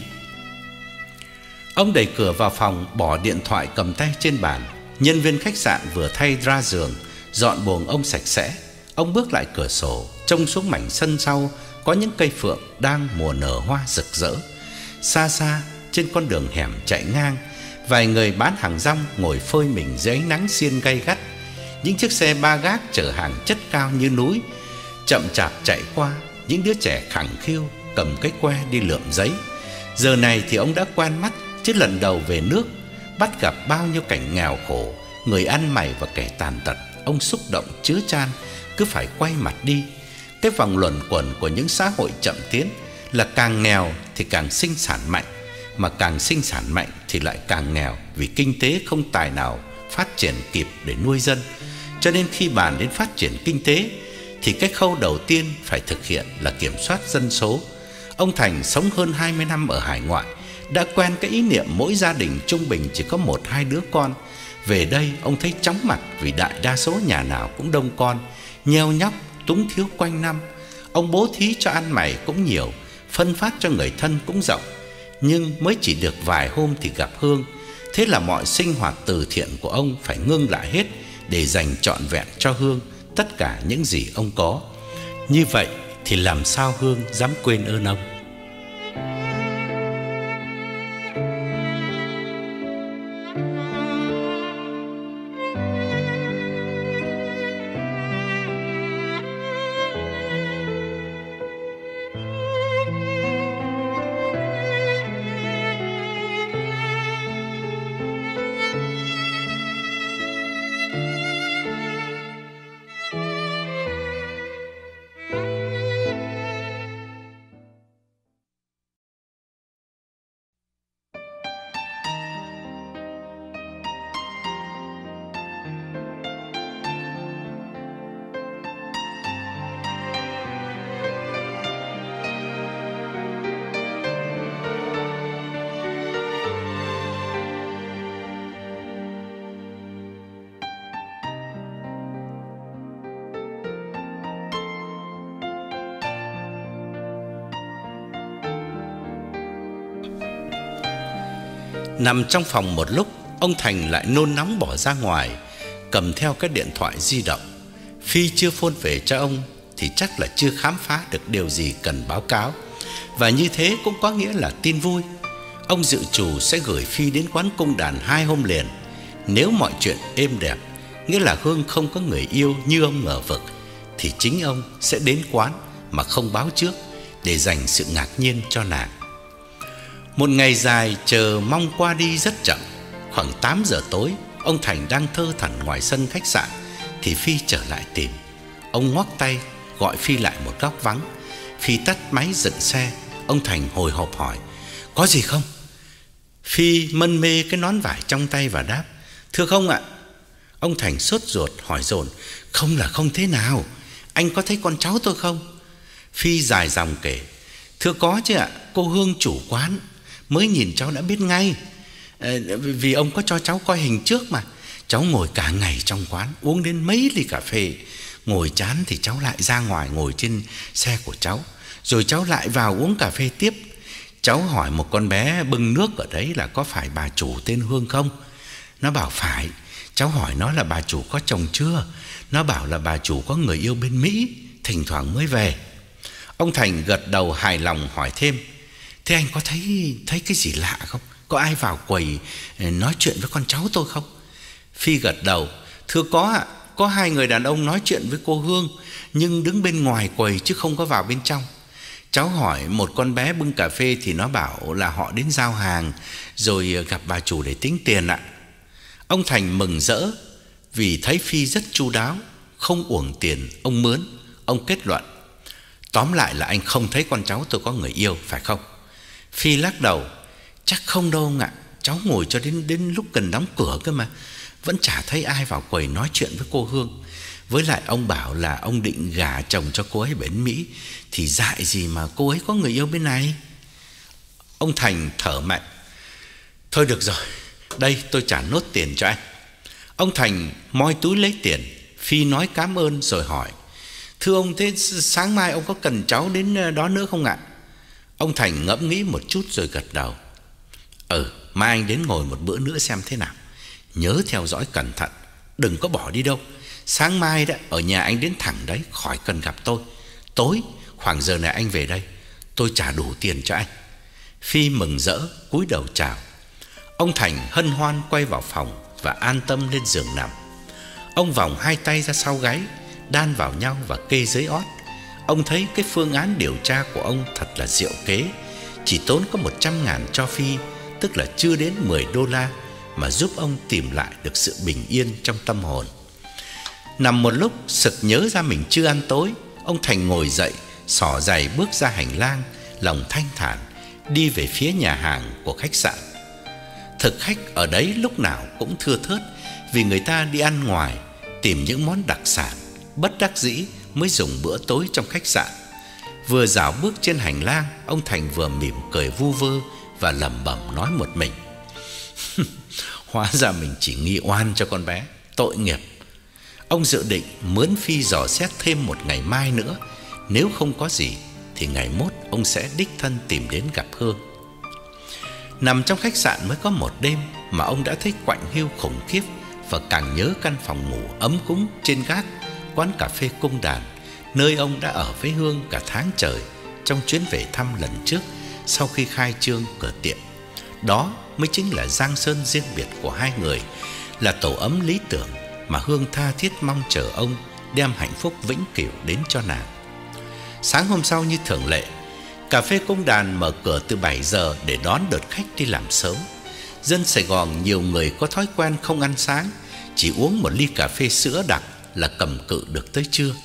A: Ông đẩy cửa vào phòng, bỏ điện thoại cầm tay trên bàn. Nhân viên khách sạn vừa thay ra giường, dọn buồng ông sạch sẽ. Ông bước lại cửa sổ, trông xuống mảnh sân sau có những cây phượng đang mùa nở hoa rực rỡ. Xa xa trên con đường hẻm chạy ngang, vài người bán hàng rong ngồi phơi mình dưới ánh nắng xiên gay gắt. Những chiếc xe ba gác chở hàng chất cao như núi chậm chạp chạy qua. Những đứa trẻ khẳng khiu cầm cái que đi lượm giấy. Giờ này thì ông đã quen mắt, chứ lần đầu về nước bắt gặp bao nhiêu cảnh nghèo khổ, người ăn mày và kẻ tàn tật, ông xúc động chứa chan, cứ phải quay mặt đi. Cái vòng luẩn quẩn của những xã hội chậm tiến là càng nghèo thì càng sinh sản mạnh, mà càng sinh sản mạnh thì lại càng nghèo, vì kinh tế không tài nào phát triển kịp để nuôi dân. Cho nên khi bàn đến phát triển kinh tế thì cái khâu đầu tiên phải thực hiện là kiểm soát dân số. Ông Thành sống hơn hai mươi năm ở hải ngoại, đã quen cái ý niệm mỗi gia đình trung bình chỉ có một hai đứa con. Về đây ông thấy chóng mặt, vì đại đa số nhà nào cũng đông con, nheo nhóc, túng thiếu quanh năm. Ông bố thí cho ăn mày cũng nhiều, phân phát cho người thân cũng rộng. Nhưng mới chỉ được vài hôm thì gặp Hương. Thế là mọi sinh hoạt từ thiện của ông phải ngưng lại hết để dành trọn vẹn cho Hương tất cả những gì ông có. Như vậy thì làm sao Hương dám quên ơn ông? Nằm trong phòng một lúc, ông Thành lại nôn nóng bỏ ra ngoài, cầm theo cái điện thoại di động. Phi chưa phone về cho ông thì chắc là chưa khám phá được điều gì cần báo cáo, và như thế cũng có nghĩa là tin vui. Ông dự trù sẽ gửi Phi đến quán cung đàn hai hôm liền. Nếu mọi chuyện êm đẹp, nghĩa là Hương không có người yêu như ông ngờ vực, thì chính ông sẽ đến quán mà không báo trước, để dành sự ngạc nhiên cho nàng. Một ngày dài chờ mong qua đi rất chậm. Khoảng tám giờ tối, ông Thành đang thơ thẩn ngoài sân khách sạn thì Phi trở lại tìm. Ông ngoắc tay gọi Phi lại một góc vắng. Phi tắt máy dựng xe. Ông Thành hồi hộp hỏi: "Có gì không?" Phi mân mê cái nón vải trong tay và đáp: "Thưa không ạ." Ông Thành sốt ruột hỏi dồn: "Không là không thế nào? Anh có thấy con cháu tôi không?" Phi dài dòng kể: "Thưa có chứ ạ, cô Hương chủ quán. Mới nhìn cháu đã biết ngay. Vì ông có cho cháu coi hình trước mà. Cháu ngồi cả ngày trong quán, uống đến mấy ly cà phê. Ngồi chán thì cháu lại ra ngoài ngồi trên xe của cháu, rồi cháu lại vào uống cà phê tiếp. Cháu hỏi một con bé bưng nước ở đấy là có phải bà chủ tên Hương không? Nó bảo phải. Cháu hỏi nó là bà chủ có chồng chưa? Nó bảo là bà chủ có người yêu bên Mỹ, thỉnh thoảng mới về. Ông Thành gật đầu hài lòng hỏi thêm: thế anh có thấy thấy cái gì lạ không? Có ai vào quầy nói chuyện với con cháu tôi không? Phi gật đầu: thưa có ạ. Có hai người đàn ông nói chuyện với cô Hương, nhưng đứng bên ngoài quầy chứ không có vào bên trong. Cháu hỏi một con bé bưng cà phê thì nó bảo là họ đến giao hàng rồi gặp bà chủ để tính tiền ạ. Ông Thành mừng rỡ vì thấy Phi rất chu đáo, không uổng tiền ông mướn. Ông kết luận: tóm lại là anh không thấy con cháu tôi có người yêu, phải không? Phi lắc đầu: chắc không đâu ông ạ. Cháu ngồi cho đến đến lúc gần đóng cửa cơ mà, vẫn chả thấy ai vào quầy nói chuyện với cô Hương. Với lại ông bảo là ông định gả chồng cho cô ấy bên Mỹ, thì dại gì mà cô ấy có người yêu bên này. Ông Thành thở mạnh: thôi được rồi, đây tôi trả nốt tiền cho anh. Ông Thành moi túi lấy tiền. Phi nói cảm ơn rồi hỏi: thưa ông, thế sáng mai ông có cần cháu đến đó nữa không ạ? Ông Thành ngẫm nghĩ một chút rồi gật đầu: Ừ, mai anh đến ngồi một bữa nữa xem thế nào. Nhớ theo dõi cẩn thận, đừng có bỏ đi đâu. Sáng mai đó ở nhà anh đến thẳng đấy, khỏi cần gặp tôi. Tối khoảng giờ này anh về đây, tôi trả đủ tiền cho anh. Phi mừng rỡ cúi đầu chào. Ông Thành hân hoan quay vào phòng và an tâm lên giường nằm. Ông vòng hai tay ra sau gáy, đan vào nhau và kê dưới ót. Ông thấy cái phương án điều tra của ông thật là diệu kế. Chỉ tốn có một trăm ngàn cho Phi, tức là chưa đến mười đô la, mà giúp ông tìm lại được sự bình yên trong tâm hồn. Nằm một lúc sực nhớ ra mình chưa ăn tối, ông Thành ngồi dậy, xỏ giày bước ra hành lang, lòng thanh thản đi về phía nhà hàng của khách sạn. Thực khách ở đấy lúc nào cũng thưa thớt, vì người ta đi ăn ngoài tìm những món đặc sản, bất đắc dĩ mới dùng bữa tối trong khách sạn. Vừa dạo bước trên hành lang, ông Thành vừa mỉm cười vu vơ và lẩm bẩm nói một mình: hóa ra mình chỉ nghi oan cho con bé, tội nghiệp. Ông dự định mướn Phi dò xét thêm một ngày mai nữa. Nếu không có gì thì ngày mốt ông sẽ đích thân tìm đến gặp Hương. Nằm trong khách sạn mới có một đêm mà ông đã thấy quạnh hiu khủng khiếp, và càng nhớ căn phòng ngủ ấm cúng trên gác quán cà phê Cung Đàn, nơi ông đã ở với Hương cả tháng trời trong chuyến về thăm lần trước sau khi khai trương cửa tiệm. Đó mới chính là giang sơn riêng biệt của hai người, là tổ ấm lý tưởng mà Hương tha thiết mong chờ ông đem hạnh phúc vĩnh cửu đến cho nàng. Sáng hôm sau như thường lệ, cà phê Cung Đàn mở cửa từ bảy giờ để đón đợt khách đi làm sớm. Dân Sài Gòn nhiều người có thói quen không ăn sáng, chỉ uống một ly cà phê sữa đặc là cầm cự được tới trưa.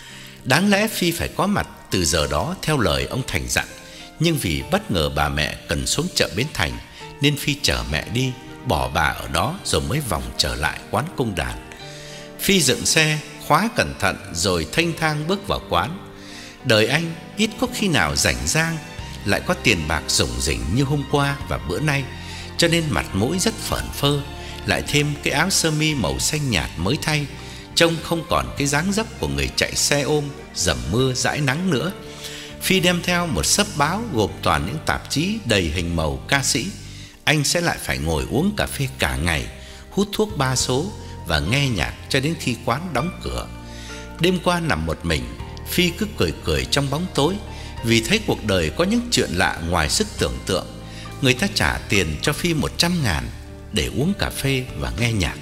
A: Đáng lẽ Phi phải có mặt từ giờ đó theo lời ông Thành dặn, nhưng vì bất ngờ bà mẹ cần xuống chợ Bến Thành nên Phi chở mẹ đi, bỏ bà ở đó rồi mới vòng trở lại quán Cung Đàn. Phi dựng xe, khóa cẩn thận rồi thênh thang bước vào quán. Đời anh ít có khi nào rảnh rang, lại có tiền bạc rủng rỉnh như hôm qua và bữa nay, cho nên mặt mũi rất phởn phơ, lại thêm cái áo sơ mi màu xanh nhạt mới thay, trông không còn cái dáng dấp của người chạy xe ôm dầm mưa dãi nắng nữa. Phi đem theo một xấp báo gồm toàn những tạp chí đầy hình màu ca sĩ. Anh sẽ lại phải ngồi uống cà phê cả ngày, hút thuốc ba số và nghe nhạc cho đến khi quán đóng cửa. Đêm qua nằm một mình, Phi cứ cười cười trong bóng tối, vì thấy cuộc đời có những chuyện lạ ngoài sức tưởng tượng. Người ta trả tiền cho Phi một trăm ngàn để uống cà phê và nghe nhạc.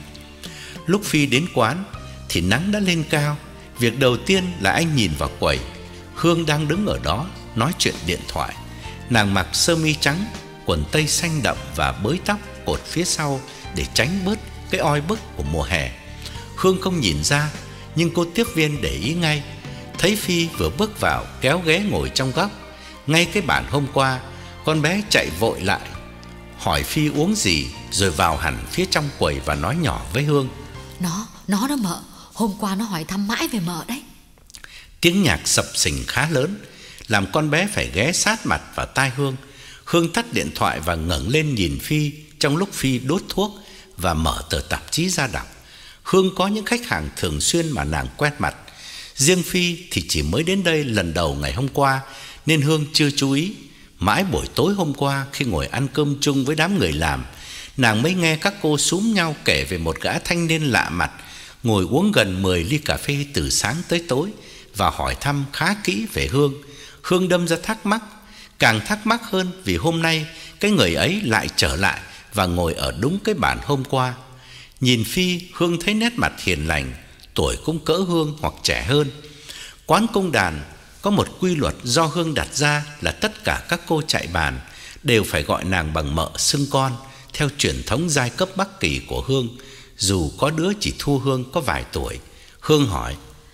A: Lúc Phi đến quán thì nắng đã lên cao. Việc đầu tiên là anh nhìn vào quầy. Hương đang đứng ở đó nói chuyện điện thoại. Nàng mặc sơ mi trắng, quần tây xanh đậm và bới tóc cột phía sau để tránh bớt cái oi bức của mùa hè. Hương không nhìn ra, nhưng cô tiếp viên để ý ngay. Thấy Phi vừa bước vào kéo ghế ngồi trong góc, ngay cái bàn hôm qua, con bé chạy vội lại hỏi Phi uống gì, rồi vào hẳn phía trong quầy và nói nhỏ với Hương:
B: Nó, nó đó mợ, hôm qua nó hỏi thăm mãi về mợ đấy.
A: Tiếng nhạc sập sình khá lớn, làm con bé phải ghé sát mặt vào tai Hương. Hương tắt điện thoại và ngẩng lên nhìn Phi, trong lúc Phi đốt thuốc và mở tờ tạp chí ra đọc. Hương có những khách hàng thường xuyên mà nàng quen mặt. Riêng Phi thì chỉ mới đến đây lần đầu ngày hôm qua nên Hương chưa chú ý. Mãi buổi tối hôm qua khi ngồi ăn cơm chung với đám người làm, nàng mới nghe các cô xúm nhau kể về một gã thanh niên lạ mặt ngồi uống gần mười ly cà phê từ sáng tới tối và hỏi thăm khá kỹ về Hương. Hương đâm ra thắc mắc, càng thắc mắc hơn vì hôm nay cái người ấy lại trở lại và ngồi ở đúng cái bàn hôm qua. Nhìn Phi, Hương thấy nét mặt hiền lành, tuổi cũng cỡ Hương hoặc trẻ hơn. Quán công đàn có một quy luật do Hương đặt ra là tất cả các cô chạy bàn đều phải gọi nàng bằng mợ xưng con, theo truyền thống giai cấp Bắc Kỳ của Hương, dù có đứa chỉ thua Hương có vài tuổi. Hương hỏi: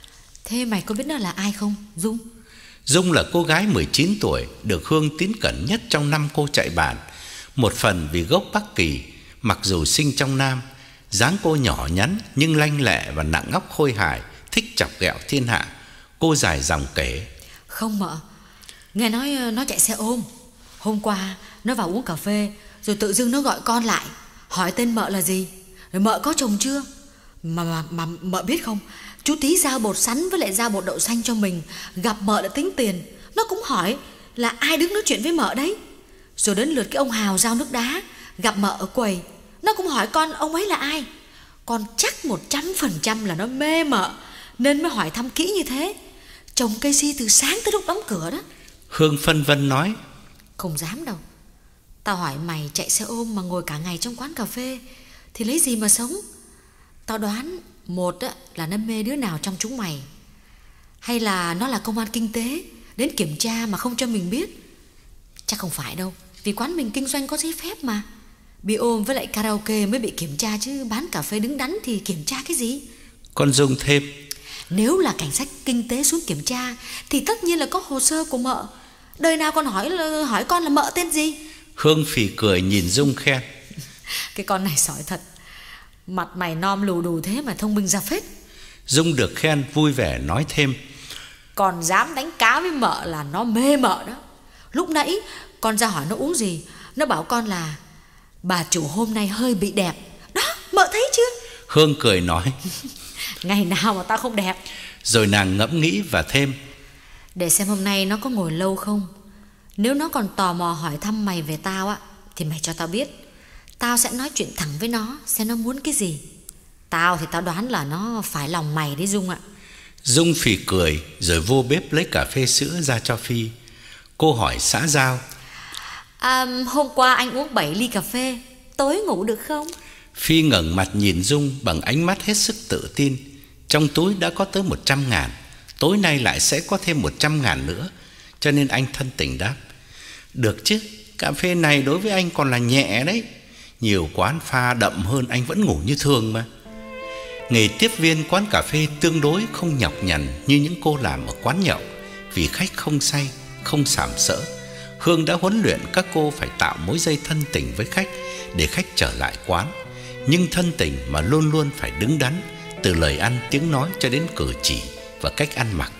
B: Thế mày có biết nó là ai không, Dung?
A: Dung là cô gái mười chín tuổi, được Hương tín cẩn nhất trong năm cô chạy bàn. Một phần vì gốc Bắc Kỳ, mặc dù sinh trong Nam, dáng cô nhỏ nhắn nhưng lanh lẹ và nặng ngóc khôi hài, thích chọc ghẹo thiên hạ. Cô dài dòng kể:
B: Không mợ, nghe nói nó chạy xe ôm. Hôm qua nó vào uống cà phê, rồi tự dưng nó gọi con lại, hỏi tên mợ là gì, rồi mợ có chồng chưa. Mà, mà, mà mợ biết không, chú tí giao bột sắn với lại giao bột đậu xanh cho mình, gặp mợ đã tính tiền. Nó cũng hỏi là ai đứng nói chuyện với mợ đấy. Rồi đến lượt cái ông Hào giao nước đá, gặp mợ ở quầy, nó cũng hỏi con ông ấy là ai. Con chắc một trăm phần trăm là nó mê mợ nên mới hỏi thăm kỹ như thế. Trồng cây si từ sáng tới lúc đóng cửa đó.
A: Hương phân vân nói:
B: Không dám đâu. Tao hỏi mày chạy xe ôm mà ngồi cả ngày trong quán cà phê thì lấy gì mà sống. Tao đoán một á, là nó mê đứa nào trong chúng mày, hay là nó là công an kinh tế đến kiểm tra mà không cho mình biết. Chắc không phải đâu, vì quán mình kinh doanh có giấy phép mà. Bia ôm với lại karaoke mới bị kiểm tra, chứ bán cà phê đứng đắn thì kiểm tra cái gì.
A: Con Dung thêm:
B: Nếu là cảnh sát kinh tế xuống kiểm tra thì tất nhiên là có hồ sơ của mợ. Đời nào con hỏi là, hỏi con là mợ tên gì.
A: Hương phì cười nhìn Dung khen:
B: Cái con này sỏi thật. Mặt mày nom lù đù thế mà thông minh ra phết.
A: Dung được khen vui vẻ nói thêm:
B: Còn dám đánh cá với mợ là nó mê mợ đó. Lúc nãy con ra hỏi nó uống gì, nó bảo con là bà chủ hôm nay hơi bị đẹp. Đó, mợ thấy chưa?
A: Hương cười nói:
B: Ngày nào mà tao không đẹp.
A: Rồi nàng ngẫm nghĩ và thêm:
B: Để xem hôm nay nó có ngồi lâu không. Nếu nó còn tò mò hỏi thăm mày về tao á, thì mày cho tao biết. Tao sẽ nói chuyện thẳng với nó, xem nó muốn cái gì. Tao thì tao đoán là nó phải lòng mày đấy Dung ạ.
A: Dung phì cười rồi vô bếp lấy cà phê sữa ra cho Phi. Cô hỏi xã giao:
B: à, Hôm qua anh uống bảy ly cà phê, tối ngủ được không?
A: Phi ngẩng mặt nhìn Dung bằng ánh mắt hết sức tự tin. Trong túi đã có tới một trăm ngàn, tối nay lại sẽ có thêm một trăm ngàn nữa. Cho nên anh thân tình đáp: Được chứ, cà phê này đối với anh còn là nhẹ đấy. Nhiều quán pha đậm hơn anh vẫn ngủ như thường mà. Nghề tiếp viên quán cà phê tương đối không nhọc nhằn như những cô làm ở quán nhậu, vì khách không say, không sàm sỡ. Hương đã huấn luyện các cô phải tạo mối dây thân tình với khách để khách trở lại quán. Nhưng thân tình mà luôn luôn phải đứng đắn, từ lời ăn tiếng nói cho đến cử chỉ và cách ăn mặc.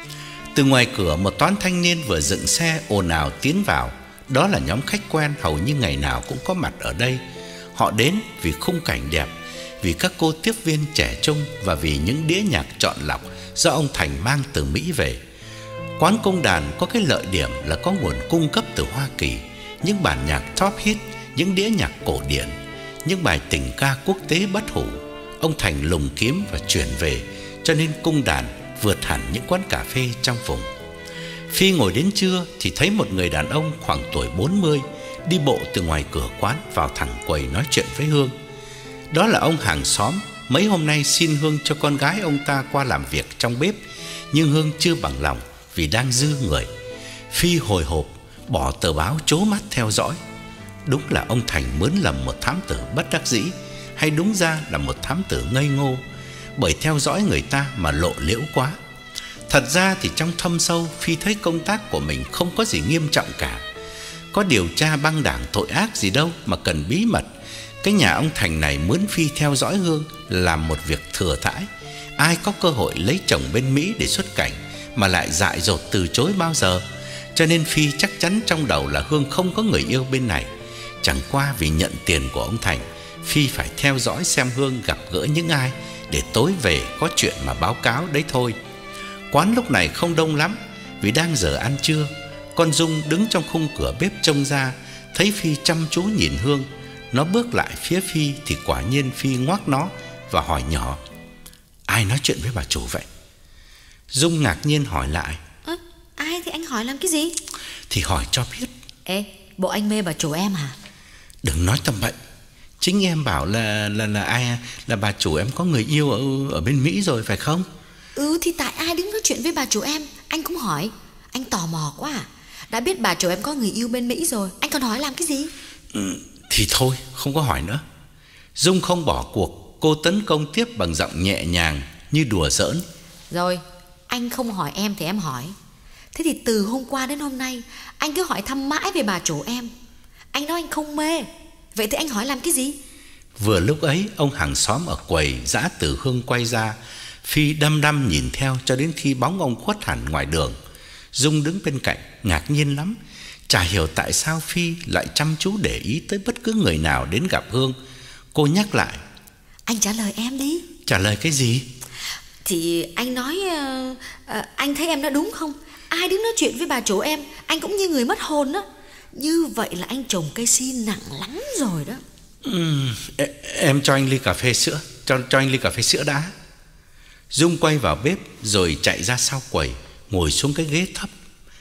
A: Từ ngoài cửa, một toán thanh niên vừa dựng xe ồn ào tiến vào. Đó là nhóm khách quen hầu như ngày nào cũng có mặt ở đây. Họ đến vì khung cảnh đẹp, vì các cô tiếp viên trẻ trung và vì những đĩa nhạc chọn lọc do ông Thành mang từ Mỹ về. Quán công đàn có cái lợi điểm là có nguồn cung cấp từ Hoa Kỳ, những bản nhạc top hit, những đĩa nhạc cổ điển, những bài tình ca quốc tế bất hủ. Ông Thành lùng kiếm và chuyển về, cho nên cung đàn vượt hẳn những quán cà phê trong vùng. Phi ngồi đến trưa thì thấy một người đàn ông khoảng tuổi bốn mươi đi bộ từ ngoài cửa quán vào thẳng quầy nói chuyện với Hương. Đó là ông hàng xóm, mấy hôm nay xin Hương cho con gái ông ta qua làm việc trong bếp, nhưng Hương chưa bằng lòng vì đang dư người. Phi hồi hộp bỏ tờ báo trố mắt theo dõi. Đúng là ông Thành mướn lầm một thám tử bất đắc dĩ, hay đúng ra là một thám tử ngây ngô, bởi theo dõi người ta mà lộ liễu quá. Thật ra thì trong thâm sâu, Phi thấy công tác của mình không có gì nghiêm trọng cả. Có điều tra băng đảng tội ác gì đâu mà cần bí mật. Cái nhà ông Thành này mướn Phi theo dõi Hương làm một việc thừa thãi. Ai có cơ hội lấy chồng bên Mỹ để xuất cảnh mà lại dại dột từ chối bao giờ. Cho nên Phi chắc chắn trong đầu là Hương không có người yêu bên này. Chẳng qua vì nhận tiền của ông Thành, Phi phải theo dõi xem Hương gặp gỡ những ai, để tối về có chuyện mà báo cáo đấy thôi. Quán lúc này không đông lắm, vì đang giờ ăn trưa. Con Dung đứng trong khung cửa bếp trông ra, thấy Phi chăm chú nhìn Hương. Nó bước lại phía Phi thì quả nhiên Phi ngoác nó và hỏi nhỏ: ai nói chuyện với bà chủ vậy? Dung ngạc nhiên hỏi lại:
B: à, ai thì anh hỏi làm cái gì?
A: Thì hỏi cho biết.
B: Ê, bộ anh mê bà chủ em hả?
A: Đừng nói tầm bậy. Chính em bảo là là là ai là bà chủ em có người yêu ở ở bên Mỹ rồi phải không?
B: Ừ thì tại ai đứng nói chuyện với bà chủ em, anh cũng hỏi. Anh tò mò quá à. Đã biết bà chủ em có người yêu bên Mỹ rồi, anh còn hỏi làm cái gì?
A: Ừ, thì thôi, không có hỏi nữa. Dung không bỏ cuộc, cô tấn công tiếp bằng giọng nhẹ nhàng như đùa giỡn.
B: Rồi, anh không hỏi em thì em hỏi. Thế thì từ hôm qua đến hôm nay anh cứ hỏi thăm mãi về bà chủ em. Anh nói anh không mê, vậy thì anh hỏi làm cái gì?
A: Vừa lúc ấy, ông hàng xóm ở quầy giã từ Hương quay ra. Phi đăm đăm nhìn theo cho đến khi bóng ông khuất hẳn ngoài đường. Dung đứng bên cạnh ngạc nhiên lắm, chả hiểu tại sao Phi lại chăm chú để ý tới bất cứ người nào đến gặp Hương. Cô nhắc lại:
B: anh trả lời em đi.
A: Trả lời cái gì?
B: Thì anh nói uh, uh, anh thấy em nói đúng không? Ai đứng nói chuyện với bà chủ em, anh cũng như người mất hồn đó. Như vậy là anh trồng cây si nặng lắm rồi đó.
A: Ừ, em cho anh ly cà phê sữa, cho cho anh ly cà phê sữa đã. Dung quay vào bếp rồi chạy ra sau quầy, ngồi xuống cái ghế thấp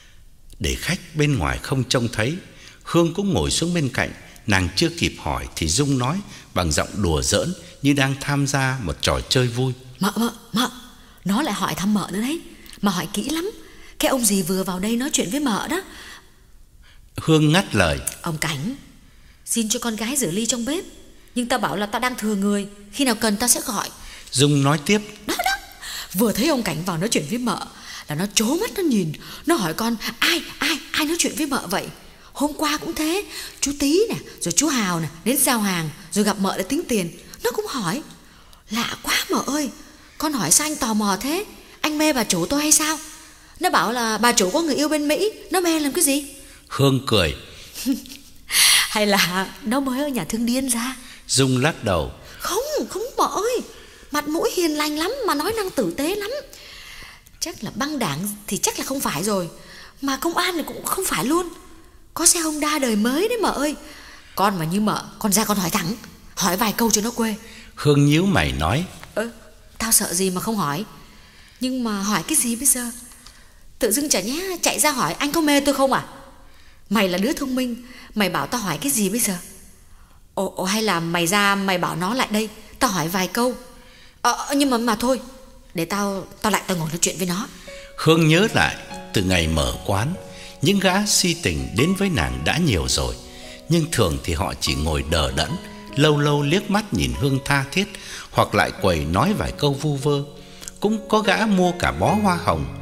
A: để khách bên ngoài không trông thấy. Hương cũng ngồi xuống bên cạnh. Nàng chưa kịp hỏi thì Dung nói bằng giọng đùa giỡn như đang tham gia một trò chơi vui:
B: Mợ, mợ, mợ, nó lại hỏi thăm mợ nữa đấy. Mà hỏi kỹ lắm. Cái ông gì vừa vào đây nói chuyện với mợ đó.
A: Hương ngắt lời:
B: Ông Cảnh, xin cho con gái rửa ly trong bếp, nhưng tao bảo là tao đang thừa người, khi nào cần tao sẽ gọi.
A: Dung nói tiếp:
B: Đó đó, vừa thấy ông Cảnh vào nói chuyện với mợ là nó trố mắt nó nhìn. Nó hỏi con: Ai, ai, ai nói chuyện với mợ vậy? Hôm qua cũng thế, chú Tí nè, rồi chú Hào nè, đến giao hàng, rồi gặp mợ để tính tiền. Nó cũng hỏi. Lạ quá mợ ơi. Con hỏi sao anh tò mò thế? Anh mê bà chủ tôi hay sao? Nó bảo là bà chủ có người yêu bên Mỹ. Nó mê làm cái gì?
A: Hương cười:
B: Hay là nó mới ở nhà thương điên ra?
A: Dung lắc đầu:
B: Không, không mợ ơi. Mặt mũi hiền lành lắm, mà nói năng tử tế lắm. Chắc là băng đảng thì chắc là không phải rồi, mà công an thì cũng không phải luôn. Có xe Honda đời mới đấy mợ ơi. Con mà như mợ, con ra con hỏi thẳng, hỏi vài câu cho nó quê.
A: Hương nhíu mày nói:
B: Ơ, tao sợ gì mà không hỏi. Nhưng mà hỏi cái gì bây giờ? Tự dưng chả nhé chạy ra hỏi anh có mê tôi không à? Mày là đứa thông minh, mày bảo tao hỏi cái gì bây giờ? Ồ, ồ hay là mày ra mày bảo nó lại đây, tao hỏi vài câu. Ờ, nhưng mà mà thôi, để tao tao lại tao ngồi nói chuyện với nó.
A: Hương nhớ lại, từ ngày mở quán, những gã si tình đến với nàng đã nhiều rồi, nhưng thường thì họ chỉ ngồi đờ đẫn, lâu lâu liếc mắt nhìn Hương tha thiết, hoặc lại quầy nói vài câu vu vơ. Cũng có gã mua cả bó hoa hồng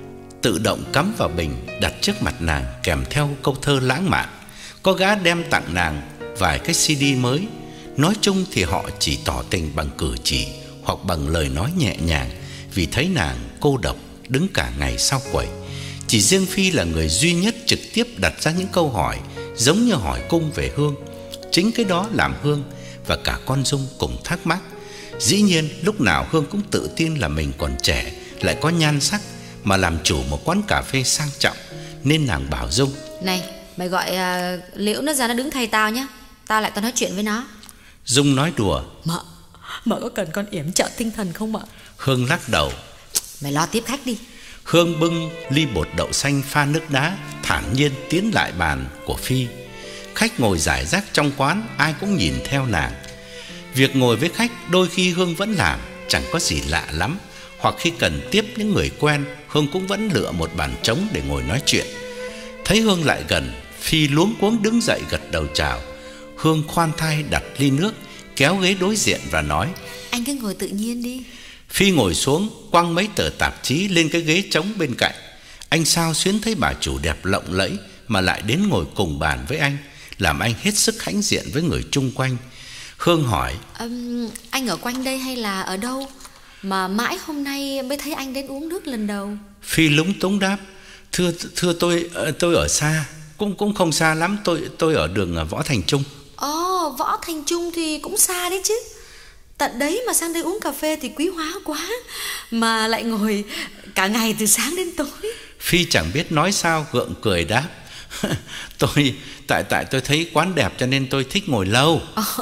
A: tự động cắm vào bình đặt trước mặt nàng kèm theo câu thơ lãng mạn. Có gã đem tặng nàng vài cái xê đê mới. Nói chung thì họ chỉ tỏ tình bằng cử chỉ hoặc bằng lời nói nhẹ nhàng, vì thấy nàng cô độc đứng cả ngày sau quầy. Chỉ riêng Phi là người duy nhất trực tiếp đặt ra những câu hỏi giống như hỏi cung về Hương. Chính cái đó làm Hương và cả con Dung cùng thắc mắc. Dĩ nhiên lúc nào Hương cũng tự tin là mình còn trẻ, lại có nhan sắc, mà làm chủ một quán cà phê sang trọng, nên nàng bảo Dung:
B: Này, mày gọi uh, Liễu nó ra nó đứng thay tao nhé. Tao lại tao nói chuyện với nó.
A: Dung nói đùa:
B: Mợ, mợ có cần con yểm trợ tinh thần không mợ?
A: Hương lắc đầu:
B: Mày lo tiếp khách đi.
A: Hương bưng ly bột đậu xanh pha nước đá, thản nhiên tiến lại bàn của Phi. Khách ngồi rải rác trong quán, ai cũng nhìn theo nàng. Việc ngồi với khách đôi khi Hương vẫn làm, chẳng có gì lạ lắm. Hoặc khi cần tiếp những người quen, Hương cũng vẫn lựa một bàn trống để ngồi nói chuyện. Thấy Hương lại gần, Phi luống cuống đứng dậy gật đầu chào. Hương khoan thai đặt ly nước, kéo ghế đối diện và nói:
B: Anh cứ ngồi tự nhiên đi.
A: Phi ngồi xuống, quăng mấy tờ tạp chí lên cái ghế trống bên cạnh. Anh sao xuyến thấy bà chủ đẹp lộng lẫy mà lại đến ngồi cùng bàn với anh, làm anh hết sức hãnh diện với người chung quanh. Hương hỏi:
B: um, Anh ở quanh đây hay là ở đâu mà mãi hôm nay mới thấy anh đến uống nước lần đầu?
A: Phi lúng túng đáp: Thưa thưa tôi tôi ở xa. Cũng cũng không xa lắm, tôi tôi ở đường Võ Thành Trung.
B: Ồ, Võ Thành Trung thì cũng xa đấy chứ. Tận đấy mà sang đây uống cà phê thì quý hóa quá. Mà lại ngồi cả ngày từ sáng đến tối.
A: Phi chẳng biết nói sao, gượng cười đáp. Tôi tại tại tôi thấy quán đẹp cho nên tôi thích ngồi lâu.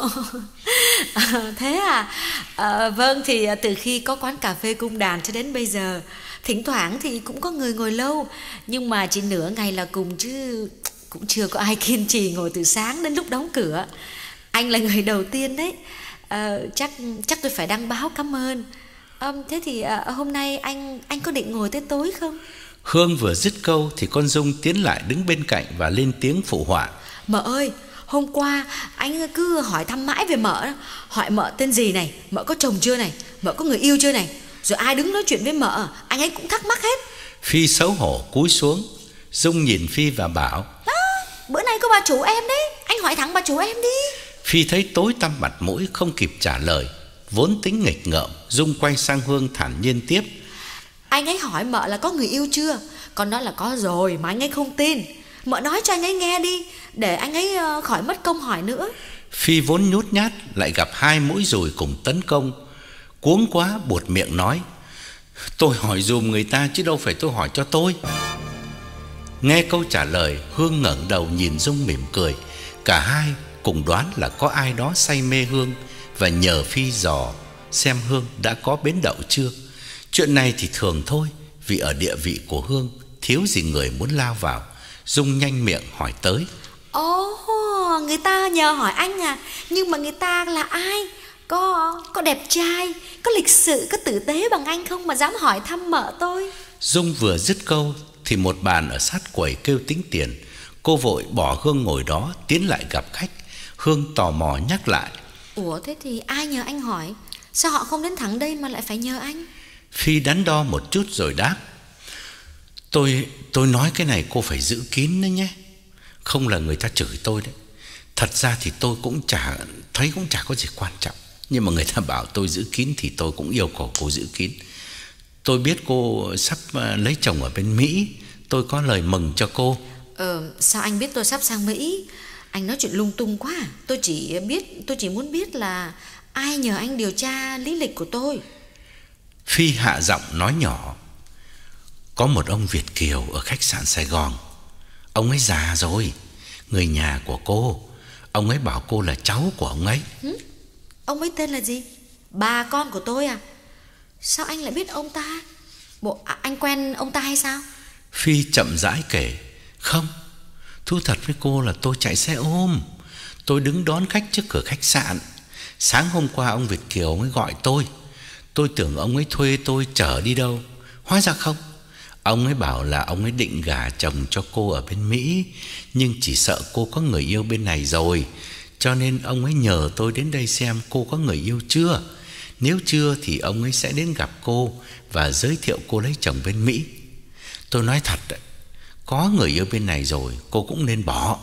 B: À, thế à? À, vâng, thì từ khi có quán cà phê Cung Đàn cho đến bây giờ, thỉnh thoảng thì cũng có người ngồi lâu, nhưng mà chỉ nửa ngày là cùng chứ cũng chưa có ai kiên trì ngồi từ sáng đến lúc đóng cửa. Anh là người đầu tiên đấy. À, chắc chắc tôi phải đăng báo cảm ơn. À, thế thì à, hôm nay anh anh có định ngồi tới tối không?
A: Hương vừa dứt câu thì con Dung tiến lại đứng bên cạnh và lên tiếng phụ họa.
B: Mợ ơi, hôm qua anh cứ hỏi thăm mãi về mợ. Hỏi mợ tên gì này, mợ có chồng chưa này, mợ có người yêu chưa này. Rồi ai đứng nói chuyện với mợ, anh ấy cũng thắc mắc hết.
A: Phi xấu hổ cúi xuống. Dung nhìn Phi và bảo:
B: Đó, bữa nay có bà chủ em đấy, anh hỏi thẳng bà chủ em đi.
A: Phi thấy tối tăm mặt mũi, không kịp trả lời. Vốn tính nghịch ngợm, Dung quay sang Hương thản nhiên tiếp:
B: Anh ấy hỏi mợ là có người yêu chưa. Con nói là có rồi mà anh ấy không tin. Mợ nói cho anh ấy nghe đi, để anh ấy khỏi mất công hỏi nữa.
A: Phi vốn nhút nhát lại gặp hai mũi dùi cùng tấn công, cuống quá buột miệng nói: Tôi hỏi dùm người ta chứ đâu phải tôi hỏi cho tôi. Nghe câu trả lời, Hương ngẩng đầu nhìn Dung mỉm cười. Cả hai cùng đoán là có ai đó say mê Hương và nhờ Phi dò xem Hương đã có bến đậu chưa. Chuyện này thì thường thôi, vì ở địa vị của Hương thiếu gì người muốn lao vào. Dung nhanh miệng hỏi tới:
B: Ồ, người ta nhờ hỏi anh à? Nhưng mà người ta là ai? Có có đẹp trai, có lịch sự, có tử tế bằng anh không mà dám hỏi thăm mợ tôi?
A: Dung vừa dứt câu thì một bàn ở sát quầy kêu tính tiền. Cô vội bỏ Hương ngồi đó tiến lại gặp khách. Hương tò mò nhắc lại:
B: Ủa thế thì ai nhờ anh hỏi? Sao họ không đến thẳng đây mà lại phải nhờ anh?
A: Phi đắn đo một chút rồi đáp: Tôi tôi nói cái này cô phải giữ kín đấy nhé. Không là người ta chửi tôi đấy. Thật ra thì tôi cũng chả thấy cũng chả có gì quan trọng, nhưng mà người ta bảo tôi giữ kín thì tôi cũng yêu cầu cô giữ kín. Tôi biết cô sắp lấy chồng ở bên Mỹ, tôi có lời mừng cho cô.
B: Ờ, sao anh biết tôi sắp sang Mỹ? Anh nói chuyện lung tung quá. Tôi chỉ biết tôi chỉ muốn biết là ai nhờ anh điều tra lý lịch của tôi.
A: Phi hạ giọng nói nhỏ: Có một ông Việt kiều ở khách sạn Sài Gòn. Ông ấy già rồi, người nhà của cô. Ông ấy bảo cô là cháu của ông ấy.
B: Hử? Ông ấy tên là gì? Bà con của tôi à? Sao anh lại biết ông ta? Bộ à, anh quen ông ta hay sao?
A: Phi chậm rãi kể: Không, thú thật với cô là tôi chạy xe ôm. Tôi đứng đón khách trước cửa khách sạn. Sáng hôm qua ông Việt kiều ông ấy gọi tôi. Tôi tưởng ông ấy thuê tôi chở đi đâu, hóa ra không. Ông ấy bảo là ông ấy định gả chồng cho cô ở bên Mỹ, nhưng chỉ sợ cô có người yêu bên này rồi, cho nên ông ấy nhờ tôi đến đây xem cô có người yêu chưa. Nếu chưa thì ông ấy sẽ đến gặp cô và giới thiệu cô lấy chồng bên Mỹ. Tôi nói thật đấy, có người yêu bên này rồi cô cũng nên bỏ.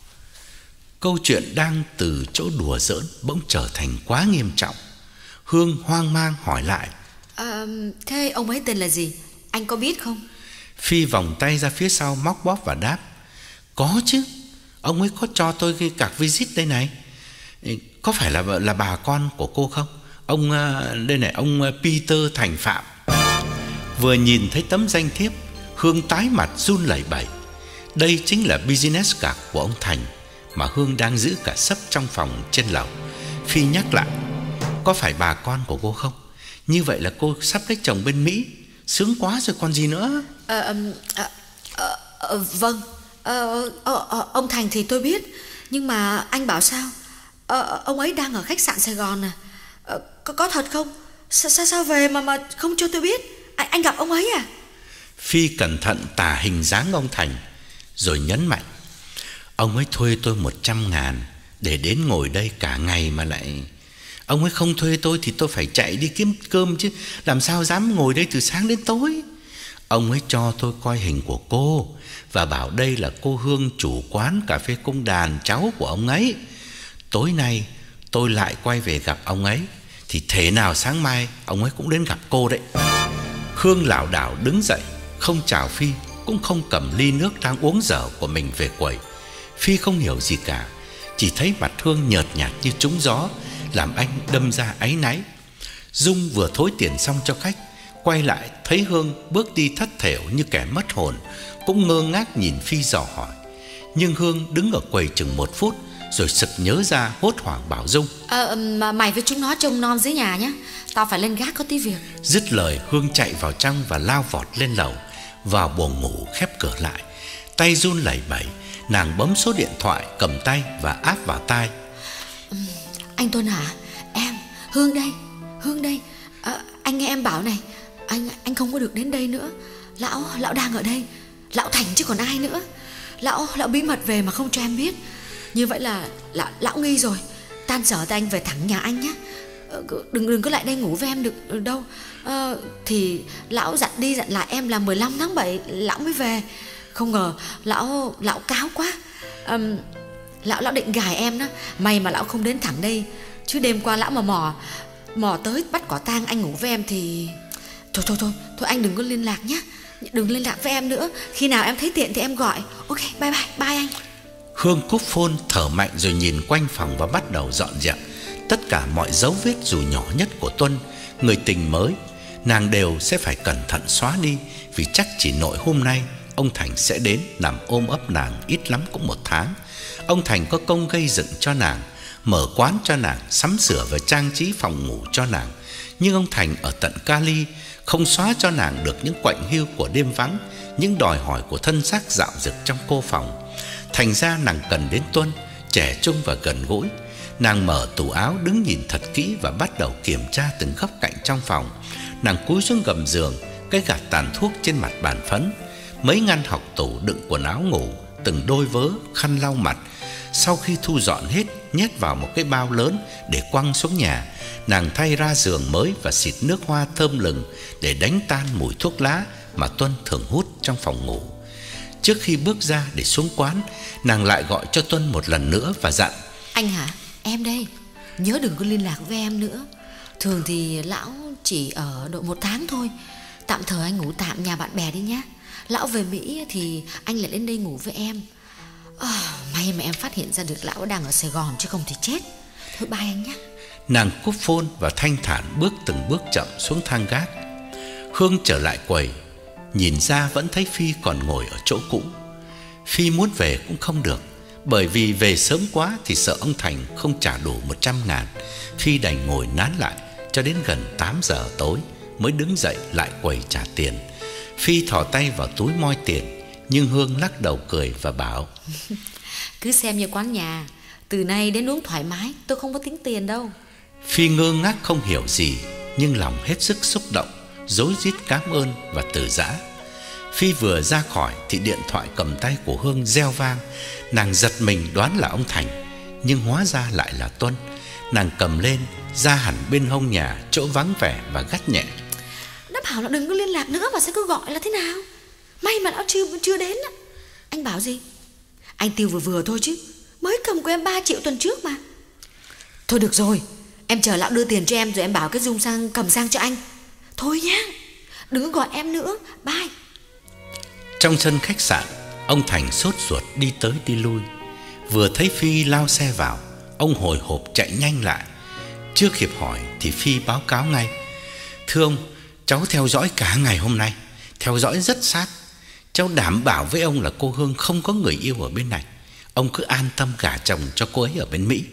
A: Câu chuyện đang từ chỗ đùa giỡn bỗng trở thành quá nghiêm trọng. Hương hoang mang hỏi lại:
B: à, Thế ông ấy tên là gì? Anh có biết không?
A: Phi vòng tay ra phía sau móc bóp và đáp: Có chứ, ông ấy có cho tôi cái card visit đây này. Có phải là là bà con của cô không? Ông đây này, ông Peter Thành Phạm. Vừa nhìn thấy tấm danh thiếp, Hương tái mặt run lẩy bẩy. Đây chính là business card của ông Thành mà Hương đang giữ cả sấp trong phòng trên lầu. Phi nhắc lại: Có phải bà con của cô không? Như vậy là cô sắp lấy chồng bên Mỹ. Sướng quá rồi còn gì nữa.
B: à, à, à, à, Vâng, à, à, à, ông Thành thì tôi biết. Nhưng mà anh bảo sao? à, Ông ấy đang ở khách sạn Sài Gòn à? à có, có thật không? Sao, sao, sao về mà mà không cho tôi biết? Anh, anh gặp ông ấy à?
A: Phi cẩn thận tả hình dáng ông Thành rồi nhấn mạnh: Ông ấy thuê tôi một trăm ngàn để đến ngồi đây cả ngày mà lại... Ông ấy không thuê tôi thì tôi phải chạy đi kiếm cơm chứ, làm sao dám ngồi đây từ sáng đến tối. Ông ấy cho tôi coi hình của cô và bảo đây là cô Hương, chủ quán cà phê Cung Đàn, cháu của ông ấy. Tối nay tôi lại quay về gặp ông ấy thì thế nào sáng mai ông ấy cũng đến gặp cô đấy. Hương lảo đảo đứng dậy, không chào Phi cũng không cầm ly nước đang uống dở của mình về quầy. Phi không hiểu gì cả, chỉ thấy mặt Hương nhợt nhạt như trúng gió, làm anh đâm ra áy náy. Dung vừa thối tiền xong cho khách, quay lại thấy Hương bước đi thất thểu như kẻ mất hồn, cũng ngơ ngác nhìn Phi dò hỏi. Nhưng Hương đứng ở quầy chừng một phút rồi sực nhớ ra, hốt hoảng bảo Dung:
B: Ờ, mà mày với chúng nó trông nom dưới nhà nhé, tao phải lên gác có tí việc.
A: Dứt lời, Hương chạy vào trong và lao vọt lên lầu, vào buồng ngủ khép cửa lại. Tay run lẩy bẩy, nàng bấm số điện thoại cầm tay và áp vào tai.
B: Ừ, anh Tuân hả? Em, Hương đây, Hương đây. À, anh nghe em bảo này, anh anh không có được đến đây nữa. Lão, lão đang ở đây. Lão Thành chứ còn ai nữa. Lão, lão bí mật về mà không cho em biết. Như vậy là lão, lão nghi rồi. Tan sở thì anh về thẳng nhà anh nhé. Đừng đừng có lại đây ngủ với em được, được đâu. à, Thì lão dặn đi dặn lại em là mười lăm tháng bảy lão mới về. Không ngờ lão lão cáo quá. à, Lão lão định gài em đó. May mà lão không đến thẳng đây, chứ đêm qua lão mà mò Mò tới bắt quả tang anh ngủ với em thì... Thôi thôi thôi Thôi anh đừng có liên lạc nhé. Đừng liên lạc với em nữa. Khi nào em thấy tiện thì em gọi. Ok, bye bye, bye anh.
A: Hương cúp phone, thở mạnh rồi nhìn quanh phòng và bắt đầu dọn dẹp tất cả mọi dấu vết dù nhỏ nhất của Tuân, người tình mới. Nàng đều sẽ phải cẩn thận xóa đi, vì chắc chỉ nội hôm nay ông Thành sẽ đến nằm ôm ấp nàng ít lắm cũng một tháng. Ông Thành có công gây dựng cho nàng, mở quán cho nàng, sắm sửa và trang trí phòng ngủ cho nàng. Nhưng ông Thành ở tận Cali không xóa cho nàng được những quạnh hiu của đêm vắng, những đòi hỏi của thân xác dạo dực trong cô phòng. Thành ra nàng cần đến Tuân, trẻ trung và gần gũi. Nàng mở tủ áo, đứng nhìn thật kỹ và bắt đầu kiểm tra từng góc cạnh trong phòng. Nàng cúi xuống gầm giường, cái gạt tàn thuốc trên mặt bàn phấn, mấy ngăn học tủ đựng quần áo ngủ, từng đôi vớ, khăn lau mặt. Sau khi thu dọn hết, nhét vào một cái bao lớn để quăng xuống nhà. Nàng thay ra giường mới và xịt nước hoa thơm lừng để đánh tan mùi thuốc lá mà Tuân thường hút trong phòng ngủ. Trước khi bước ra để xuống quán, nàng lại gọi cho Tuân một lần nữa và dặn:
B: Anh hả? Em đây. Nhớ đừng có liên lạc với em nữa. Thường thì lão chỉ ở độ một tháng thôi. Tạm thời anh ngủ tạm nhà bạn bè đi nhé. Lão về Mỹ thì anh lại lên đây ngủ với em. à, May mà em phát hiện ra được lão đang ở Sài Gòn, chứ không thì chết. Thôi bye anh nhé.
A: Nàng cúp phone và thanh thản bước từng bước chậm xuống thang gác. Hương trở lại quầy, nhìn ra vẫn thấy Phi còn ngồi ở chỗ cũ. Phi muốn về cũng không được, bởi vì về sớm quá thì sợ ông Thành không trả đủ một trăm ngàn. Phi đành ngồi nán lại cho đến gần tám giờ tối mới đứng dậy lại quầy trả tiền. Phi thò tay vào túi moi tiền, nhưng Hương lắc đầu cười và bảo:
B: Cứ xem như quán nhà, từ nay đến uống thoải mái, tôi không có tính tiền đâu.
A: Phi ngơ ngác không hiểu gì, nhưng lòng hết sức xúc động, rối rít cảm ơn và từ giã. Phi vừa ra khỏi thì điện thoại cầm tay của Hương reo vang. Nàng giật mình đoán là ông Thành, nhưng hóa ra lại là Tuân. Nàng cầm lên, ra hẳn bên hông nhà, chỗ vắng vẻ và gắt nhẹ:
B: Đã bảo là đừng có liên lạc nữa mà sao cứ gọi là thế nào? May mà lão chưa chưa đến á. Anh bảo gì? Anh tiêu vừa vừa thôi chứ, mới cầm của em ba triệu tuần trước mà. Thôi được rồi, em chờ lão đưa tiền cho em rồi em bảo cái Dung sang cầm sang cho anh. Thôi nhá, đừng có gọi em nữa, bye.
A: Trong sân khách sạn, ông Thành sốt ruột đi tới đi lui. Vừa thấy Phi lao xe vào, ông hồi hộp chạy nhanh lại. Chưa kịp hỏi thì Phi báo cáo ngay: Thưa ông, cháu theo dõi cả ngày hôm nay, theo dõi rất sát. Cháu đảm bảo với ông là cô Hương không có người yêu ở bên này. Ông cứ an tâm gả chồng cho cô ấy ở bên Mỹ.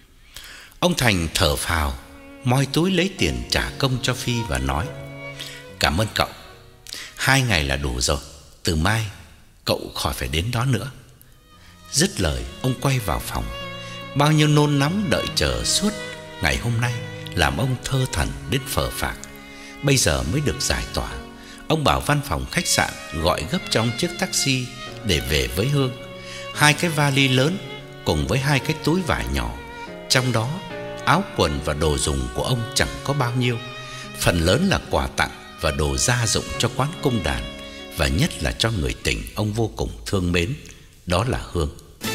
A: Ông Thành thở phào, moi túi lấy tiền trả công cho Phi và nói: Cảm ơn cậu, hai ngày là đủ rồi. Từ mai cậu khỏi phải đến đó nữa. Dứt lời, ông quay vào phòng. Bao nhiêu nôn nóng đợi chờ suốt ngày hôm nay làm ông thơ thẩn đến phờ phạc, bây giờ mới được giải tỏa. Ông bảo văn phòng khách sạn gọi gấp cho ông chiếc taxi để về với Hương. Hai cái vali lớn cùng với hai cái túi vải nhỏ, trong đó áo quần và đồ dùng của ông chẳng có bao nhiêu. Phần lớn là quà tặng và đồ gia dụng cho quán cung đàn, và nhất là cho người tình ông vô cùng thương mến, đó là Hương.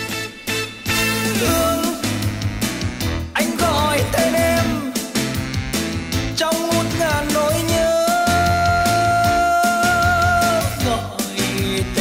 C: Hương, anh gọi tên em trong ngút ngàn nỗi nhớ. Gọi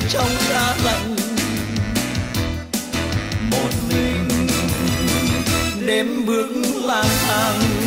C: trong giá lạnh. Một mình đêm bước lang thang